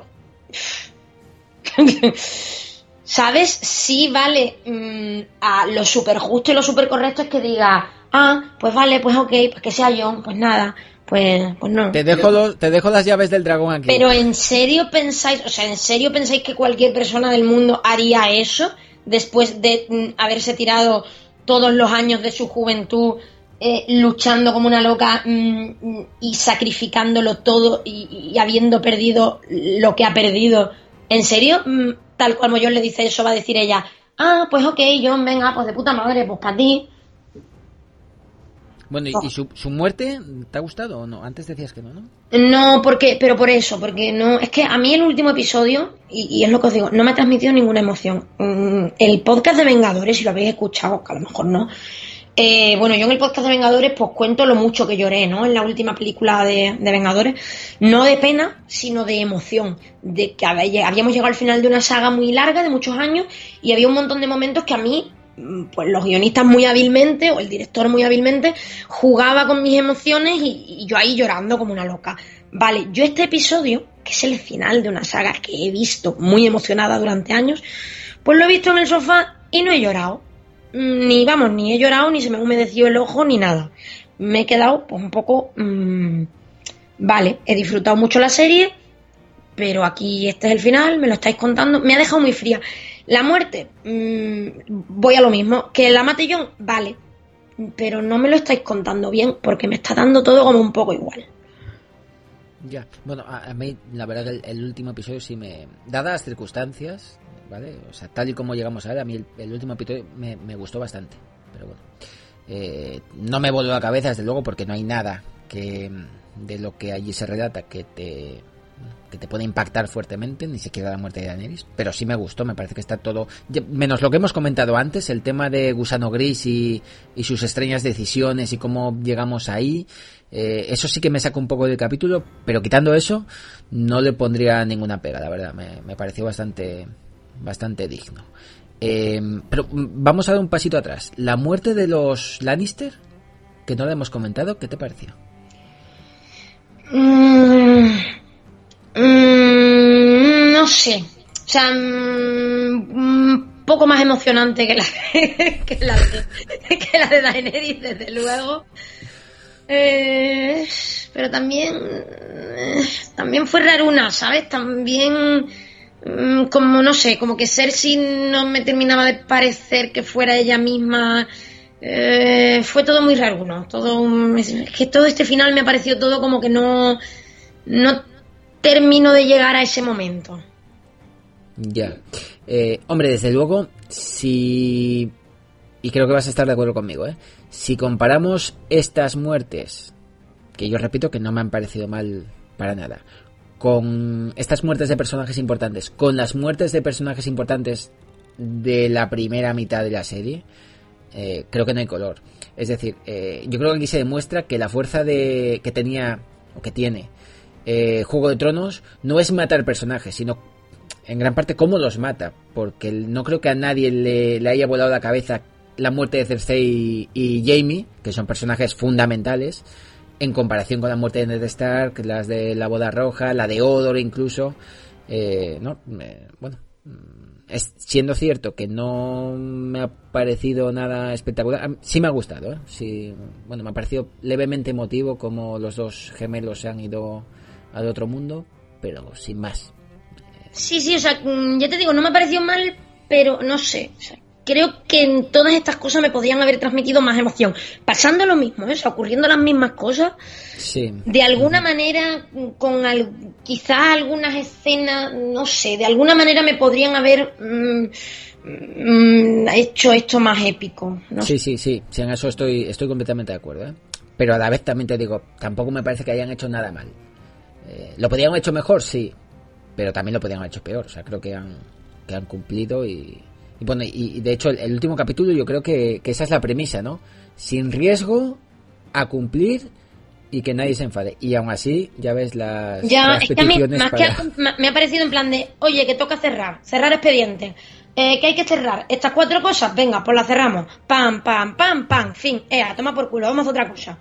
¿Sabes? Sí, vale, mmm, a lo súper justo y lo súper correcto es que diga, ah, pues vale, pues ok, pues que sea Jon, pues nada, pues, pues no. Te dejo, los, te dejo las llaves del dragón aquí. Pero ¿en serio pensáis, o sea, en serio pensáis que cualquier persona del mundo haría eso después de mm, haberse tirado todos los años de su juventud eh, luchando como una loca mm, y sacrificándolo todo y, y habiendo perdido lo que ha perdido? ¿En serio? Mm, tal cual Jon le dice eso, va a decir ella, ah, pues ok, Jon, venga, pues de puta madre, pues para ti. Bueno, ¿y, y su, su muerte te ha gustado o no? Antes decías que no, ¿no? No, porque, pero por eso, porque no, es que a mí el último episodio, y, y es lo que os digo, no me ha transmitido ninguna emoción. Mm, el podcast de Vengadores, si lo habéis escuchado, que a lo mejor no, eh, bueno, yo en el podcast de Vengadores pues cuento lo mucho que lloré, ¿no? En la última película de, de Vengadores, no de pena, sino de emoción, de que habíamos llegado al final de una saga muy larga, de muchos años, y había un montón de momentos que a mí, pues los guionistas muy hábilmente, o el director muy hábilmente, jugaba con mis emociones y, y yo ahí llorando como una loca. Vale, yo este episodio, que es el final de una saga que he visto muy emocionada durante años, pues lo he visto en el sofá y no he llorado. Ni, vamos, ni he llorado, ni se me ha humedecido el ojo, ni nada. Me he quedado pues un poco... Mmm, vale, he disfrutado mucho la serie, pero aquí este es el final, me lo estáis contando, me ha dejado muy fría. La muerte, mmm, voy a lo mismo, que la mate Jon, vale, pero no me lo estáis contando bien, porque me está dando todo como un poco igual. Ya, bueno, a, a mí la verdad que el, el último episodio sí me... Dadas las circunstancias, ¿vale? O sea, tal y como llegamos a ver, a mí el, el último episodio me, me gustó bastante, pero bueno. Eh, no me voló la cabeza, desde luego, porque no hay nada que de lo que allí se relata que te... que te puede impactar fuertemente, ni siquiera la muerte de Daenerys, pero sí me gustó, me parece que está todo, menos lo que hemos comentado antes, el tema de Gusano Gris y, y sus extrañas decisiones y cómo llegamos ahí, eh, eso sí que me sacó un poco del capítulo, pero quitando eso, no le pondría ninguna pega, la verdad, me, me pareció bastante, bastante digno. Eh, pero vamos a dar un pasito atrás. La muerte de los Lannister, que no la hemos comentado, ¿qué te pareció? Mm, mm, no sé. O sea, un poco más emocionante que la, que la, de, que la de Daenerys, desde luego. Eh, pero también eh, también fue raruna, ¿sabes? También mm, como no sé, como que Cersei no me terminaba de parecer que fuera ella misma. Eh, fue todo muy raruno, todo un, es que todo este final me ha parecido todo como que no no termino de llegar a ese momento. Ya, eh, hombre, desde luego, si... y creo que vas a estar de acuerdo conmigo, ¿eh? Si comparamos estas muertes, que yo repito que no me han parecido mal para nada, con estas muertes de personajes importantes, con las muertes de personajes importantes de la primera mitad de la serie, eh, creo que no hay color. Es decir, eh, yo creo que aquí se demuestra que la fuerza de que tenía, o que tiene, eh, Juego de Tronos, no es matar personajes, sino en gran parte cómo los mata, porque no creo que a nadie le, le haya volado la cabeza la muerte de Cersei y, y Jaime, que son personajes fundamentales, en comparación con la muerte de Ned Stark, las de la Boda Roja, la de Hodor incluso. Eh, no, eh, bueno, es, siendo cierto que no me ha parecido nada espectacular, sí me ha gustado, ¿eh? Sí, bueno, me ha parecido levemente emotivo como los dos gemelos se han ido al otro mundo, pero sin más. Sí, sí, o sea, ya te digo, no me ha parecido mal, pero no sé, o sea, creo que en todas estas cosas me podían haber transmitido más emoción. Pasando lo mismo, ¿eh? O sea, ocurriendo las mismas cosas. Sí. De alguna manera, con al, quizás algunas escenas, no sé, de alguna manera me podrían haber mmm, mmm, hecho esto más épico, ¿no? Sí, sí, sí, sí, en eso estoy, estoy completamente de acuerdo, ¿eh? Pero a la vez también te digo, tampoco me parece que hayan hecho nada mal. Eh, ¿Lo podrían haber hecho mejor? Sí. Pero también lo podrían haber hecho peor. O sea, creo que han, que han cumplido y... Y bueno, y, y de hecho el, el último capítulo yo creo que, que esa es la premisa, ¿no? Sin riesgo a cumplir y que nadie se enfade. Y aún así, ya ves las, ya, las es que a mí, más para... que me ha parecido en plan de, oye, que toca cerrar, cerrar expediente. Eh, que hay que cerrar estas cuatro cosas, venga, pues las cerramos. Pam, pam, pam, pam, fin, ea, toma por culo, vamos a hacer otra cosa.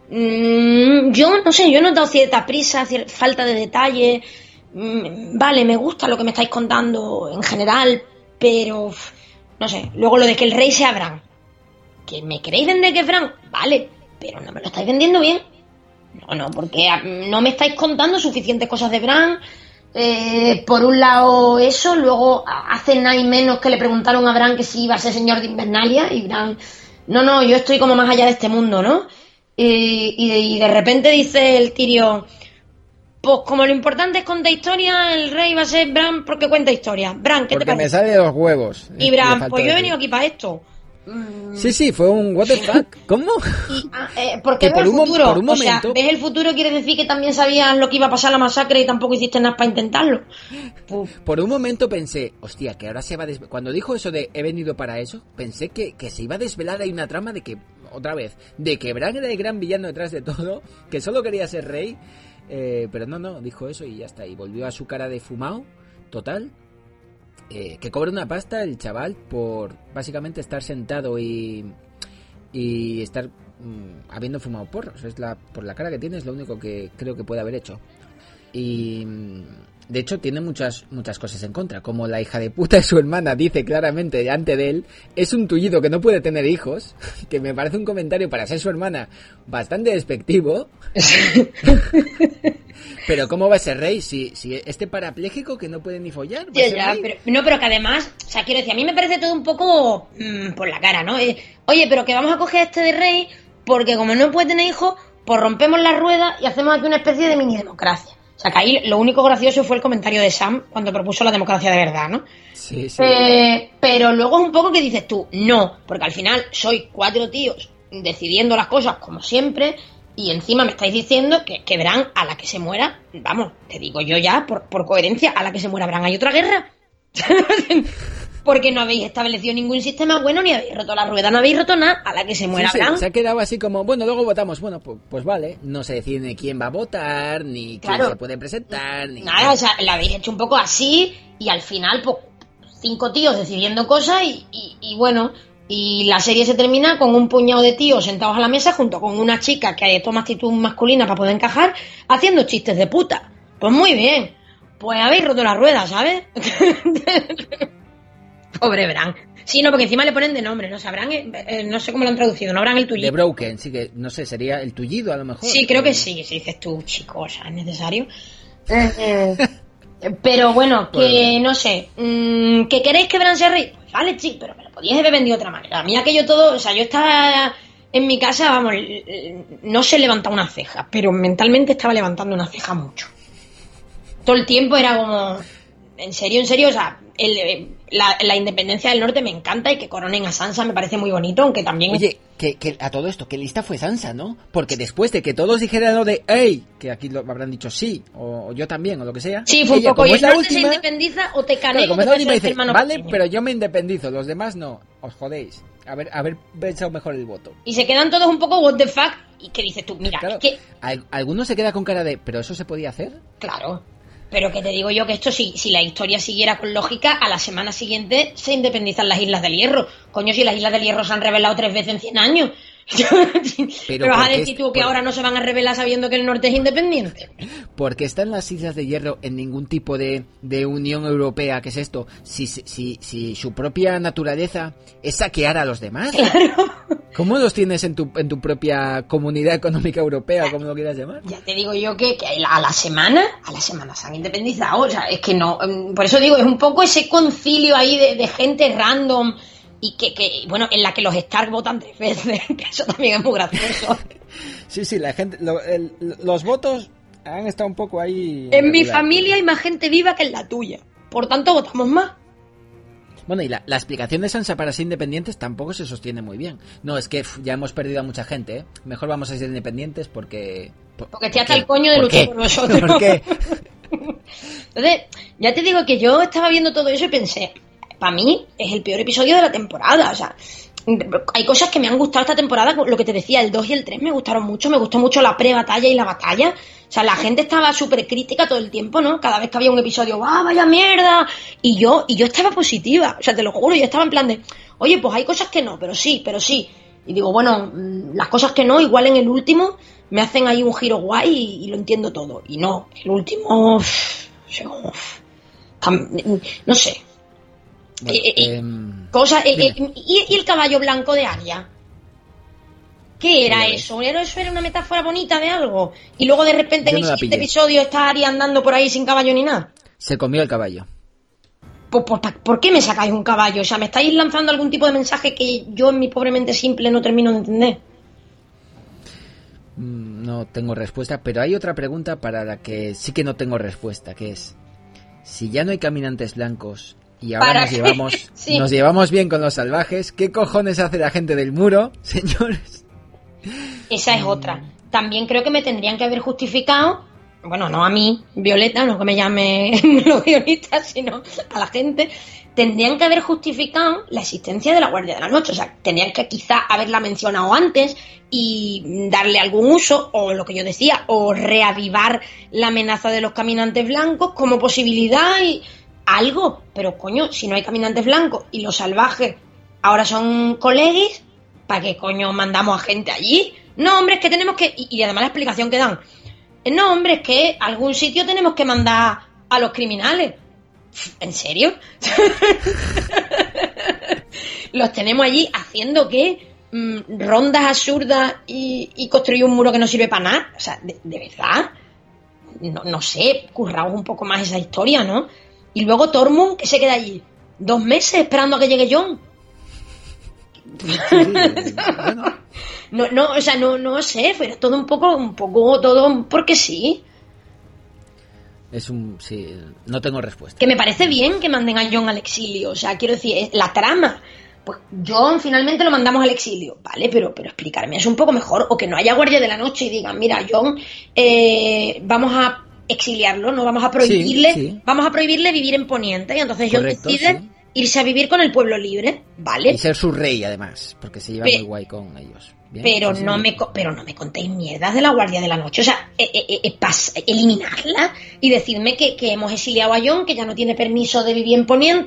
Mm, yo no sé, yo he notado cierta prisa, cierta falta de detalle. Mm, vale, me gusta lo que me estáis contando en general, pero no sé, luego lo de que el rey sea Bran, que me queréis vender que es Bran, vale, pero no me lo estáis vendiendo bien. No, no, porque no me estáis contando suficientes cosas de Bran. Eh, por un lado eso, luego hace nada y menos que le preguntaron a Bran que si iba a ser señor de Invernalia y Bran, no, no, yo estoy como más allá de este mundo, ¿no? Y, y, de, y de repente dice el Tyrion, pues como lo importante es contar historia, el rey va a ser Bran porque cuenta historia. Bran, ¿qué porque te parece? me sale de los huevos. Y Bran, pues yo he venido aquí para esto. Sí, sí, fue un what the fuck. ¿Cómo? Y, ah, eh, porque que veo por el un, futuro. por un o momento... sea, ves el futuro quiere decir que también sabías lo que iba a pasar la masacre y tampoco hiciste nada para intentarlo. Puf. Por un momento pensé, hostia, que ahora se va a desvelar. Cuando dijo eso de he venido para eso, pensé que, que se iba a desvelar ahí una trama de que, otra vez, de que Bran era el gran villano detrás de todo, que solo quería ser rey. Eh, pero no, no, dijo eso y ya está. Y volvió a su cara de fumado, total. Eh, que cobra una pasta el chaval por básicamente estar sentado y y estar mmm, habiendo fumado porros. Es la, por la cara que tiene es lo único que creo que puede haber hecho. Y de hecho tiene muchas muchas cosas en contra, como la hija de puta de su hermana dice claramente delante de él, es un tullido que no puede tener hijos, que me parece un comentario para ser su hermana bastante despectivo. Pero ¿cómo va a ser rey si, si este parapléjico que no puede ni follar? ¿Va Ya, a ser ya, rey? pero, no, pero que además, o sea, quiero decir, a mí me parece todo un poco mmm, por la cara, ¿no? Eh, oye, pero que vamos a coger a este de rey porque como no puede tener hijos, pues rompemos la rueda y hacemos aquí una especie de mini democracia. O sea, que ahí lo único gracioso fue el comentario de Sam cuando propuso la democracia de verdad, ¿no? Sí, sí. Eh, pero luego es un poco que dices tú, no, porque al final sois cuatro tíos decidiendo las cosas como siempre y encima me estáis diciendo que, que Bran, a la que se muera, vamos, te digo yo ya, por, por coherencia, a la que se muera Bran hay otra guerra. Porque no habéis establecido ningún sistema bueno, ni habéis roto la rueda, no habéis roto nada, a la que se muera Sí, sí, Bran. se ha quedado así como, bueno, luego votamos. Bueno, pues, pues vale, no se decide ni quién va a votar, ni Claro. quién se puede presentar, ni Nada, o sea, la habéis hecho un poco así y al final, pues, cinco tíos decidiendo cosas y, y, y bueno, y la serie se termina con un puñado de tíos sentados a la mesa junto con una chica que toma actitud masculina para poder encajar, haciendo chistes de puta. Pues muy bien, pues habéis roto la rueda, ¿sabes? Pobre Bran. Sí, no, porque encima le ponen de nombre, no sabrán, eh, eh, no sé cómo lo han traducido, no habrán el tullido. The Broken, sí que, no sé, sería el tullido a lo mejor. Sí, creo que sí, si dices tú, chico, o sea, es necesario. Eh, eh, pero bueno, que no sé, mmm, ¿que queréis que Bran se ríe? Pues vale, sí, pero me lo podíais haber vendido de otra manera. A mí aquello todo, o sea, yo estaba en mi casa, vamos, no se levantaba una ceja, pero mentalmente estaba levantando una ceja mucho. Todo el tiempo era como, en serio, en serio, o sea, el, la, la independencia del norte me encanta y que coronen a Sansa me parece muy bonito, aunque también... Oye, que, que a todo esto, que lista fue Sansa, ¿no? Porque después de que todos dijeran lo de ¡ey! Que aquí lo habrán dicho sí, o, o yo también, o lo que sea. Sí, fue ella, un poco, y el norte última, se independiza o te caneo claro, o te la última el dice, hermano vale, pequeño. pero yo me independizo, los demás no, os jodéis. A ver, haber pensado mejor el voto. Y se quedan todos un poco what the fuck, y que dices tú, mira, claro, es que... Algunos se queda con cara de, ¿pero eso se podía hacer? Claro. Pero que te digo yo que esto, si, si la historia siguiera con lógica, a la semana siguiente se independizan las Islas del Hierro. Coño, si las Islas del Hierro se han revelado tres veces en cien años. Pero ¿me vas a decir tú que por... ahora no se van a revelar sabiendo que el norte es independiente? Porque están las Islas de Hierro en ningún tipo de, de Unión Europea. ¿Qué es esto? Si, si, si su propia naturaleza es saquear a los demás. Claro. ¿Cómo los tienes en tu, en tu propia Comunidad Económica Europea, como lo quieras llamar? Ya te digo yo que, que a la semana, a la semana se han independizado. O sea, es que no, por eso digo, es un poco ese concilio ahí de, de gente random. Y que, que, bueno, en la que los Stark votan tres veces, que eso también es muy gracioso. Sí, sí, la gente, lo, el, los votos han estado un poco ahí... En mi familia hay más gente viva que en la tuya, por tanto votamos más. Bueno, y la, la explicación de Sansa para ser independientes tampoco se sostiene muy bien. No, es que uf, ya hemos perdido a mucha gente, ¿eh? Mejor vamos a ser independientes porque... Por, porque estoy hasta el coño de luchar por nosotros. ¿Por qué? Entonces, ya te digo que yo estaba viendo todo eso y pensé... Para mí es el peor episodio de la temporada, o sea, hay cosas que me han gustado esta temporada, lo que te decía, el dos y el tres me gustaron mucho, me gustó mucho la pre-batalla y la batalla, o sea, la gente estaba súper crítica todo el tiempo, ¿no? Cada vez que había un episodio, ¡ah, vaya mierda! Y yo, y yo estaba positiva, o sea, te lo juro, yo estaba en plan de, oye, pues hay cosas que no, pero sí, pero sí. Y digo, bueno, las cosas que no, igual en el último, me hacen ahí un giro guay y, y lo entiendo todo. Y no, el último, uff, uff, no sé. Bueno, eh, eh, eh, cosa, eh, eh, y, y el caballo blanco de Arya, ¿qué era sí, eso? ¿Era eso era una metáfora bonita de algo? Y luego de repente Yo en no el siguiente episodio está Arya andando por ahí sin caballo ni nada. Se comió el caballo. Pues, pues, ¿por qué me sacáis un caballo? O sea, ¿me estáis lanzando algún tipo de mensaje que yo en mi pobre mente simple no termino de entender? No tengo respuesta, pero hay otra pregunta para la que sí que no tengo respuesta, que es, si ya no hay caminantes blancos y ahora nos llevamos, sí. nos llevamos bien con los salvajes, ¿qué cojones hace la gente del muro, señores? Esa es otra. También creo que me tendrían que haber justificado, bueno, no a mí, Violeta, no que me llame los guionistas, sino a la gente, tendrían que haber justificado la existencia de la Guardia de la Noche. O sea, tendrían que quizá haberla mencionado antes y darle algún uso, o lo que yo decía, o reavivar la amenaza de los caminantes blancos como posibilidad y algo. Pero coño, si no hay caminantes blancos y los salvajes ahora son colegis, ¿para qué coño mandamos a gente allí? No, hombre, es que tenemos que... Y, y además la explicación que dan. No, hombre, es que a algún sitio tenemos que mandar a los criminales. ¿En serio? Los tenemos allí haciendo ¿qué? Mm, rondas absurdas y, y construir un muro que no sirve para nada. O sea, de, de verdad, no, no sé, curramos un poco más esa historia, ¿no? Y luego Tormund, que se queda allí dos meses esperando a que llegue Jon. Sí, bueno. No, no, o sea, no, no sé, fue todo un poco, un poco, todo porque sí. Es un, sí, no tengo respuesta. Que me parece bien que manden a Jon al exilio, o sea, quiero decir, la trama, pues Jon finalmente lo mandamos al exilio, vale, pero, pero explicarme es un poco mejor, o que no haya Guardia de la Noche y digan, mira, Jon, eh, vamos a exiliarlo, no vamos a prohibirle, sí, sí. vamos a prohibirle vivir en Poniente, y entonces Jon decide sí. irse a vivir con el pueblo libre, ¿vale? Y ser su rey, además, porque se lleva Pe- muy guay con ellos. Bien, pero sí, no sí. me pero no me contéis mierdas de la Guardia de la Noche, o sea, eh, eh, eh, pas, eliminarla y decirme que, que hemos exiliado a Jon, que ya no tiene permiso de vivir en Poniente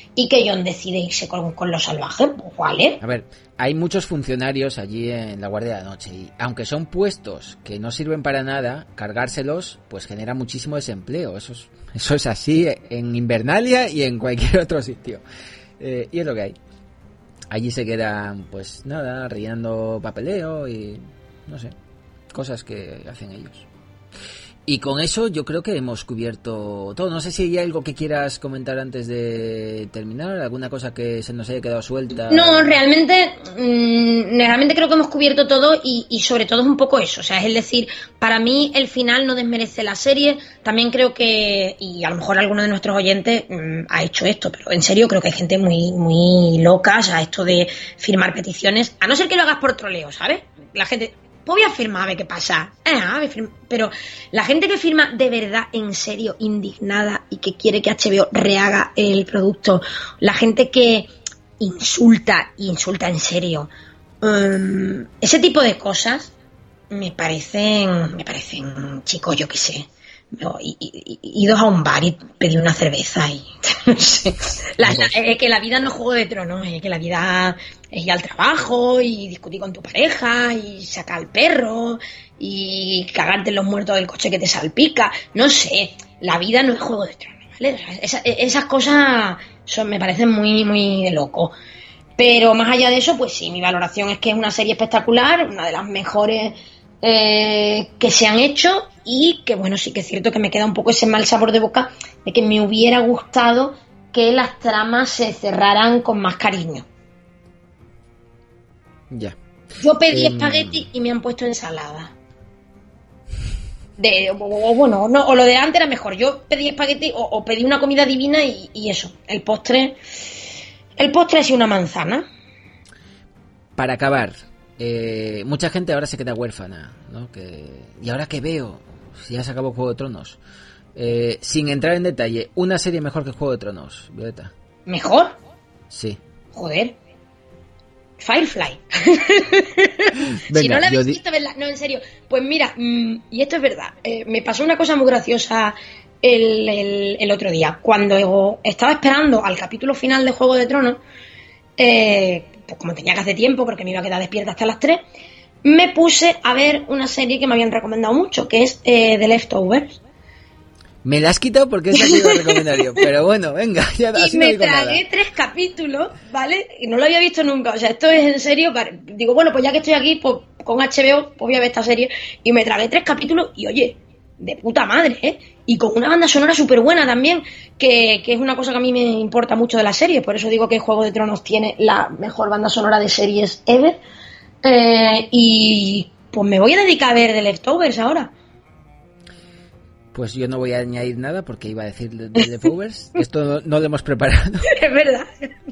y que Jon decide irse con, con los salvajes, pues vale. A ver, hay muchos funcionarios allí en la Guardia de la Noche y aunque son puestos que no sirven para nada, cargárselos pues genera muchísimo desempleo. Eso es, eso es así en Invernalia y en cualquier otro sitio. Eh, y es lo que hay. Allí se quedan, pues nada, rellenando papeleo y no sé, cosas que hacen ellos. Y con eso yo creo que hemos cubierto todo. No sé si hay algo que quieras comentar antes de terminar, alguna cosa que se nos haya quedado suelta. No, realmente, mmm, realmente creo que hemos cubierto todo y, y sobre todo es un poco eso. O sea, es decir, para mí el final no desmerece la serie. También creo que, y a lo mejor alguno de nuestros oyentes mmm, ha hecho esto, pero en serio creo que hay gente muy, muy loca, o sea, esto de firmar peticiones, a no ser que lo hagas por troleo, ¿sabes? La gente... Pues voy a firmar a ver qué pasa. Eh, a ver, pero la gente que firma de verdad, en serio, indignada y que quiere que H B O rehaga el producto, la gente que insulta, y insulta en serio, um, ese tipo de cosas me parecen, me parecen, chicos, yo qué sé, no, y, y, y, idos a un bar y pedir una cerveza y no sé. La, la, es que la vida no es Juego de Tronos, es que la vida es ir al trabajo y discutir con tu pareja y sacar al perro y cagarte en los muertos del coche que te salpica, no sé, la vida no es Juego de Tronos, ¿vale? Esa, esas cosas son, me parecen muy, muy de loco. Pero más allá de eso, pues sí, mi valoración es que es una serie espectacular, una de las mejores eh, que se han hecho, y que bueno, sí que es cierto que me queda un poco ese mal sabor de boca de que me hubiera gustado que las tramas se cerraran con más cariño. Ya. Yo pedí eh... espagueti y me han puesto ensalada. De, o, o bueno, no, o lo de antes era mejor. Yo pedí espagueti o, o pedí una comida divina y, y eso. El postre, el postre ha sido una manzana. Para acabar, eh, mucha gente ahora se queda huérfana, ¿no? Que, ¿y ahora qué veo? Si ya se acabó Juego de Tronos. Eh, sin entrar en detalle, una serie mejor que Juego de Tronos, Violeta. ¿Mejor? Sí. Joder. Firefly. Venga, si no la habéis di... visto, ¿verdad? No, en serio. Pues mira, mmm, y esto es verdad, eh, me pasó una cosa muy graciosa el, el, el otro día. Cuando estaba esperando al capítulo final de Juego de Tronos, eh, pues como tenía que hacer tiempo, porque me iba a quedar despierta hasta las tres, me puse a ver una serie que me habían recomendado mucho, que es eh, The Leftovers. Me la has quitado porque es la que iba a recomendar yo. Pero bueno, venga, ya y así me no digo tragué nada. tres capítulos, ¿vale? Y no lo había visto nunca. O sea, esto es en serio. Digo, bueno, pues ya que estoy aquí, pues con H B O, pues voy a ver esta serie. Y me tragué tres capítulos y oye, de puta madre, ¿eh? Y con una banda sonora súper buena también, que, que es una cosa que a mí me importa mucho de la serie. Por eso digo que Juego de Tronos tiene la mejor banda sonora de series ever. Eh, y pues me voy a dedicar a ver The Leftovers ahora. Pues yo no voy a añadir nada porque iba a decir The Leftovers. Esto no, no lo hemos preparado. Es verdad.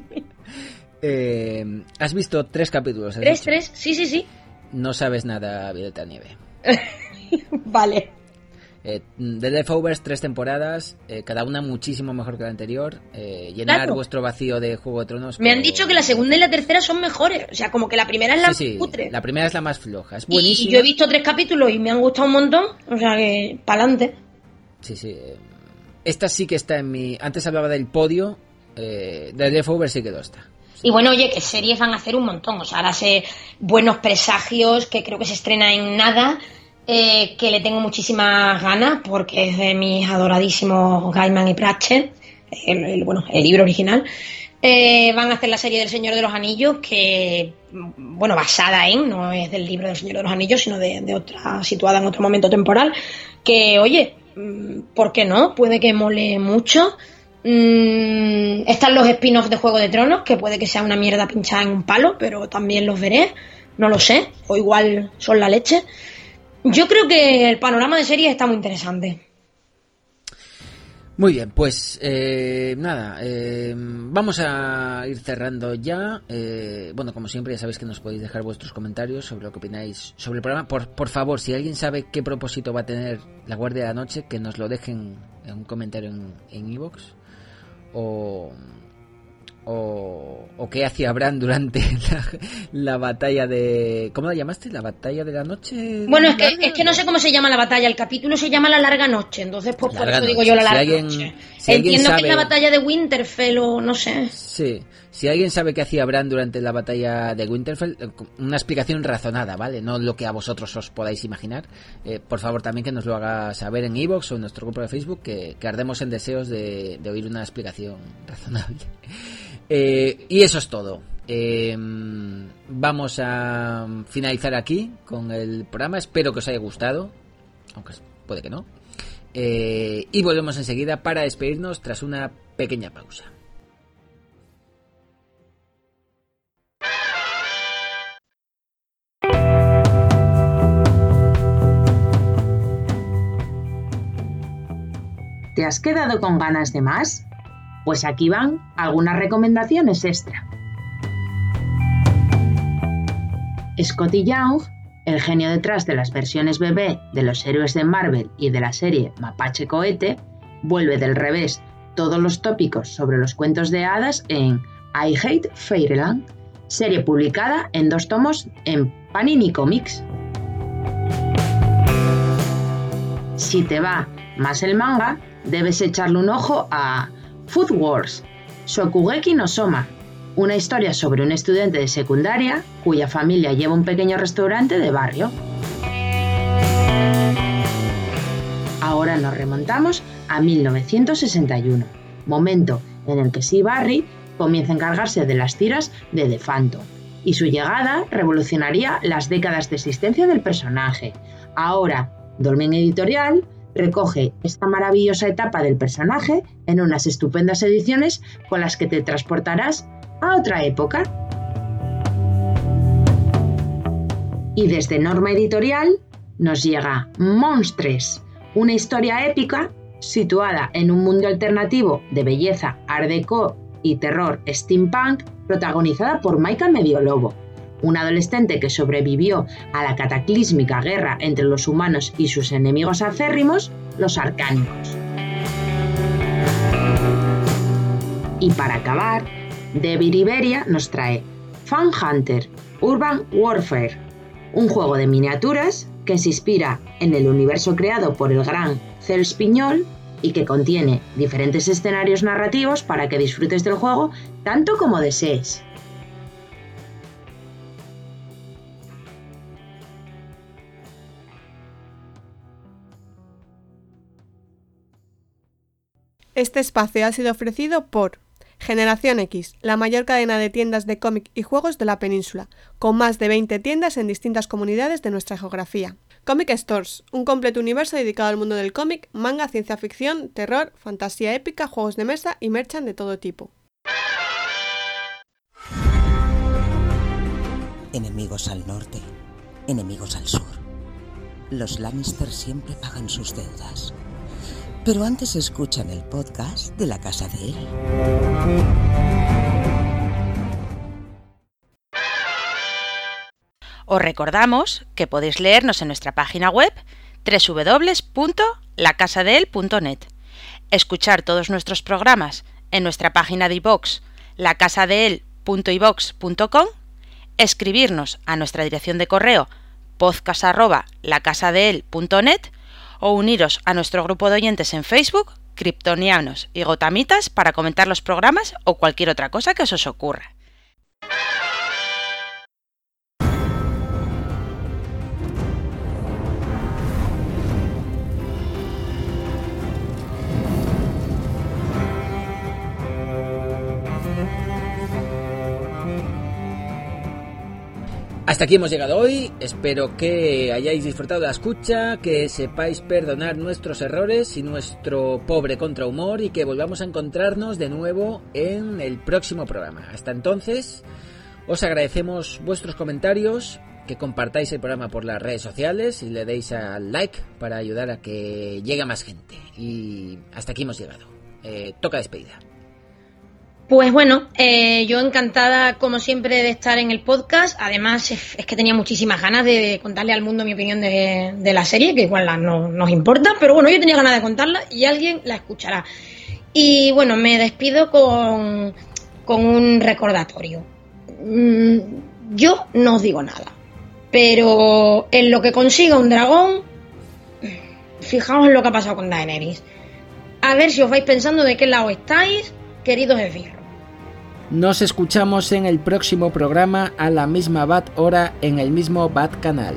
Eh, ¿Has visto tres capítulos? ¿Has ¿Tres, dicho? tres? Sí, sí, sí. No sabes nada, Violeta Nieve. Vale. Eh, The Leftovers, tres temporadas, eh, cada una muchísimo mejor que la anterior. Eh, llenar Claro. vuestro vacío de Juego de Tronos. Me han con- dicho que la segunda y la tercera son mejores. O sea, como que la primera es la Sí, sí, cutre. la primera es la más floja. Es Y buenísima. yo he visto tres capítulos y me han gustado un montón. O sea que, pa'lante. Sí, sí. eh, Esta sí que está en mi... Antes hablaba del podio. Eh, The Leftovers sí que lo está. Y bueno, oye, que series van a hacer un montón. O sea, ahora sé Buenos Presagios, que creo que se estrena en nada. Eh, que le tengo muchísimas ganas porque es de mis adoradísimos Gaiman y Pratchett. El, el- bueno, el libro original. Eh, van a hacer la serie del Señor de los Anillos, que, bueno, basada en, no es del libro del Señor de los Anillos, sino de, de otra, situada en otro momento temporal. Que, oye, mm, ¿por qué no? Puede que mole mucho. Mm, están los spin-offs de Juego de Tronos, que puede que sea una mierda pinchada en un palo, pero también los veré, no lo sé, o igual son la leche. Yo creo que el panorama de series está muy interesante. Muy bien, pues eh, nada, eh, vamos a ir cerrando ya. Eh, bueno, como siempre, ya sabéis que nos podéis dejar vuestros comentarios sobre lo que opináis sobre el programa. Por, por favor, si alguien sabe qué propósito va a tener la Guardia de la Noche, que nos lo dejen en un comentario en iVoox. O, o, o qué hacía Bran durante la, la batalla de... ¿Cómo la llamaste? ¿La batalla de la noche? Bueno, es que, larga? es que no sé cómo se llama la batalla, el capítulo se llama La Larga Noche, entonces pues por Larga eso digo noche. yo La Si Larga alguien, Noche. si Si Entiendo sabe... que es la batalla de Winterfell o no sé. Sí. Si alguien sabe qué hacía Bran durante la batalla de Winterfell, una explicación razonada, ¿vale? No lo que a vosotros os podáis imaginar. Eh, por favor, también que nos lo haga saber en iVoox o en nuestro grupo de Facebook, que, que ardemos en deseos de, de oír una explicación razonable. Eh, y eso es todo. Eh, vamos a finalizar aquí con el programa. Espero que os haya gustado, aunque puede que no. Eh, y volvemos enseguida para despedirnos tras una pequeña pausa. ¿Te has quedado con ganas de más? Pues aquí van algunas recomendaciones extra. Scotty Young, el genio detrás de las versiones bebé de los héroes de Marvel y de la serie Mapache Cohete, vuelve del revés todos los tópicos sobre los cuentos de hadas en I Hate Fairyland, serie publicada en dos tomos en Panini Comics. Si te va más el manga, debes echarle un ojo a Food Wars, Shokugeki no Soma, una historia sobre un estudiante de secundaria cuya familia lleva un pequeño restaurante de barrio. Ahora nos remontamos a mil novecientos sesenta y uno, momento en el que Sea Barry comienza a encargarse de las tiras de The Phantom, y su llegada revolucionaría las décadas de existencia del personaje. Ahora, Dolmen Editorial recoge esta maravillosa etapa del personaje en unas estupendas ediciones con las que te transportarás a otra época. Y desde Norma Editorial nos llega Monstres, una historia épica situada en un mundo alternativo de belleza art déco y terror steampunk, protagonizada por Maika Mediolobo, una adolescente que sobrevivió a la cataclísmica guerra entre los humanos y sus enemigos acérrimos, los arcánicos. Y para acabar, David Iberia nos trae Fan Hunter Urban Warfare, un juego de miniaturas que se inspira en el universo creado por el gran Cels Piñol y que contiene diferentes escenarios narrativos para que disfrutes del juego tanto como desees. Este espacio ha sido ofrecido por Generación X, la mayor cadena de tiendas de cómic y juegos de la península, con más de veinte tiendas en distintas comunidades de nuestra geografía. Comic Stores, un completo universo dedicado al mundo del cómic, manga, ciencia ficción, terror, fantasía épica, juegos de mesa y merchan de todo tipo. Enemigos al norte, enemigos al sur. Los Lannister siempre pagan sus deudas. Pero antes escuchan el podcast de La Casa de Él. Os recordamos que podéis leernos en nuestra página web doble u doble u doble u punto la casa de él punto net, escuchar todos nuestros programas en nuestra página de iVoox la casa de él punto ivox punto com, escribirnos a nuestra dirección de correo podcast arroba la casa de él punto net o uniros a nuestro grupo de oyentes en Facebook, Kryptonianos y Gotamitas, para comentar los programas o cualquier otra cosa que os ocurra. Hasta aquí hemos llegado hoy, espero que hayáis disfrutado de la escucha, que sepáis perdonar nuestros errores y nuestro pobre contrahumor y que volvamos a encontrarnos de nuevo en el próximo programa. Hasta entonces, os agradecemos vuestros comentarios, que compartáis el programa por las redes sociales y le deis al like para ayudar a que llegue a más gente. Y hasta aquí hemos llegado. Eh, toca despedida. Pues bueno, eh, yo encantada como siempre de estar en el podcast. Además es, es que tenía muchísimas ganas de contarle al mundo mi opinión de, de la serie, que igual la, no nos importa, pero bueno, yo tenía ganas de contarla y alguien la escuchará. Y bueno, me despido con, con un recordatorio. Mm, yo no os digo nada, pero en lo que consiga un dragón, fijaos en lo que ha pasado con Daenerys. a ver si os vais pensando de qué lado estáis, queridos esbirros. Nos escuchamos en el próximo programa a la misma Bat hora en el mismo Bat canal.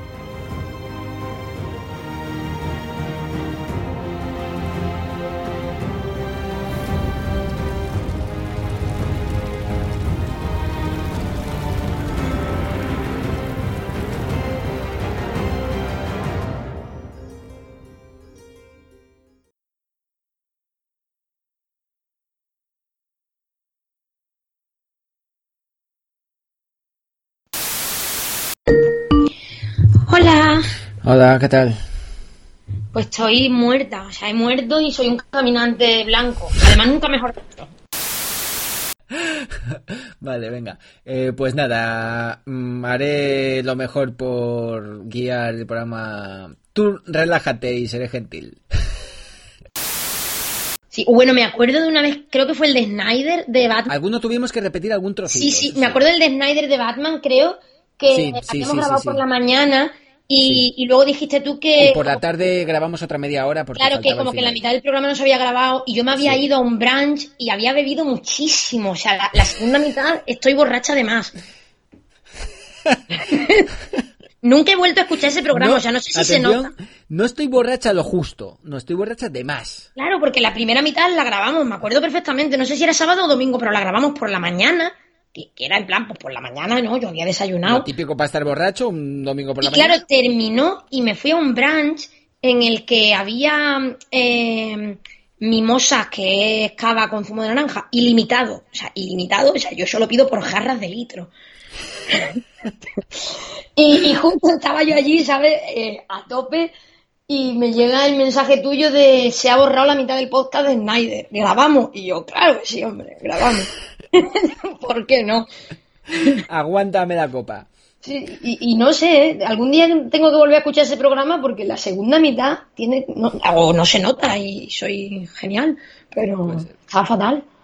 Hola. Hola, ¿qué tal? Pues estoy muerta, o sea, he muerto y soy un caminante blanco. Además, nunca mejor visto. Vale, venga. Eh, pues nada, mm, haré lo mejor por guiar el programa. Tú relájate y seré gentil. Sí, bueno, me acuerdo de una vez, creo que fue el de Snyder de Batman. Algunos tuvimos que repetir algún trocito. Sí, sí, me acuerdo del de Snyder de Batman, creo que sí, habíamos sí, sí, grabado sí, por sí. la mañana y, Sí. y luego dijiste tú que... Y por la tarde grabamos otra media hora porque Claro, que faltaba como el que la final. mitad del programa no se había grabado y yo me había Sí. ido a un brunch y había bebido muchísimo. O sea, la, la segunda mitad estoy borracha de más. Nunca he vuelto a escuchar ese programa, o sea, no sé si se atención, nota. No estoy borracha lo justo, no estoy borracha de más. Claro, porque la primera mitad la grabamos, me acuerdo perfectamente. No sé si era sábado o domingo, pero la grabamos por la mañana. Que que era en plan, pues por la mañana, ¿no? Yo había desayunado. Lo típico para estar borracho un domingo por Y la claro, mañana. terminó y me fui a un brunch en el que había eh, mimosas, que es cava con zumo de naranja, ilimitado. O sea, ilimitado, o sea, yo solo pido por jarras de litro. y, y justo estaba yo allí, ¿sabes? Eh, a tope. Y me llega el mensaje tuyo de se ha borrado la mitad del podcast de Snyder. ¿Grabamos? Y yo, claro que sí, hombre, grabamos. ¿Por qué no? Aguántame la copa. Sí, y, y no sé, ¿eh? Algún día tengo que volver a escuchar ese programa porque la segunda mitad tiene, no, o no se nota y soy genial, pero está fatal.